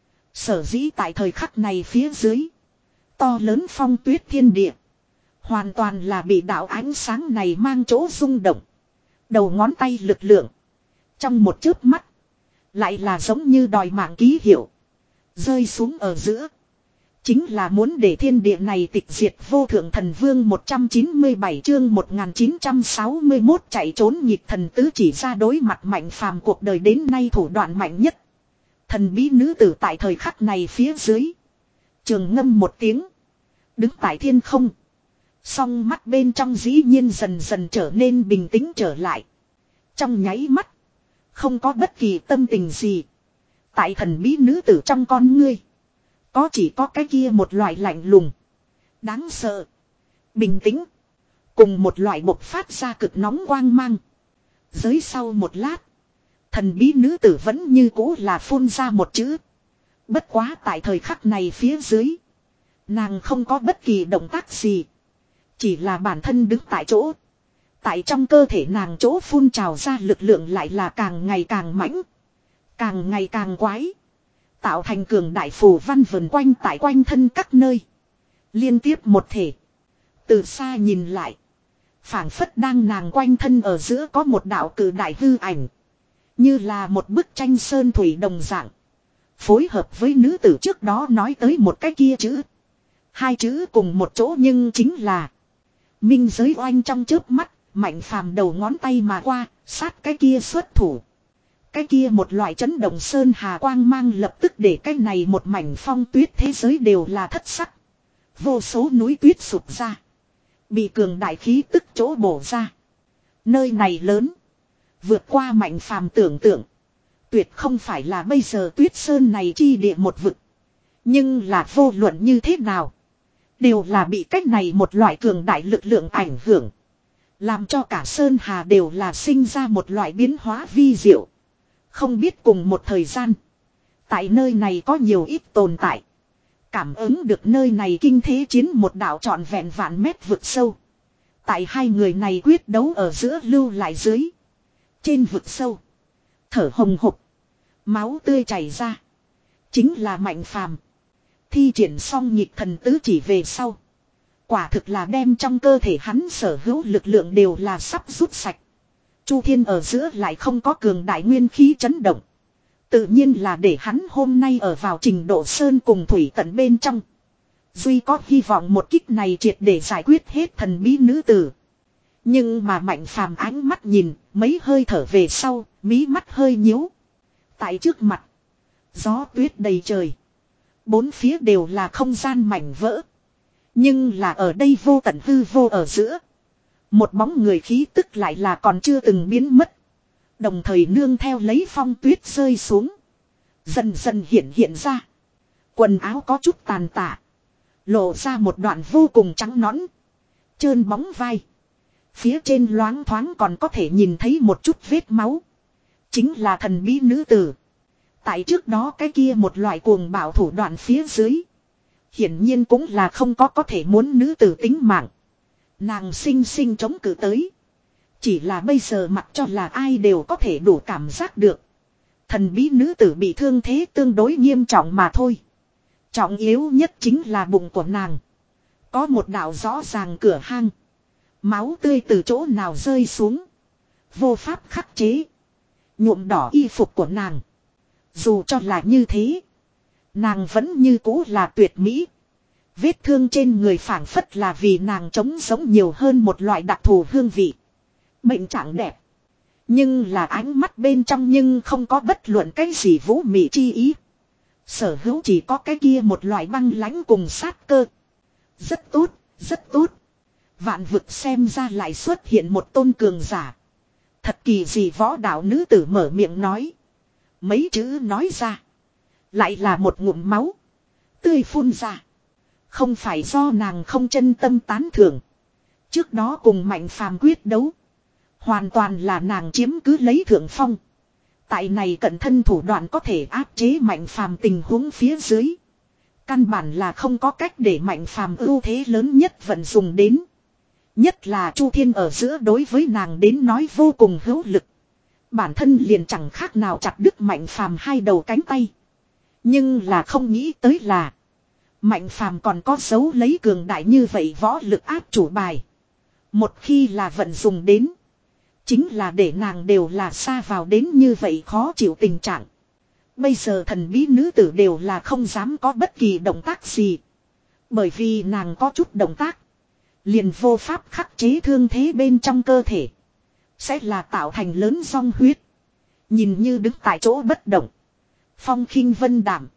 Sở dĩ tại thời khắc này phía dưới. To lớn phong tuyết thiên địa. Hoàn toàn là bị đạo ánh sáng này mang chỗ rung động. Đầu ngón tay lực lượng. Trong một chớp mắt. Lại là giống như đòi mạng ký hiệu. Rơi xuống ở giữa. Chính là muốn để thiên địa này tịch diệt vô thượng thần vương một trăm chín mươi bảy chương một nghìn chín trăm sáu mươi mốt chạy trốn nhịp thần tứ chỉ ra đối mặt mạnh phàm cuộc đời đến nay thủ đoạn mạnh nhất. Thần bí nữ tử tại thời khắc này phía dưới. Trường ngâm một tiếng. Đứng tại thiên không. Song mắt bên trong dĩ nhiên dần dần trở nên bình tĩnh trở lại. Trong nháy mắt. Không có bất kỳ tâm tình gì. Tại thần bí nữ tử trong con ngươi. Có chỉ có cái kia một loại lạnh lùng. Đáng sợ. Bình tĩnh. Cùng một loại bộc phát ra cực nóng quang mang. Giới sau một lát. Thần bí nữ tử vẫn như cũ là phun ra một chữ. Bất quá tại thời khắc này phía dưới. Nàng không có bất kỳ động tác gì. Chỉ là bản thân đứng tại chỗ. Tại trong cơ thể nàng chỗ phun trào ra lực lượng lại là càng ngày càng mãnh. Càng ngày càng quái. Tạo thành cường đại phù văn vần quanh tại quanh thân các nơi. Liên tiếp một thể. Từ xa nhìn lại. Phảng phất đang nàng quanh thân ở giữa có một đạo cử đại hư ảnh. Như là một bức tranh sơn thủy đồng dạng. Phối hợp với nữ tử trước đó nói tới một cái kia chữ. Hai chữ cùng một chỗ nhưng chính là. Minh giới oanh trong chớp mắt. Mạnh phàm đầu ngón tay mà qua. Sát cái kia xuất thủ. Cái kia một loại chấn động sơn hà quang mang lập tức để cái này một mảnh phong tuyết thế giới đều là thất sắc. Vô số núi tuyết sụp ra. Bị cường đại khí tức chỗ bổ ra. Nơi này lớn. Vượt qua mạnh phàm tưởng tượng. Tuyệt không phải là bây giờ tuyết sơn này chi địa một vực. Nhưng là vô luận như thế nào. Đều là bị cách này một loại cường đại lực lượng ảnh hưởng. Làm cho cả sơn hà đều là sinh ra một loại biến hóa vi diệu. Không biết cùng một thời gian. Tại nơi này có nhiều ít tồn tại. Cảm ứng được nơi này kinh thế chiến một đạo trọn vẹn vạn mét vực sâu. Tại hai người này quyết đấu ở giữa lưu lại dưới. Trên vực sâu. Thở hồng hộc. Máu tươi chảy ra. Chính là mạnh phàm. Thi triển xong nhịp thần tứ chỉ về sau. Quả thực là đem trong cơ thể hắn sở hữu lực lượng đều là sắp rút sạch. Chu thiên ở giữa lại không có cường đại nguyên khí chấn động. Tự nhiên là để hắn hôm nay ở vào trình độ sơn cùng thủy tận bên trong. Duy có hy vọng một kích này triệt để giải quyết hết thần bí nữ tử. Nhưng mà mạnh phàm ánh mắt nhìn, mấy hơi thở về sau, mí mắt hơi nhíu. Tại trước mặt, gió tuyết đầy trời. Bốn phía đều là không gian mảnh vỡ. Nhưng là ở đây vô tận hư vô ở giữa. Một bóng người khí tức lại là còn chưa từng biến mất. Đồng thời nương theo lấy phong tuyết rơi xuống. Dần dần hiện hiện ra. Quần áo có chút tàn tạ. Lộ ra một đoạn vô cùng trắng nõn. Trơn bóng vai. Phía trên loáng thoáng còn có thể nhìn thấy một chút vết máu. Chính là thần bí nữ tử. Tại trước đó cái kia một loại cuồng bạo thủ đoạn phía dưới. Hiển nhiên cũng là không có có thể muốn nữ tử tính mạng. Nàng sinh sinh chống cự tới. Chỉ là bây giờ mặc cho là ai đều có thể đủ cảm giác được. Thần bí nữ tử bị thương thế tương đối nghiêm trọng mà thôi. Trọng yếu nhất chính là bụng của nàng. Có một đạo rõ ràng cửa hang. Máu tươi từ chỗ nào rơi xuống. Vô pháp khắc chế. Nhuộm đỏ y phục của nàng. Dù cho là như thế. Nàng vẫn như cũ là tuyệt mỹ. Vết thương trên người phảng phất là vì nàng trống sống nhiều hơn một loại đặc thù hương vị. Bệnh trạng đẹp. Nhưng là ánh mắt bên trong nhưng không có bất luận cái gì vũ mị chi ý. Sở hữu chỉ có cái kia một loại băng lãnh cùng sát cơ. Rất tốt, rất tốt. Vạn vực xem ra lại xuất hiện một tôn cường giả. Thật kỳ gì võ đạo nữ tử mở miệng nói. Mấy chữ nói ra. Lại là một ngụm máu. Tươi phun ra. Không phải do nàng không chân tâm tán thưởng. Trước đó cùng Mạnh Phàm quyết đấu. Hoàn toàn là nàng chiếm cứ lấy thượng phong. Tại này cận thân thủ đoạn có thể áp chế Mạnh Phàm tình huống phía dưới. Căn bản là không có cách để Mạnh Phàm ưu thế lớn nhất vận dùng đến. Nhất là Chu Thiên ở giữa đối với nàng đến nói vô cùng hữu lực. Bản thân liền chẳng khác nào chặt đứt Mạnh Phàm hai đầu cánh tay. Nhưng là không nghĩ tới là Mạnh Phàm còn có dấu lấy cường đại như vậy võ lực áp chủ bài. Một khi là vận dùng đến, chính là để nàng đều là xa vào đến như vậy khó chịu tình trạng. Bây giờ thần bí nữ tử đều là không dám có bất kỳ động tác gì. Bởi vì nàng có chút động tác, liền vô pháp khắc chế thương thế bên trong cơ thể. Sẽ là tạo thành lớn song huyết. Nhìn như đứng tại chỗ bất động. Phong khinh vân đảm.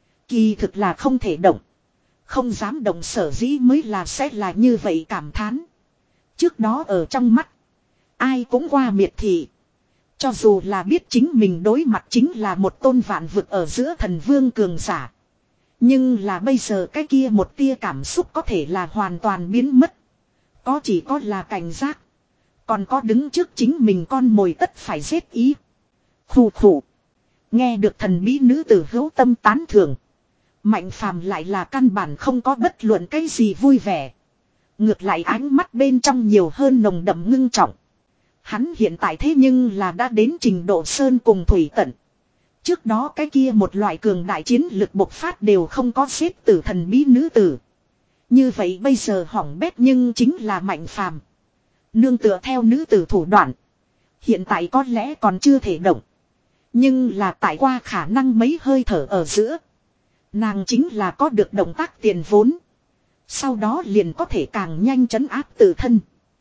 Kỳ thực là không thể động. Không dám động sở dĩ mới là sẽ là như vậy cảm thán. Trước đó ở trong mắt, ai cũng qua miệt thị. Cho dù là biết chính mình đối mặt chính là một tôn vạn vực ở giữa thần vương cường giả. Nhưng là bây giờ cái kia một tia cảm xúc có thể là hoàn toàn biến mất. Có chỉ có là cảnh giác. Còn có đứng trước chính mình con mồi tất phải giết ý. Khủ khủ. Nghe được thần bí nữ tử hữu tâm tán thưởng. Mạnh Phàm lại là căn bản không có bất luận cái gì vui vẻ. Ngược lại ánh mắt bên trong nhiều hơn nồng đậm ngưng trọng. Hắn hiện tại thế nhưng là đã đến trình độ sơn cùng thủy tận. Trước đó cái kia một loại cường đại chiến lực bộc phát đều không có xếp tử thần bí nữ tử. Như vậy bây giờ hỏng bét nhưng chính là Mạnh Phàm. Nương tựa theo nữ tử thủ đoạn. Hiện tại có lẽ còn chưa thể động. Nhưng là tại qua khả năng mấy hơi thở ở giữa. Nàng chính là có được động tác tiền vốn. Sau đó liền có thể càng nhanh trấn áp tự thân.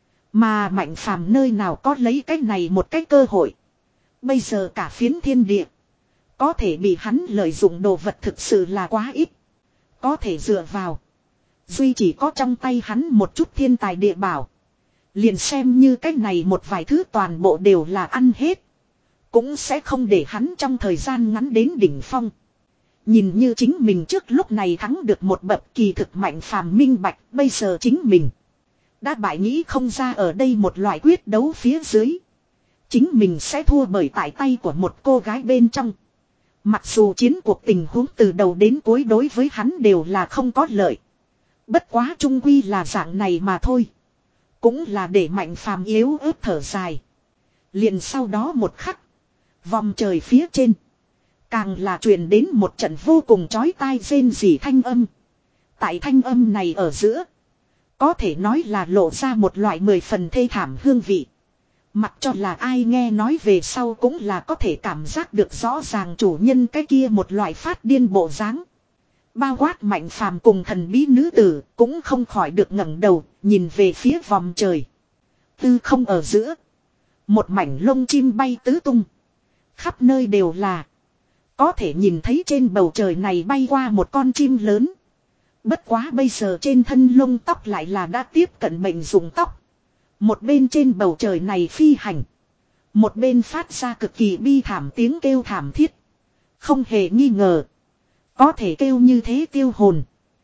Mà Mạnh Phàm nơi nào có lấy cái này một cái cơ hội. Bây giờ cả phiến thiên địa. Có thể bị hắn lợi dụng đồ vật thực sự là quá ít. Có thể dựa vào. Duy chỉ có trong tay hắn một chút thiên tài địa bảo. Liền xem như cái này một vài thứ toàn bộ đều là ăn hết. Cũng sẽ không để hắn trong thời gian ngắn đến đỉnh phong. Nhìn như chính mình trước lúc này thắng được một bậc kỳ thực Mạnh Phàm minh bạch. Bây giờ chính mình đã bại nghĩ không ra ở đây một loại quyết đấu phía dưới. Chính mình sẽ thua bởi tại tay của một cô gái bên trong. Mặc dù chiến cuộc tình huống từ đầu đến cuối đối với hắn đều là không có lợi. Bất quá trung quy là dạng này mà thôi. Cũng là để Mạnh Phàm yếu ớt thở dài. Liền sau đó một khắc. Vòng trời phía trên. Càng là truyền đến một trận vô cùng chói tai rên rỉ thanh âm. Tại thanh âm này ở giữa. Có thể nói là lộ ra một loại mười phần thê thảm hương vị. Mặc cho là ai nghe nói về sau cũng là có thể cảm giác được rõ ràng chủ nhân cái kia một loại phát điên bộ dáng. Bao quát Mạnh Phàm cùng thần bí nữ tử cũng không khỏi được ngẩng đầu nhìn về phía vòng trời. Tư không ở giữa. Một mảnh lông chim bay tứ tung. Khắp nơi đều là. Có thể nhìn thấy trên bầu trời này bay qua một con chim lớn. Bất quá bây giờ trên thân lông tóc lại là đã tiếp cận bệnh dùng tóc. Một bên trên bầu trời này phi hành. Một bên phát ra cực kỳ bi thảm tiếng kêu thảm thiết. Không hề nghi ngờ. Có thể kêu như thế tiêu hồn.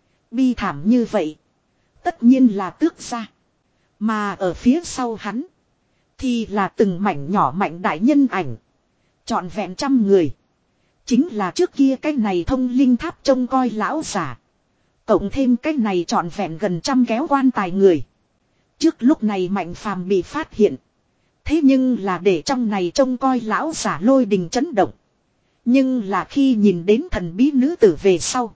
Bi thảm như vậy. Tất nhiên là tước ra. Mà ở phía sau hắn. Thì là từng mảnh nhỏ mạnh đại nhân ảnh. Trọn vẹn trăm người. Chính là trước kia cái này thông linh tháp trông coi lão giả. Cộng thêm cái này trọn vẹn gần trăm kéo quan tài người. Trước lúc này Mạnh Phàm bị phát hiện. Thế nhưng là để trong này trông coi lão giả lôi đình chấn động. Nhưng là khi nhìn đến thần bí nữ tử về sau.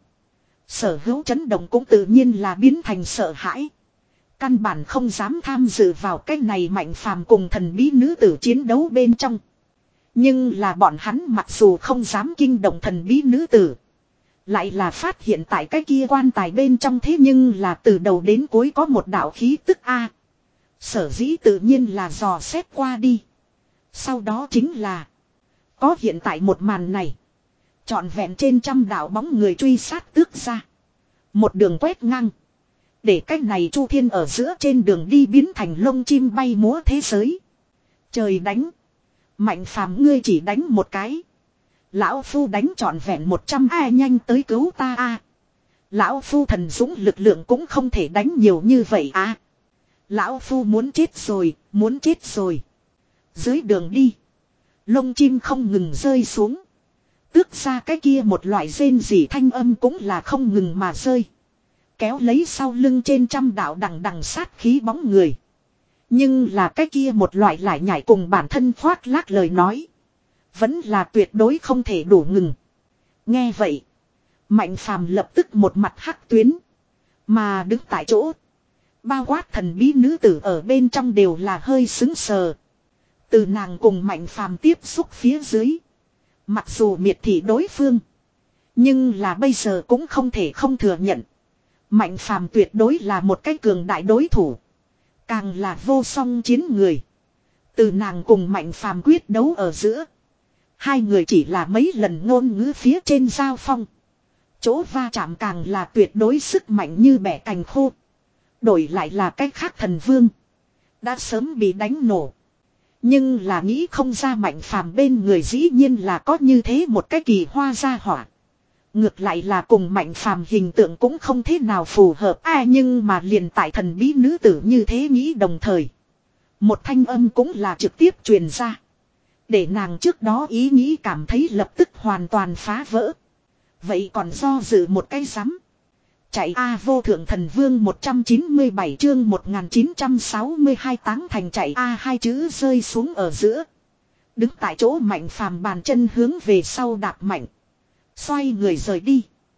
Sở hữu chấn động cũng tự nhiên là biến thành sợ hãi. Căn bản không dám tham dự vào cái này Mạnh Phàm cùng thần bí nữ tử chiến đấu bên trong. Nhưng là bọn hắn mặc dù không dám kinh động thần bí nữ tử. Lại là phát hiện tại cái kia quan tài bên trong thế nhưng là từ đầu đến cuối có một đạo khí tức A. Sở dĩ tự nhiên là dò xét qua đi. Sau đó chính là. Có hiện tại một màn này. Trọn vẹn trên trăm đạo bóng người truy sát tước ra. Một đường quét ngang. Để cách này Chu Thiên ở giữa trên đường đi biến thành lông chim bay múa thế giới. Trời đánh. Mạnh phàm ngươi chỉ đánh một cái. Lão Phu đánh trọn vẹn một trăm ai nhanh tới cứu ta a. Lão Phu thần dũng lực lượng cũng không thể đánh nhiều như vậy à. Lão Phu muốn chết rồi, muốn chết rồi. Dưới đường đi. Lông chim không ngừng rơi xuống. Tước ra cái kia một loại rên rỉ thanh âm cũng là không ngừng mà rơi. Kéo lấy sau lưng trên trăm đạo đằng đằng sát khí bóng người. Nhưng là cái kia một loại lại nhảy cùng bản thân khoác lác lời nói. Vẫn là tuyệt đối không thể đủ ngừng. Nghe vậy. Mạnh phàm lập tức một mặt hắc tuyến. Mà đứng tại chỗ. Bao quát thần bí nữ tử ở bên trong đều là hơi xứng sờ. Từ nàng cùng mạnh phàm tiếp xúc phía dưới. Mặc dù miệt thị đối phương. Nhưng là bây giờ cũng không thể không thừa nhận. Mạnh phàm tuyệt đối là một cái cường đại đối thủ. Càng là vô song chiến người. Từ nàng cùng mạnh phàm quyết đấu ở giữa. Hai người chỉ là mấy lần ngôn ngữ phía trên giao phong. Chỗ va chạm càng là tuyệt đối sức mạnh như bẻ cành khô. Đổi lại là cách khác thần vương. Đã sớm bị đánh nổ. Nhưng là nghĩ không ra mạnh phàm bên người dĩ nhiên là có như thế một cái kỳ hoa gia hỏa. Ngược lại là cùng mạnh phàm hình tượng cũng không thế nào phù hợp. À nhưng mà liền tại thần bí nữ tử như thế nghĩ đồng thời. Một thanh âm cũng là trực tiếp truyền ra. Để nàng trước đó ý nghĩ cảm thấy lập tức hoàn toàn phá vỡ. Vậy còn do dự một cái rắm. Chạy A vô thượng thần vương một trăm chín mươi bảy chương một nghìn chín trăm sáu mươi hai táng thành chạy A hai chữ rơi xuống ở giữa. Đứng tại chỗ mạnh phàm bàn chân hướng về sau đạp mạnh. Xoay người rời đi.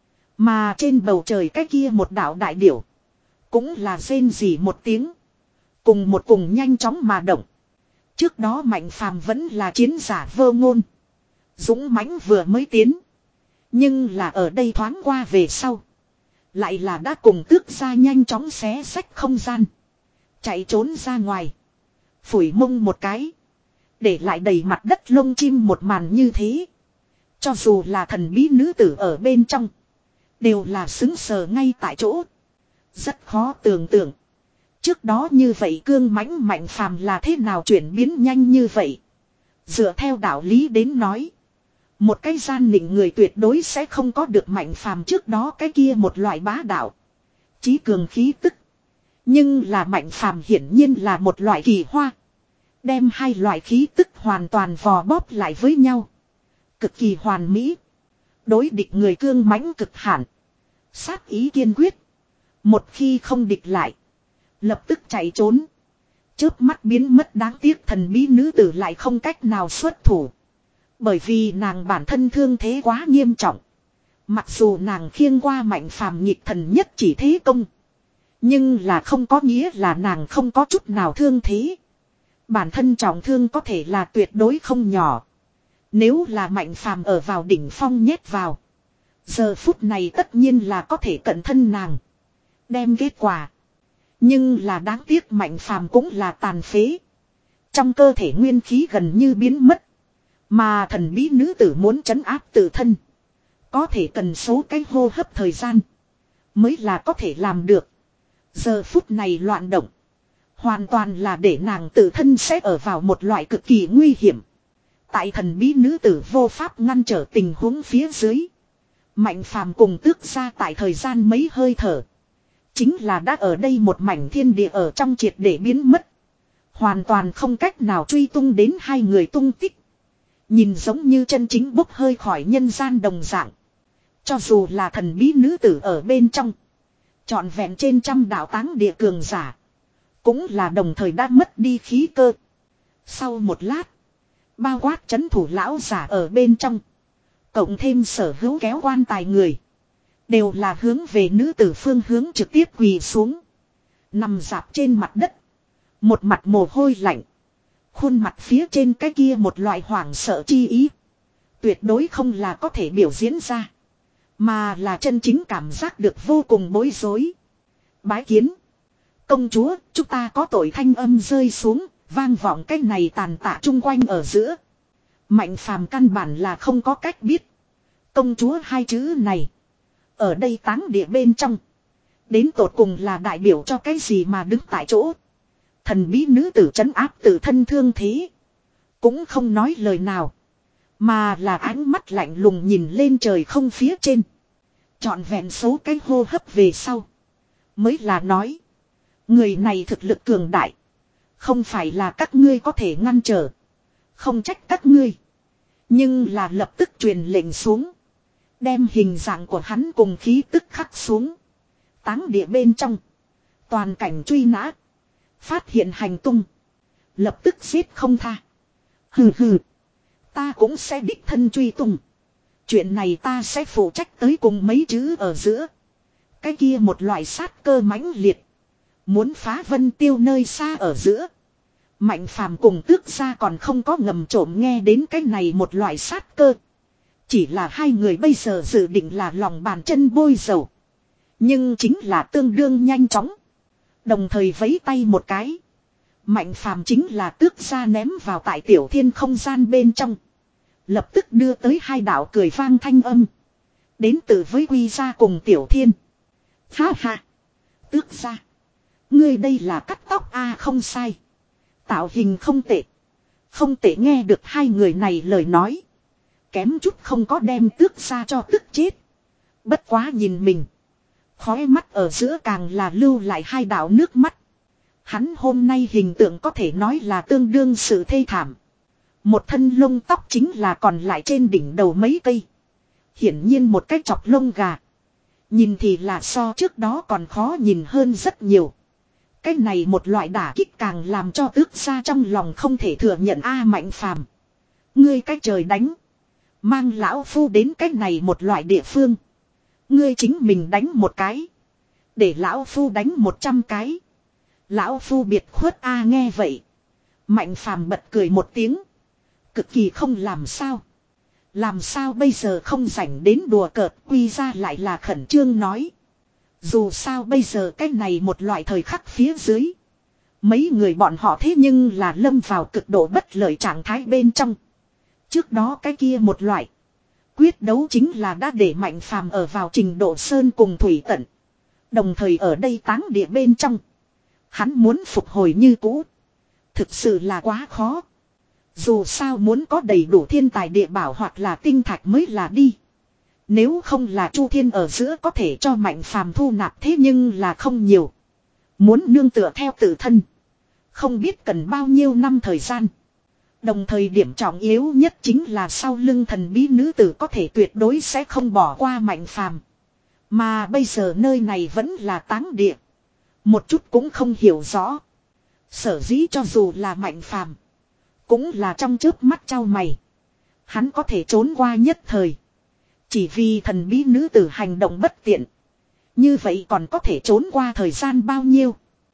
Mà trên bầu trời cái kia một đạo đại điểu. Cũng là rên rỉ một tiếng. Cùng một cùng nhanh chóng mà động. Trước đó mạnh phàm vẫn là chiến giả vơ ngôn. Dũng mãnh vừa mới tiến. Nhưng là ở đây thoáng qua về sau. Lại là đã cùng tước ra nhanh chóng xé xách không gian. Chạy trốn ra ngoài. Phủi mông một cái. Để lại đầy mặt đất lông chim một màn như thế. Cho dù là thần bí nữ tử ở bên trong. Đều là xứng sờ ngay tại chỗ. Rất khó tưởng tượng. Trước đó như vậy cương mãnh mạnh phàm là thế nào chuyển biến nhanh như vậy. Dựa theo đạo lý đến nói. Một cái gian nịnh người tuyệt đối sẽ không có được mạnh phàm trước đó cái kia một loại bá đạo. Chí cường khí tức. Nhưng là mạnh phàm hiển nhiên là một loại kỳ hoa. Đem hai loại khí tức hoàn toàn vò bóp lại với nhau. Cực kỳ hoàn mỹ. Đối địch người cương mãnh cực hạn. Sát ý kiên quyết. Một khi không địch lại. Lập tức chạy trốn. Chớp mắt biến mất đáng tiếc thần bí nữ tử lại không cách nào xuất thủ. Bởi vì nàng bản thân thương thế quá nghiêm trọng. Mặc dù nàng khiêng qua mạnh phàm nhịp thần nhất chỉ thế công. Nhưng là không có nghĩa là nàng không có chút nào thương thế. Bản thân trọng thương có thể là tuyệt đối không nhỏ. Nếu là mạnh phàm ở vào đỉnh phong nhét vào. Giờ phút này tất nhiên là có thể cận thân nàng. Đem kết quả. Nhưng là đáng tiếc mạnh phàm cũng là tàn phế. Trong cơ thể nguyên khí gần như biến mất. Mà thần bí nữ tử muốn trấn áp tự thân. Có thể cần số cái hô hấp thời gian. Mới là có thể làm được. Giờ phút này loạn động. Hoàn toàn là để nàng tự thân sẽ ở vào một loại cực kỳ nguy hiểm. Tại thần bí nữ tử vô pháp ngăn trở tình huống phía dưới. Mạnh phàm cùng tước ra tại thời gian mấy hơi thở. Chính là đã ở đây một mảnh thiên địa ở trong triệt để biến mất. Hoàn toàn không cách nào truy tung đến hai người tung tích. Nhìn giống như chân chính bốc hơi khỏi nhân gian đồng dạng. Cho dù là thần bí nữ tử ở bên trong. Trọn vẹn trên trăm đạo táng địa cường giả. Cũng là đồng thời đã mất đi khí cơ. Sau một lát. Bao quát chấn thủ lão giả ở bên trong. Cộng thêm sở hữu kéo quan tài người. Đều là hướng về nữ tử phương hướng trực tiếp quỳ xuống. Nằm dạp trên mặt đất. Một mặt mồ hôi lạnh. Khuôn mặt phía trên cái kia một loại hoảng sợ chi ý. Tuyệt đối không là có thể biểu diễn ra. Mà là chân chính cảm giác được vô cùng bối rối. Bái kiến. Công chúa, chúng ta có tội thanh âm rơi xuống. Vang vọng cái này tàn tạ chung quanh ở giữa. Mạnh phàm căn bản là không có cách biết. Công chúa hai chữ này. Ở đây táng địa bên trong. Đến tột cùng là đại biểu cho cái gì mà đứng tại chỗ. Thần bí nữ tử trấn áp tự thân thương thế. Cũng không nói lời nào. Mà là ánh mắt lạnh lùng nhìn lên trời không phía trên. Chọn vẹn số cái hô hấp về sau. Mới là nói. Người này thực lực cường đại. Không phải là các ngươi có thể ngăn trở. Không trách các ngươi. Nhưng là lập tức truyền lệnh xuống. Đem hình dạng của hắn cùng khí tức khắc xuống. Táng địa bên trong. Toàn cảnh truy nã. Phát hiện hành tung. Lập tức giết không tha. Hừ hừ. Ta cũng sẽ đích thân truy tung. Chuyện này ta sẽ phụ trách tới cùng mấy chữ ở giữa. Cái kia một loại sát cơ mãnh liệt. Muốn phá Vân Tiêu nơi xa ở giữa. Mạnh phàm cùng tước ra còn không có ngầm trộm nghe đến cái này một loại sát cơ. Chỉ là hai người bây giờ dự định là lòng bàn chân bôi dầu. Nhưng chính là tương đương nhanh chóng. Đồng thời vẫy tay một cái. Mạnh phàm chính là tước ra ném vào tại tiểu thiên không gian bên trong. Lập tức đưa tới hai đạo cười vang thanh âm. Đến từ với Quy gia cùng tiểu thiên. Ha ha. Tước ra. Ngươi đây là cắt tóc a à, không sai. Tạo hình không tệ. Không tệ nghe được hai người này lời nói. Kém chút không có đem tước ra cho tức chết. Bất quá nhìn mình. Khói mắt ở giữa càng là lưu lại hai đạo nước mắt. Hắn hôm nay hình tượng có thể nói là tương đương sự thê thảm. Một thân lông tóc chính là còn lại trên đỉnh đầu mấy cây. Hiển nhiên một cái chọc lông gà. Nhìn thì là so trước đó còn khó nhìn hơn rất nhiều. Cái này một loại đả kích càng làm cho tước ra trong lòng không thể thừa nhận a Mạnh phàm. Ngươi cái trời đánh. Mang lão phu đến cái này một loại địa phương. Ngươi chính mình đánh một cái. Để lão phu đánh một trăm cái. Lão phu biệt khuất a nghe vậy. Mạnh phàm bật cười một tiếng. Cực kỳ không làm sao. Làm sao bây giờ không rảnh đến đùa cợt Quy ra lại là khẩn trương nói. Dù sao bây giờ cái này một loại thời khắc phía dưới. Mấy người bọn họ thế nhưng là lâm vào cực độ bất lợi trạng thái bên trong. Trước đó cái kia một loại. Quyết đấu chính là đã để Mạnh phàm ở vào trình độ sơn cùng thủy tận. Đồng thời ở đây táng địa bên trong. Hắn muốn phục hồi như cũ. Thực sự là quá khó. Dù sao muốn có đầy đủ thiên tài địa bảo hoặc là tinh thạch mới là đi. Nếu không là Chu Thiên ở giữa có thể cho Mạnh phàm thu nạp thế nhưng là không nhiều. Muốn nương tựa theo tự thân. Không biết cần bao nhiêu năm thời gian. Đồng thời điểm trọng yếu nhất chính là sau lưng thần bí nữ tử có thể tuyệt đối sẽ không bỏ qua Mạnh phàm. Mà bây giờ nơi này vẫn là táng địa. Một chút cũng không hiểu rõ. Sở dĩ cho dù là Mạnh phàm. Cũng là trong chớp mắt trao mày. Hắn có thể trốn qua nhất thời. Chỉ vì thần bí nữ tử hành động bất tiện. Như vậy còn có thể trốn qua thời gian bao nhiêu.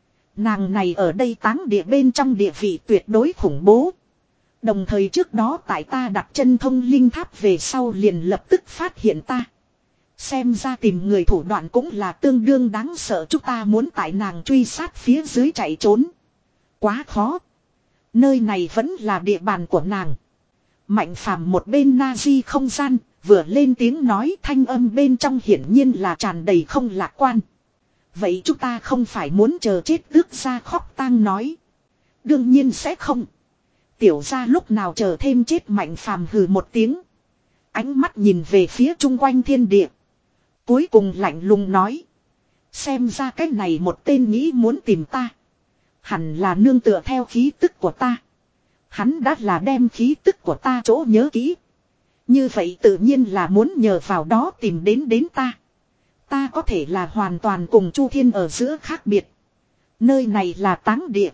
Nàng này ở đây táng địa bên trong địa vị tuyệt đối khủng bố. Đồng thời trước đó tại ta đặt chân thông linh tháp về sau liền lập tức phát hiện ta. Xem ra tìm người thủ đoạn cũng là tương đương đáng sợ, chúng ta muốn tại nàng truy sát phía dưới chạy trốn. Quá khó. Nơi này vẫn là địa bàn của nàng. Mạnh phàm một bên na di không gian, vừa lên tiếng nói thanh âm bên trong hiển nhiên là tràn đầy không lạc quan. Vậy chúng ta không phải muốn chờ chết tước ra khóc tang nói. Đương nhiên sẽ không. Tiểu ra lúc nào chờ thêm chết Mạnh phàm hừ một tiếng. Ánh mắt nhìn về phía chung quanh thiên địa. Cuối cùng lạnh lùng nói. Xem ra cái này một tên nghĩ muốn tìm ta. Hẳn là nương tựa theo khí tức của ta. Hắn đã là đem khí tức của ta chỗ nhớ kỹ. Như vậy tự nhiên là muốn nhờ vào đó tìm đến đến ta. Ta có thể là hoàn toàn cùng Chu Thiên ở giữa khác biệt. Nơi này là táng địa.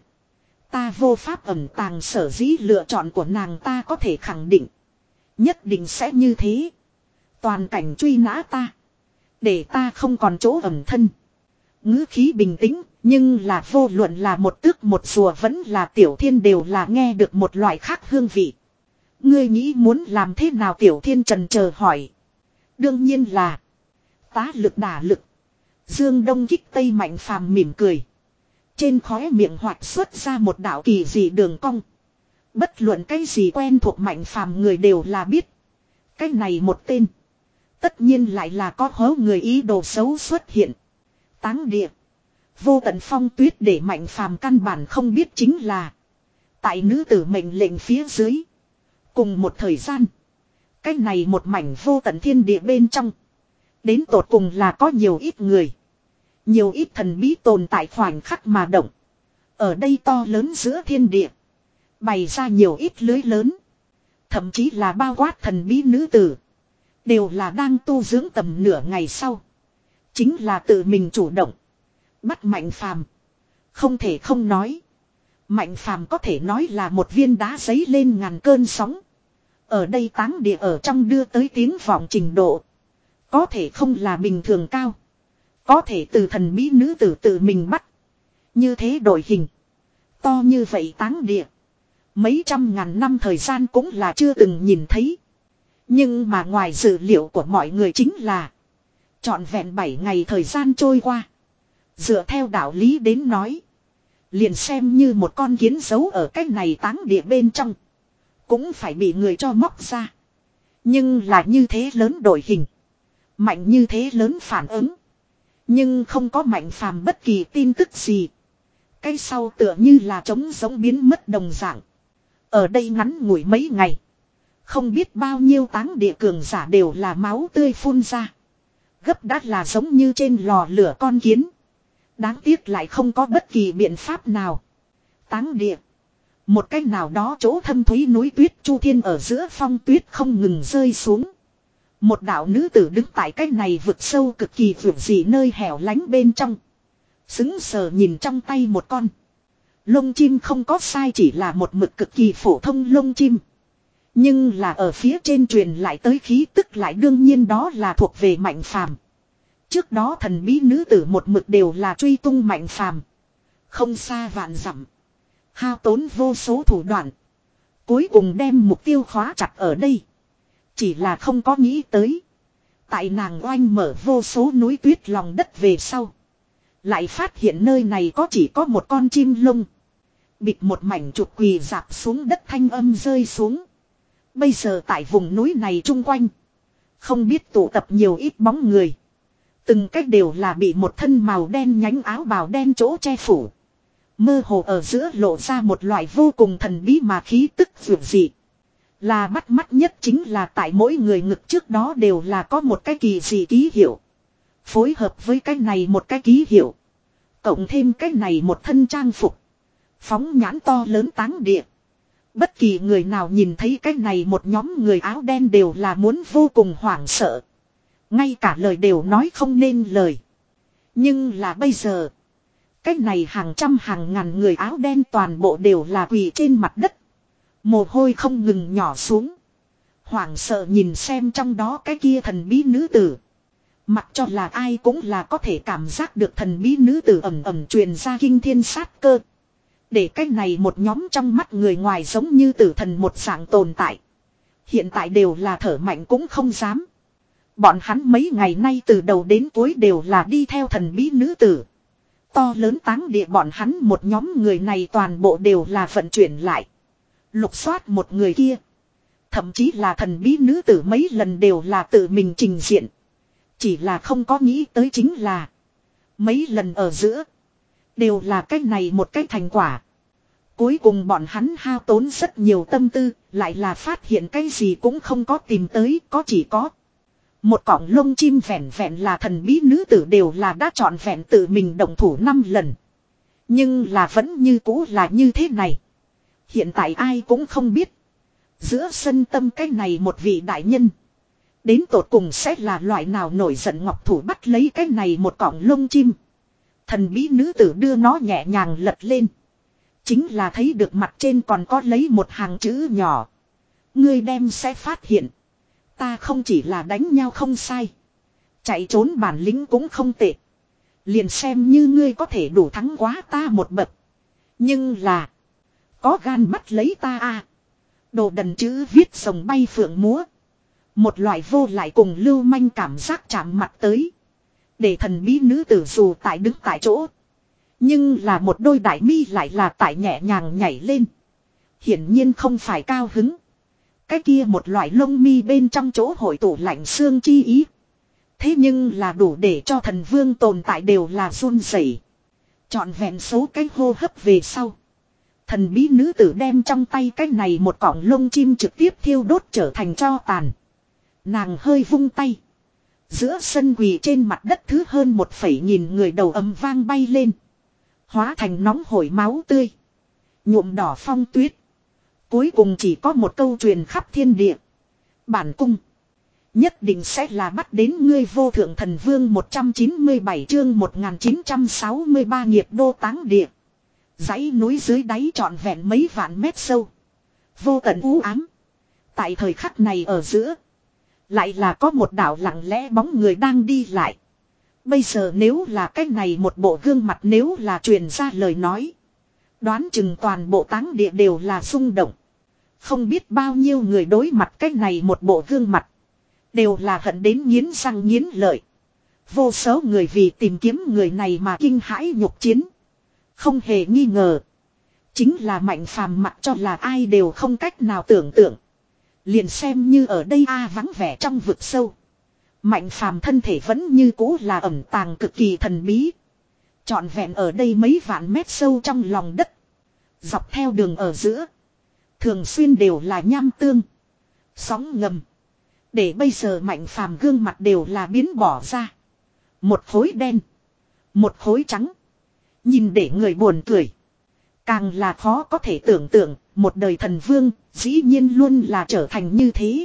Ta vô pháp ẩn tàng, sở dĩ lựa chọn của nàng ta có thể khẳng định. Nhất định sẽ như thế. Toàn cảnh truy nã ta. Để ta không còn chỗ ẩn thân. Ngữ khí bình tĩnh, nhưng là vô luận là một tước một rùa vẫn là Tiểu Thiên đều là nghe được một loại khác hương vị. Ngươi nghĩ muốn làm thế nào? Tiểu Thiên trần chờ hỏi. Đương nhiên là tá lực đả lực. Dương Đông kích Tây Mạnh phàm mỉm cười. Trên khóe miệng hoạt xuất ra một đạo kỳ dị đường cong. Bất luận cái gì quen thuộc Mạnh Phàm người đều là biết. Cái này một tên. Tất nhiên lại là có hố người ý đồ xấu xuất hiện. Táng địa. Vô tận phong tuyết để Mạnh Phàm căn bản không biết chính là. Tại nữ tử mệnh lệnh phía dưới. Cùng một thời gian. Cái này một mảnh vô tận thiên địa bên trong. Đến tột cùng là có nhiều ít người. Nhiều ít thần bí tồn tại khoảnh khắc mà động. Ở đây to lớn giữa thiên địa. Bày ra nhiều ít lưới lớn. Thậm chí là bao quát thần bí nữ tử. Đều là đang tu dưỡng tầm nửa ngày sau. Chính là tự mình chủ động. Bắt Mạnh Phàm. Không thể không nói. Mạnh Phàm có thể nói là một viên đá giấy lên ngàn cơn sóng. Ở đây táng địa ở trong đưa tới tiếng vọng trình độ. Có thể không là bình thường cao. Có thể từ thần bí nữ tử tự mình bắt. Như thế đổi hình. To như vậy táng địa. Mấy trăm ngàn năm thời gian cũng là chưa từng nhìn thấy. Nhưng mà ngoài dự liệu của mọi người chính là. Trọn vẹn bảy ngày thời gian trôi qua. Dựa theo đạo lý đến nói. Liền xem như một con kiến giấu ở cái này táng địa bên trong. Cũng phải bị người cho móc ra. Nhưng là như thế lớn đổi hình. Mạnh như thế lớn phản ứng. Nhưng không có Mạnh Phàm bất kỳ tin tức gì. Cái sau tựa như là trống giống biến mất đồng dạng. Ở đây ngắn ngủi mấy ngày. Không biết bao nhiêu táng địa cường giả đều là máu tươi phun ra. Gấp đắt là giống như trên lò lửa con kiến. Đáng tiếc lại không có bất kỳ biện pháp nào. Táng địa. Một cách nào đó chỗ thâm thúy núi tuyết chu thiên ở giữa phong tuyết không ngừng rơi xuống. Một đạo nữ tử đứng tại cái này vực sâu cực kỳ vượt dị nơi hẻo lánh bên trong. Sững sờ nhìn trong tay một con. Lông chim không có sai, chỉ là một mực cực kỳ phổ thông lông chim. Nhưng là ở phía trên truyền lại tới khí tức lại đương nhiên đó là thuộc về Mạnh Phàm. Trước đó thần bí nữ tử một mực đều là truy tung Mạnh Phàm. Không xa vạn dặm. Hao tốn vô số thủ đoạn. Cuối cùng đem mục tiêu khóa chặt ở đây. Chỉ là không có nghĩ tới. Tại nàng oanh mở vô số núi tuyết lòng đất về sau. Lại phát hiện nơi này có chỉ có một con chim lông. Bịt một mảnh trục quỳ dạp xuống đất thanh âm rơi xuống. Bây giờ tại vùng núi này chung quanh. Không biết tụ tập nhiều ít bóng người. Từng cách đều là bị một thân màu đen nhánh áo bào đen chỗ che phủ. Mơ hồ ở giữa lộ ra một loại vô cùng thần bí mà khí tức dường dị. Là bắt mắt nhất chính là tại mỗi người ngực trước đó đều là có một cái kỳ dị ký hiệu. Phối hợp với cái này một cái ký hiệu. Cộng thêm cái này một thân trang phục. Phóng nhãn to lớn táng địa. Bất kỳ người nào nhìn thấy cái này một nhóm người áo đen đều là muốn vô cùng hoảng sợ. Ngay cả lời đều nói không nên lời. Nhưng là bây giờ. Cái này hàng trăm hàng ngàn người áo đen toàn bộ đều là quỳ trên mặt đất. Mồ hôi không ngừng nhỏ xuống. Hoảng sợ nhìn xem trong đó cái kia thần bí nữ tử. Mặc cho là ai cũng là có thể cảm giác được thần bí nữ tử ẩm ẩm truyền ra kinh thiên sát cơ. Để cái này một nhóm trong mắt người ngoài giống như tử thần một dạng tồn tại. Hiện tại đều là thở mạnh cũng không dám. Bọn hắn mấy ngày nay từ đầu đến cuối đều là đi theo thần bí nữ tử. To lớn táng địa bọn hắn một nhóm người này toàn bộ đều là vận chuyển lại. Lục soát một người kia. Thậm chí là thần bí nữ tử mấy lần đều là tự mình trình diện. Chỉ là không có nghĩ tới chính là. Mấy lần ở giữa. Đều là cách này một cách thành quả. Cuối cùng bọn hắn hao tốn rất nhiều tâm tư. Lại là phát hiện cái gì cũng không có tìm tới. Có chỉ có. Một cọng lông chim vẹn vẹn là thần bí nữ tử đều là đã trọn vẹn tự mình động thủ năm lần. Nhưng là vẫn như cũ là như thế này. Hiện tại ai cũng không biết. Giữa sân tâm cái này một vị đại nhân. Đến tột cùng sẽ là loại nào nổi giận ngọc thủ bắt lấy cái này một cọng lông chim. Thần bí nữ tử đưa nó nhẹ nhàng lật lên. Chính là thấy được mặt trên còn có lấy một hàng chữ nhỏ. Ngươi đem sẽ phát hiện. Ta không chỉ là đánh nhau không sai. Chạy trốn bản lĩnh cũng không tệ. Liền xem như ngươi có thể đủ thắng quá ta một bậc. Nhưng là. Có gan bắt lấy ta à. Đồ đần chữ viết rồng bay phượng múa. Một loại vô lại cùng lưu manh cảm giác chạm mặt tới. Để thần bí nữ tử dù tại đứng tại chỗ. Nhưng là một đôi đại mi lại là tại nhẹ nhàng nhảy lên. Hiển nhiên không phải cao hứng. Cái kia một loại lông mi bên trong chỗ hội tụ lạnh xương chi ý. Thế nhưng là đủ để cho thần vương tồn tại đều là run rẩy. Chọn vẹn số cái hô hấp về sau. Thần bí nữ tử đem trong tay cái này một cọng lông chim trực tiếp thiêu đốt trở thành tro tàn. Nàng hơi vung tay. Giữa sân quỳ trên mặt đất thứ hơn một phẩy nghìn người đầu ấm vang bay lên. Hóa thành nóng hổi máu tươi. Nhuộm đỏ phong tuyết. Cuối cùng chỉ có một câu truyền khắp thiên địa. Bản cung. Nhất định sẽ là bắt đến ngươi vô thượng thần vương một trăm chín mươi bảy chương một nghìn chín trăm sáu mươi ba nghiệp đô táng địa. Dãy núi dưới đáy trọn vẹn mấy vạn mét sâu. Vô tận u ám. Tại thời khắc này ở giữa. Lại là có một đảo lặng lẽ bóng người đang đi lại. Bây giờ nếu là cái này một bộ gương mặt nếu là truyền ra lời nói. Đoán chừng toàn bộ táng địa đều là rung động. Không biết bao nhiêu người đối mặt cái này một bộ gương mặt. Đều là hận đến nghiến răng nghiến lợi. Vô số người vì tìm kiếm người này mà kinh hãi nhục chiến. Không hề nghi ngờ. Chính là Mạnh Phàm mặc cho là ai đều không cách nào tưởng tượng. Liền xem như ở đây a vắng vẻ trong vực sâu. Mạnh Phàm thân thể vẫn như cũ là ẩn tàng cực kỳ thần bí. Trọn vẹn ở đây mấy vạn mét sâu trong lòng đất. Dọc theo đường ở giữa. Thường xuyên đều là nham tương. Sóng ngầm. Để bây giờ Mạnh Phàm gương mặt đều là biến bỏ ra. Một khối đen. Một khối trắng. Nhìn để người buồn cười. Càng là khó có thể tưởng tượng. Một đời thần vương dĩ nhiên luôn là trở thành như thế.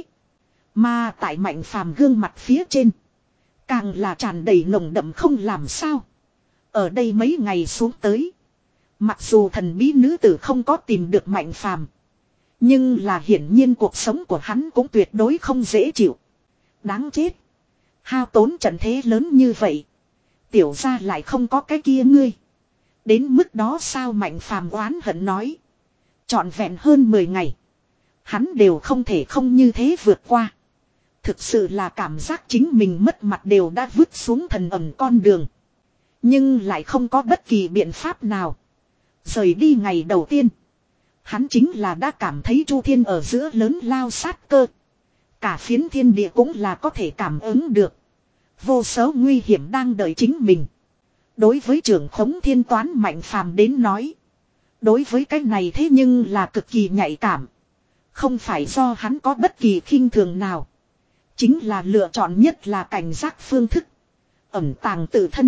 Mà tại Mạnh Phàm gương mặt phía trên. Càng là tràn đầy nồng đậm không làm sao. Ở đây mấy ngày xuống tới. Mặc dù thần bí nữ tử không có tìm được Mạnh Phàm, nhưng là hiển nhiên cuộc sống của hắn cũng tuyệt đối không dễ chịu. Đáng chết. Hao tốn trận thế lớn như vậy. Tiểu gia lại không có cái kia ngươi. Đến mức đó sao Mạnh Phàm oán hận nói. Trọn vẹn hơn mười ngày. Hắn đều không thể không như thế vượt qua. Thực sự là cảm giác chính mình mất mặt đều đã vứt xuống thần ẩm con đường. Nhưng lại không có bất kỳ biện pháp nào. Rời đi ngày đầu tiên. Hắn chính là đã cảm thấy Chu Thiên ở giữa lớn lao sát cơ. Cả phiến thiên địa cũng là có thể cảm ứng được. Vô số nguy hiểm đang đợi chính mình. Đối với trưởng khống thiên toán Mạnh Phàm đến nói. Đối với cái này thế nhưng là cực kỳ nhạy cảm. Không phải do hắn có bất kỳ khinh thường nào. Chính là lựa chọn nhất là cảnh giác phương thức. Ẩn tàng tự thân.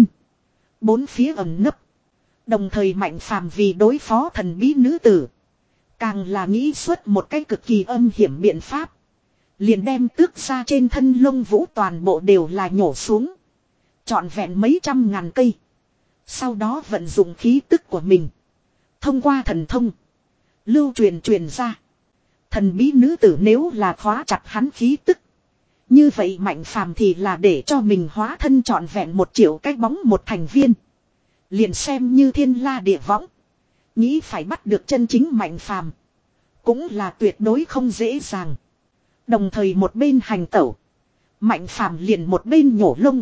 Bốn phía ẩn nấp. Đồng thời Mạnh Phàm vì đối phó thần bí nữ tử. Càng là nghĩ xuất một cái cực kỳ âm hiểm biện pháp. Liền đem tước ra trên thân lông vũ toàn bộ đều là nhổ xuống. Trọn vẹn mấy trăm ngàn cây. Sau đó vận dụng khí tức của mình. Thông qua thần thông. Lưu truyền truyền ra. Thần bí nữ tử nếu là khóa chặt hắn khí tức. Như vậy Mạnh Phàm thì là để cho mình hóa thân trọn vẹn một triệu cái bóng một thành viên. Liền xem như thiên la địa võng. Nghĩ phải bắt được chân chính Mạnh Phàm cũng là tuyệt đối không dễ dàng. Đồng thời một bên hành tẩu. Mạnh Phàm liền một bên nhổ lông.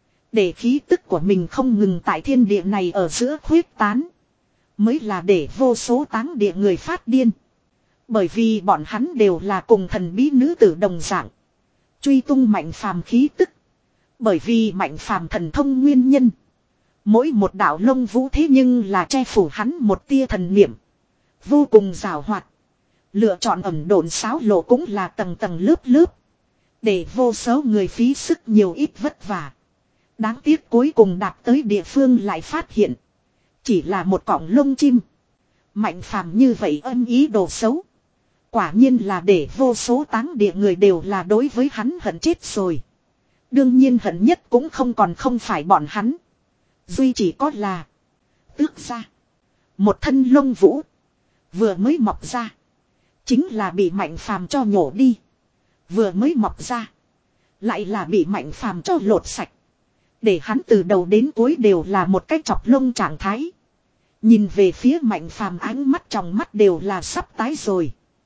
Để khí tức của mình không ngừng tại thiên địa này ở giữa khuyết tán. Mới là để vô số táng địa người phát điên. Bởi vì bọn hắn đều là cùng thần bí nữ tử đồng dạng. Truy tung Mạnh Phàm khí tức. Bởi vì Mạnh Phàm thần thông nguyên nhân. Mỗi một đạo lông vũ thế nhưng là che phủ hắn một tia thần niệm. Vô cùng rào hoạt. Lựa chọn ẩm độn xáo lộ cũng là tầng tầng lớp lớp. Để vô số người phí sức nhiều ít vất vả. Đáng tiếc cuối cùng đạt tới địa phương lại phát hiện. Chỉ là một cọng lông chim. Mạnh Phàm như vậy âm ý đồ xấu. Quả nhiên là để vô số táng địa người đều là đối với hắn hận chết rồi. Đương nhiên hận nhất cũng không còn không phải bọn hắn. Duy chỉ có là tước ra. Một thân lông vũ. Vừa mới mọc ra. Chính là bị Mạnh Phàm cho nhổ đi. Vừa mới mọc ra. Lại là bị Mạnh Phàm cho lột sạch. Để hắn từ đầu đến cuối đều là một cái chọc lông trạng thái. Nhìn về phía Mạnh Phàm ánh mắt trong mắt đều là sắp tái rồi.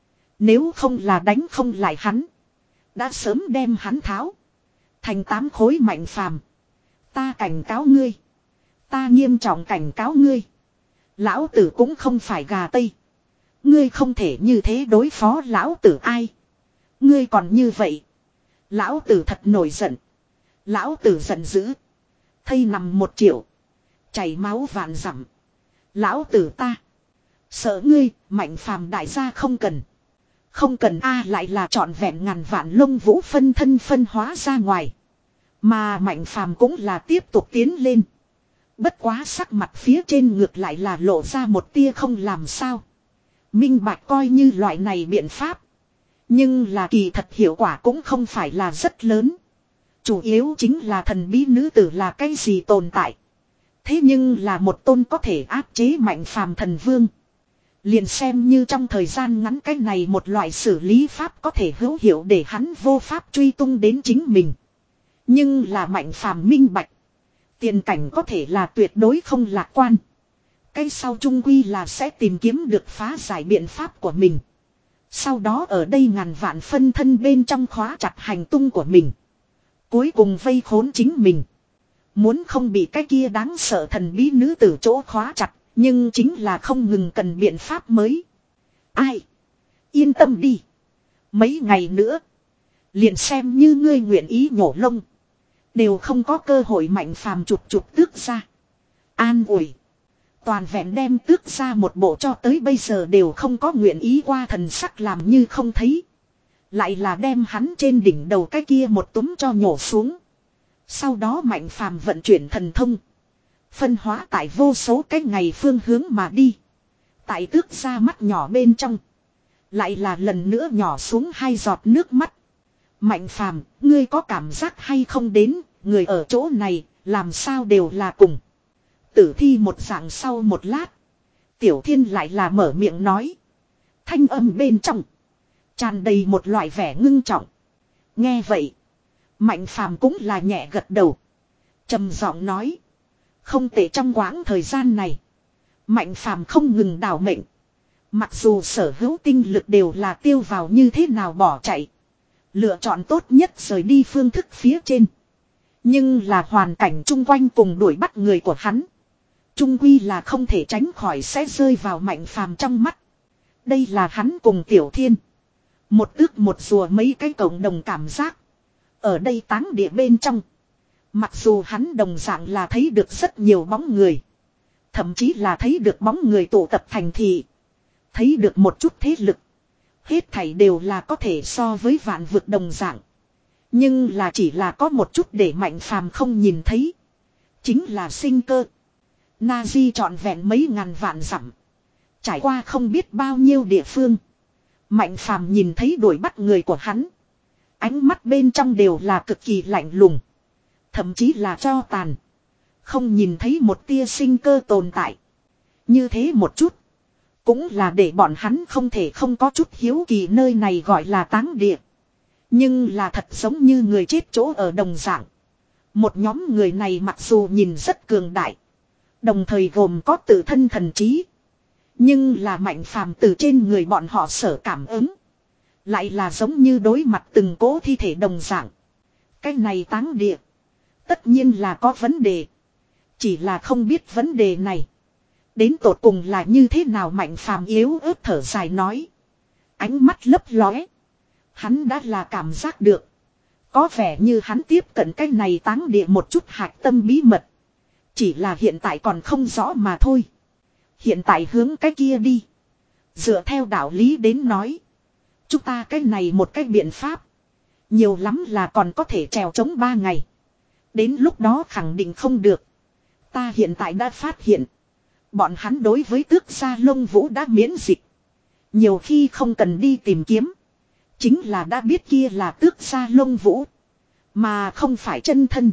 Nếu không là đánh không lại hắn. Đã sớm đem hắn tháo. Thành tám khối Mạnh Phàm. Ta cảnh cáo ngươi. Ta nghiêm trọng cảnh cáo ngươi. Lão tử cũng không phải gà tây. Ngươi không thể như thế đối phó lão tử ai. Ngươi còn như vậy. Lão tử thật nổi giận. Lão tử giận dữ. Thây nằm một triệu. Chảy máu vạn dặm. Lão tử ta. Sợ ngươi, Mạnh Phàm đại gia không cần. Không cần a lại là trọn vẹn ngàn vạn lông vũ phân thân phân hóa ra ngoài. Mà Mạnh Phàm cũng là tiếp tục tiến lên. Bất quá sắc mặt phía trên ngược lại là lộ ra một tia không làm sao. Minh bạch coi như loại này biện pháp. Nhưng là kỳ thật hiệu quả cũng không phải là rất lớn. Chủ yếu chính là thần bí nữ tử là cái gì tồn tại. Thế nhưng là một tôn có thể áp chế Mạnh Phàm thần vương. Liền xem như trong thời gian ngắn cái này một loại xử lý pháp có thể hữu hiệu để hắn vô pháp truy tung đến chính mình. Nhưng là Mạnh Phàm minh bạch. Tiền cảnh có thể là tuyệt đối không lạc quan. Cái sau trung quy là sẽ tìm kiếm được phá giải biện pháp của mình. Sau đó ở đây ngàn vạn phân thân bên trong khóa chặt hành tung của mình. Cuối cùng vây khốn chính mình. Muốn không bị cái kia đáng sợ thần bí nữ tử chỗ khóa chặt. Nhưng chính là không ngừng cần biện pháp mới. Ai? Yên tâm đi. Mấy ngày nữa. Liền xem như ngươi nguyện ý nhổ lông. Đều không có cơ hội Mạnh Phàm chụp chụp tước ra. An ủi. Toàn vẹn đem tước ra một bộ cho tới bây giờ đều không có nguyện ý qua thần sắc làm như không thấy. Lại là đem hắn trên đỉnh đầu cái kia một túm cho nhổ xuống. Sau đó Mạnh Phàm vận chuyển thần thông. Phân hóa tại vô số cái ngày phương hướng mà đi. Tại tước ra mắt nhỏ bên trong. Lại là lần nữa nhỏ xuống hai giọt nước mắt. Mạnh Phàm, ngươi có cảm giác hay không đến, người ở chỗ này, làm sao đều là cùng. Tử thi một dạng sau một lát. Tiểu Thiên lại là mở miệng nói. Thanh âm bên trong. Tràn đầy một loại vẻ ngưng trọng. Nghe vậy. Mạnh Phàm cũng là nhẹ gật đầu. Trầm giọng nói. Không tệ trong quãng thời gian này. Mạnh Phàm không ngừng đảo mệnh. Mặc dù sở hữu tinh lực đều là tiêu vào như thế nào bỏ chạy. Lựa chọn tốt nhất rời đi phương thức phía trên. Nhưng là hoàn cảnh chung quanh cùng đuổi bắt người của hắn. Trung quy là không thể tránh khỏi sẽ rơi vào Mạnh Phàm trong mắt. Đây là hắn cùng Tiểu Thiên. Một ước một rùa mấy cái cộng đồng cảm giác. Ở đây táng địa bên trong. Mặc dù hắn đồng dạng là thấy được rất nhiều bóng người. Thậm chí là thấy được bóng người tụ tập thành thị. Thấy được một chút thế lực. Hết thảy đều là có thể so với vạn vực đồng dạng. Nhưng là chỉ là có một chút để Mạnh Phàm không nhìn thấy. Chính là sinh cơ. Nazi trọn vẹn mấy ngàn vạn dặm. Trải qua không biết bao nhiêu địa phương. Mạnh Phàm nhìn thấy đuổi bắt người của hắn. Ánh mắt bên trong đều là cực kỳ lạnh lùng. Thậm chí là cho tàn. Không nhìn thấy một tia sinh cơ tồn tại. Như thế một chút. Cũng là để bọn hắn không thể không có chút hiếu kỳ nơi này gọi là táng địa. Nhưng là thật giống như người chết chỗ ở đồng dạng. Một nhóm người này mặc dù nhìn rất cường đại. Đồng thời gồm có tự thân thần trí. Nhưng là Mạnh Phàm từ trên người bọn họ sở cảm ứng. Lại là giống như đối mặt từng cố thi thể đồng dạng. Cái này táng địa. Tất nhiên là có vấn đề. Chỉ là không biết vấn đề này. Đến tột cùng là như thế nào Mạnh Phàm yếu ớt thở dài nói. Ánh mắt lấp lóe. Hắn đã là cảm giác được. Có vẻ như hắn tiếp cận cái này táng địa một chút hạch tâm bí mật. Chỉ là hiện tại còn không rõ mà thôi. Hiện tại hướng cái kia đi. Dựa theo đạo lý đến nói. Chúng ta cái này một cái biện pháp. Nhiều lắm là còn có thể trèo chống ba ngày. Đến lúc đó khẳng định không được. Ta hiện tại đã phát hiện. Bọn hắn đối với tước gia lông vũ đã miễn dịch. Nhiều khi không cần đi tìm kiếm. Chính là đã biết kia là tước gia lông vũ. Mà không phải chân thân.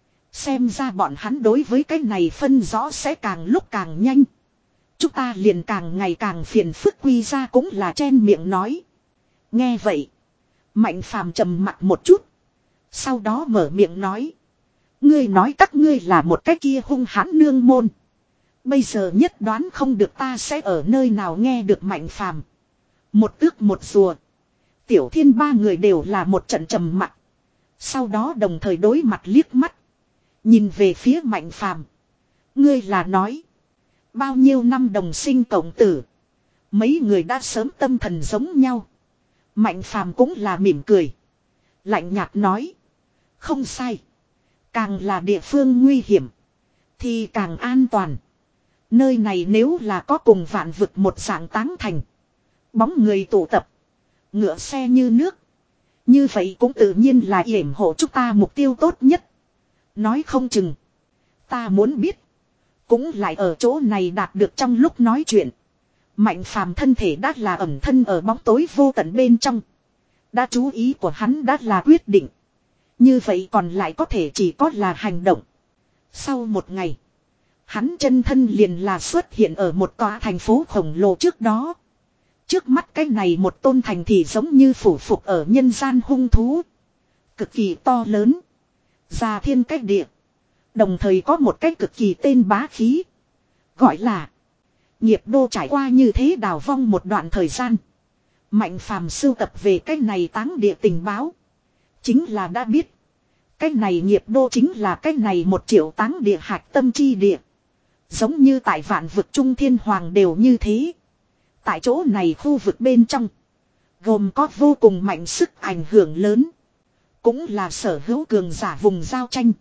Xem ra bọn hắn đối với cái này phân rõ sẽ càng lúc càng nhanh. Chúng ta liền càng ngày càng phiền phức quy ra cũng là chen miệng nói. Nghe vậy. Mạnh Phàm trầm mặt một chút. Sau đó mở miệng nói. Ngươi nói các ngươi là một cái kia hung hãn nương môn. Bây giờ nhất đoán không được ta sẽ ở nơi nào nghe được Mạnh Phàm. Một tước một rùa. Tiểu Thiên ba người đều là một trận trầm mặc. Sau đó đồng thời đối mặt liếc mắt. Nhìn về phía Mạnh Phàm. Ngươi là nói. Bao nhiêu năm đồng sinh cộng tử. Mấy người đã sớm tâm thần giống nhau. Mạnh phàm cũng là mỉm cười. Lạnh nhạt nói. Không sai. Càng là địa phương nguy hiểm. Thì càng an toàn. Nơi này nếu là có cùng vạn vực một dạng táng thành. Bóng người tụ tập. Ngựa xe như nước. Như vậy cũng tự nhiên là yểm hộ chúng ta mục tiêu tốt nhất. Nói không chừng. Ta muốn biết. Cũng lại ở chỗ này đạt được trong lúc nói chuyện. Mạnh phàm thân thể đã là ẩn thân ở bóng tối vô tận bên trong. Đã chú ý của hắn đã là quyết định. Như vậy còn lại có thể chỉ có là hành động. Sau một ngày. Hắn chân thân liền là xuất hiện ở một tòa thành phố khổng lồ trước đó. Trước mắt cái này một tôn thành thì giống như phủ phục ở nhân gian hung thú. Cực kỳ to lớn. Già thiên cách địa. Đồng thời có một cái cực kỳ tên bá khí. Gọi là. Nghiệp đô trải qua như thế đào vong một đoạn thời gian. Mạnh phàm sưu tập về cái này táng địa tình báo. Chính là đã biết. Cái này nghiệp đô chính là cái này một triệu táng địa hạch tâm chi địa. Giống như tại vạn vực trung thiên hoàng đều như thế. Tại chỗ này khu vực bên trong. Gồm có vô cùng mạnh sức ảnh hưởng lớn. Cũng là sở hữu cường giả vùng giao tranh.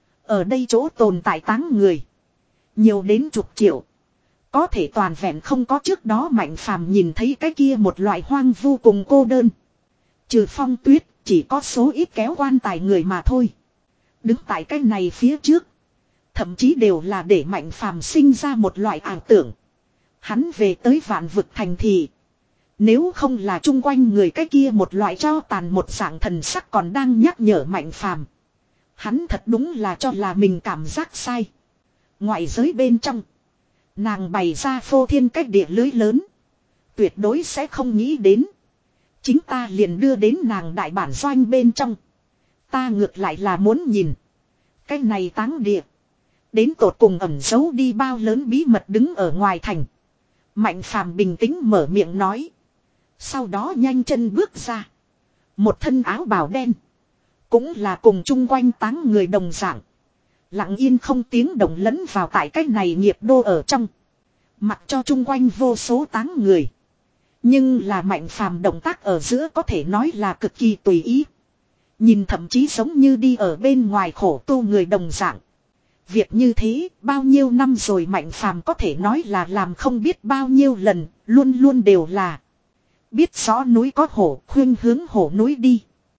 Ở đây chỗ tồn tại táng người. Nhiều đến chục triệu. Có thể toàn vẹn không có trước đó Mạnh phàm nhìn thấy cái kia một loại hoang vu cùng cô đơn. Trừ Phong Tuyết chỉ có số ít kéo quan tài người mà thôi. Đứng tại cái này phía trước. Thậm chí đều là để Mạnh phàm sinh ra một loại ảo tưởng. Hắn về tới vạn vực thành thị. Nếu không là chung quanh người cái kia một loại cho tàn một dạng thần sắc còn đang nhắc nhở Mạnh phàm. Hắn thật đúng là cho là mình cảm giác sai. Ngoại giới bên trong. Nàng bày ra phô thiên cách địa lưới lớn. Tuyệt đối sẽ không nghĩ đến. Chính ta liền đưa đến nàng đại bản doanh bên trong. Ta ngược lại là muốn nhìn. Cái này táng địa. Đến tột cùng ẩn giấu đi bao lớn bí mật đứng ở ngoài thành. Mạnh phàm bình tĩnh mở miệng nói. Sau đó nhanh chân bước ra. Một thân áo bào đen. Cũng là cùng chung quanh táng người đồng dạng. Lặng yên không tiếng động lẫn vào tại cách này nghiệp đô ở trong. Mặc cho chung quanh vô số táng người. Nhưng là Mạnh phàm động tác ở giữa có thể nói là cực kỳ tùy ý. Nhìn thậm chí giống như đi ở bên ngoài khổ tu người đồng dạng. Việc như thế bao nhiêu năm rồi Mạnh phàm có thể nói là làm không biết bao nhiêu lần. Luôn luôn đều là. Biết rõ núi có hổ khuyên hướng hổ núi đi.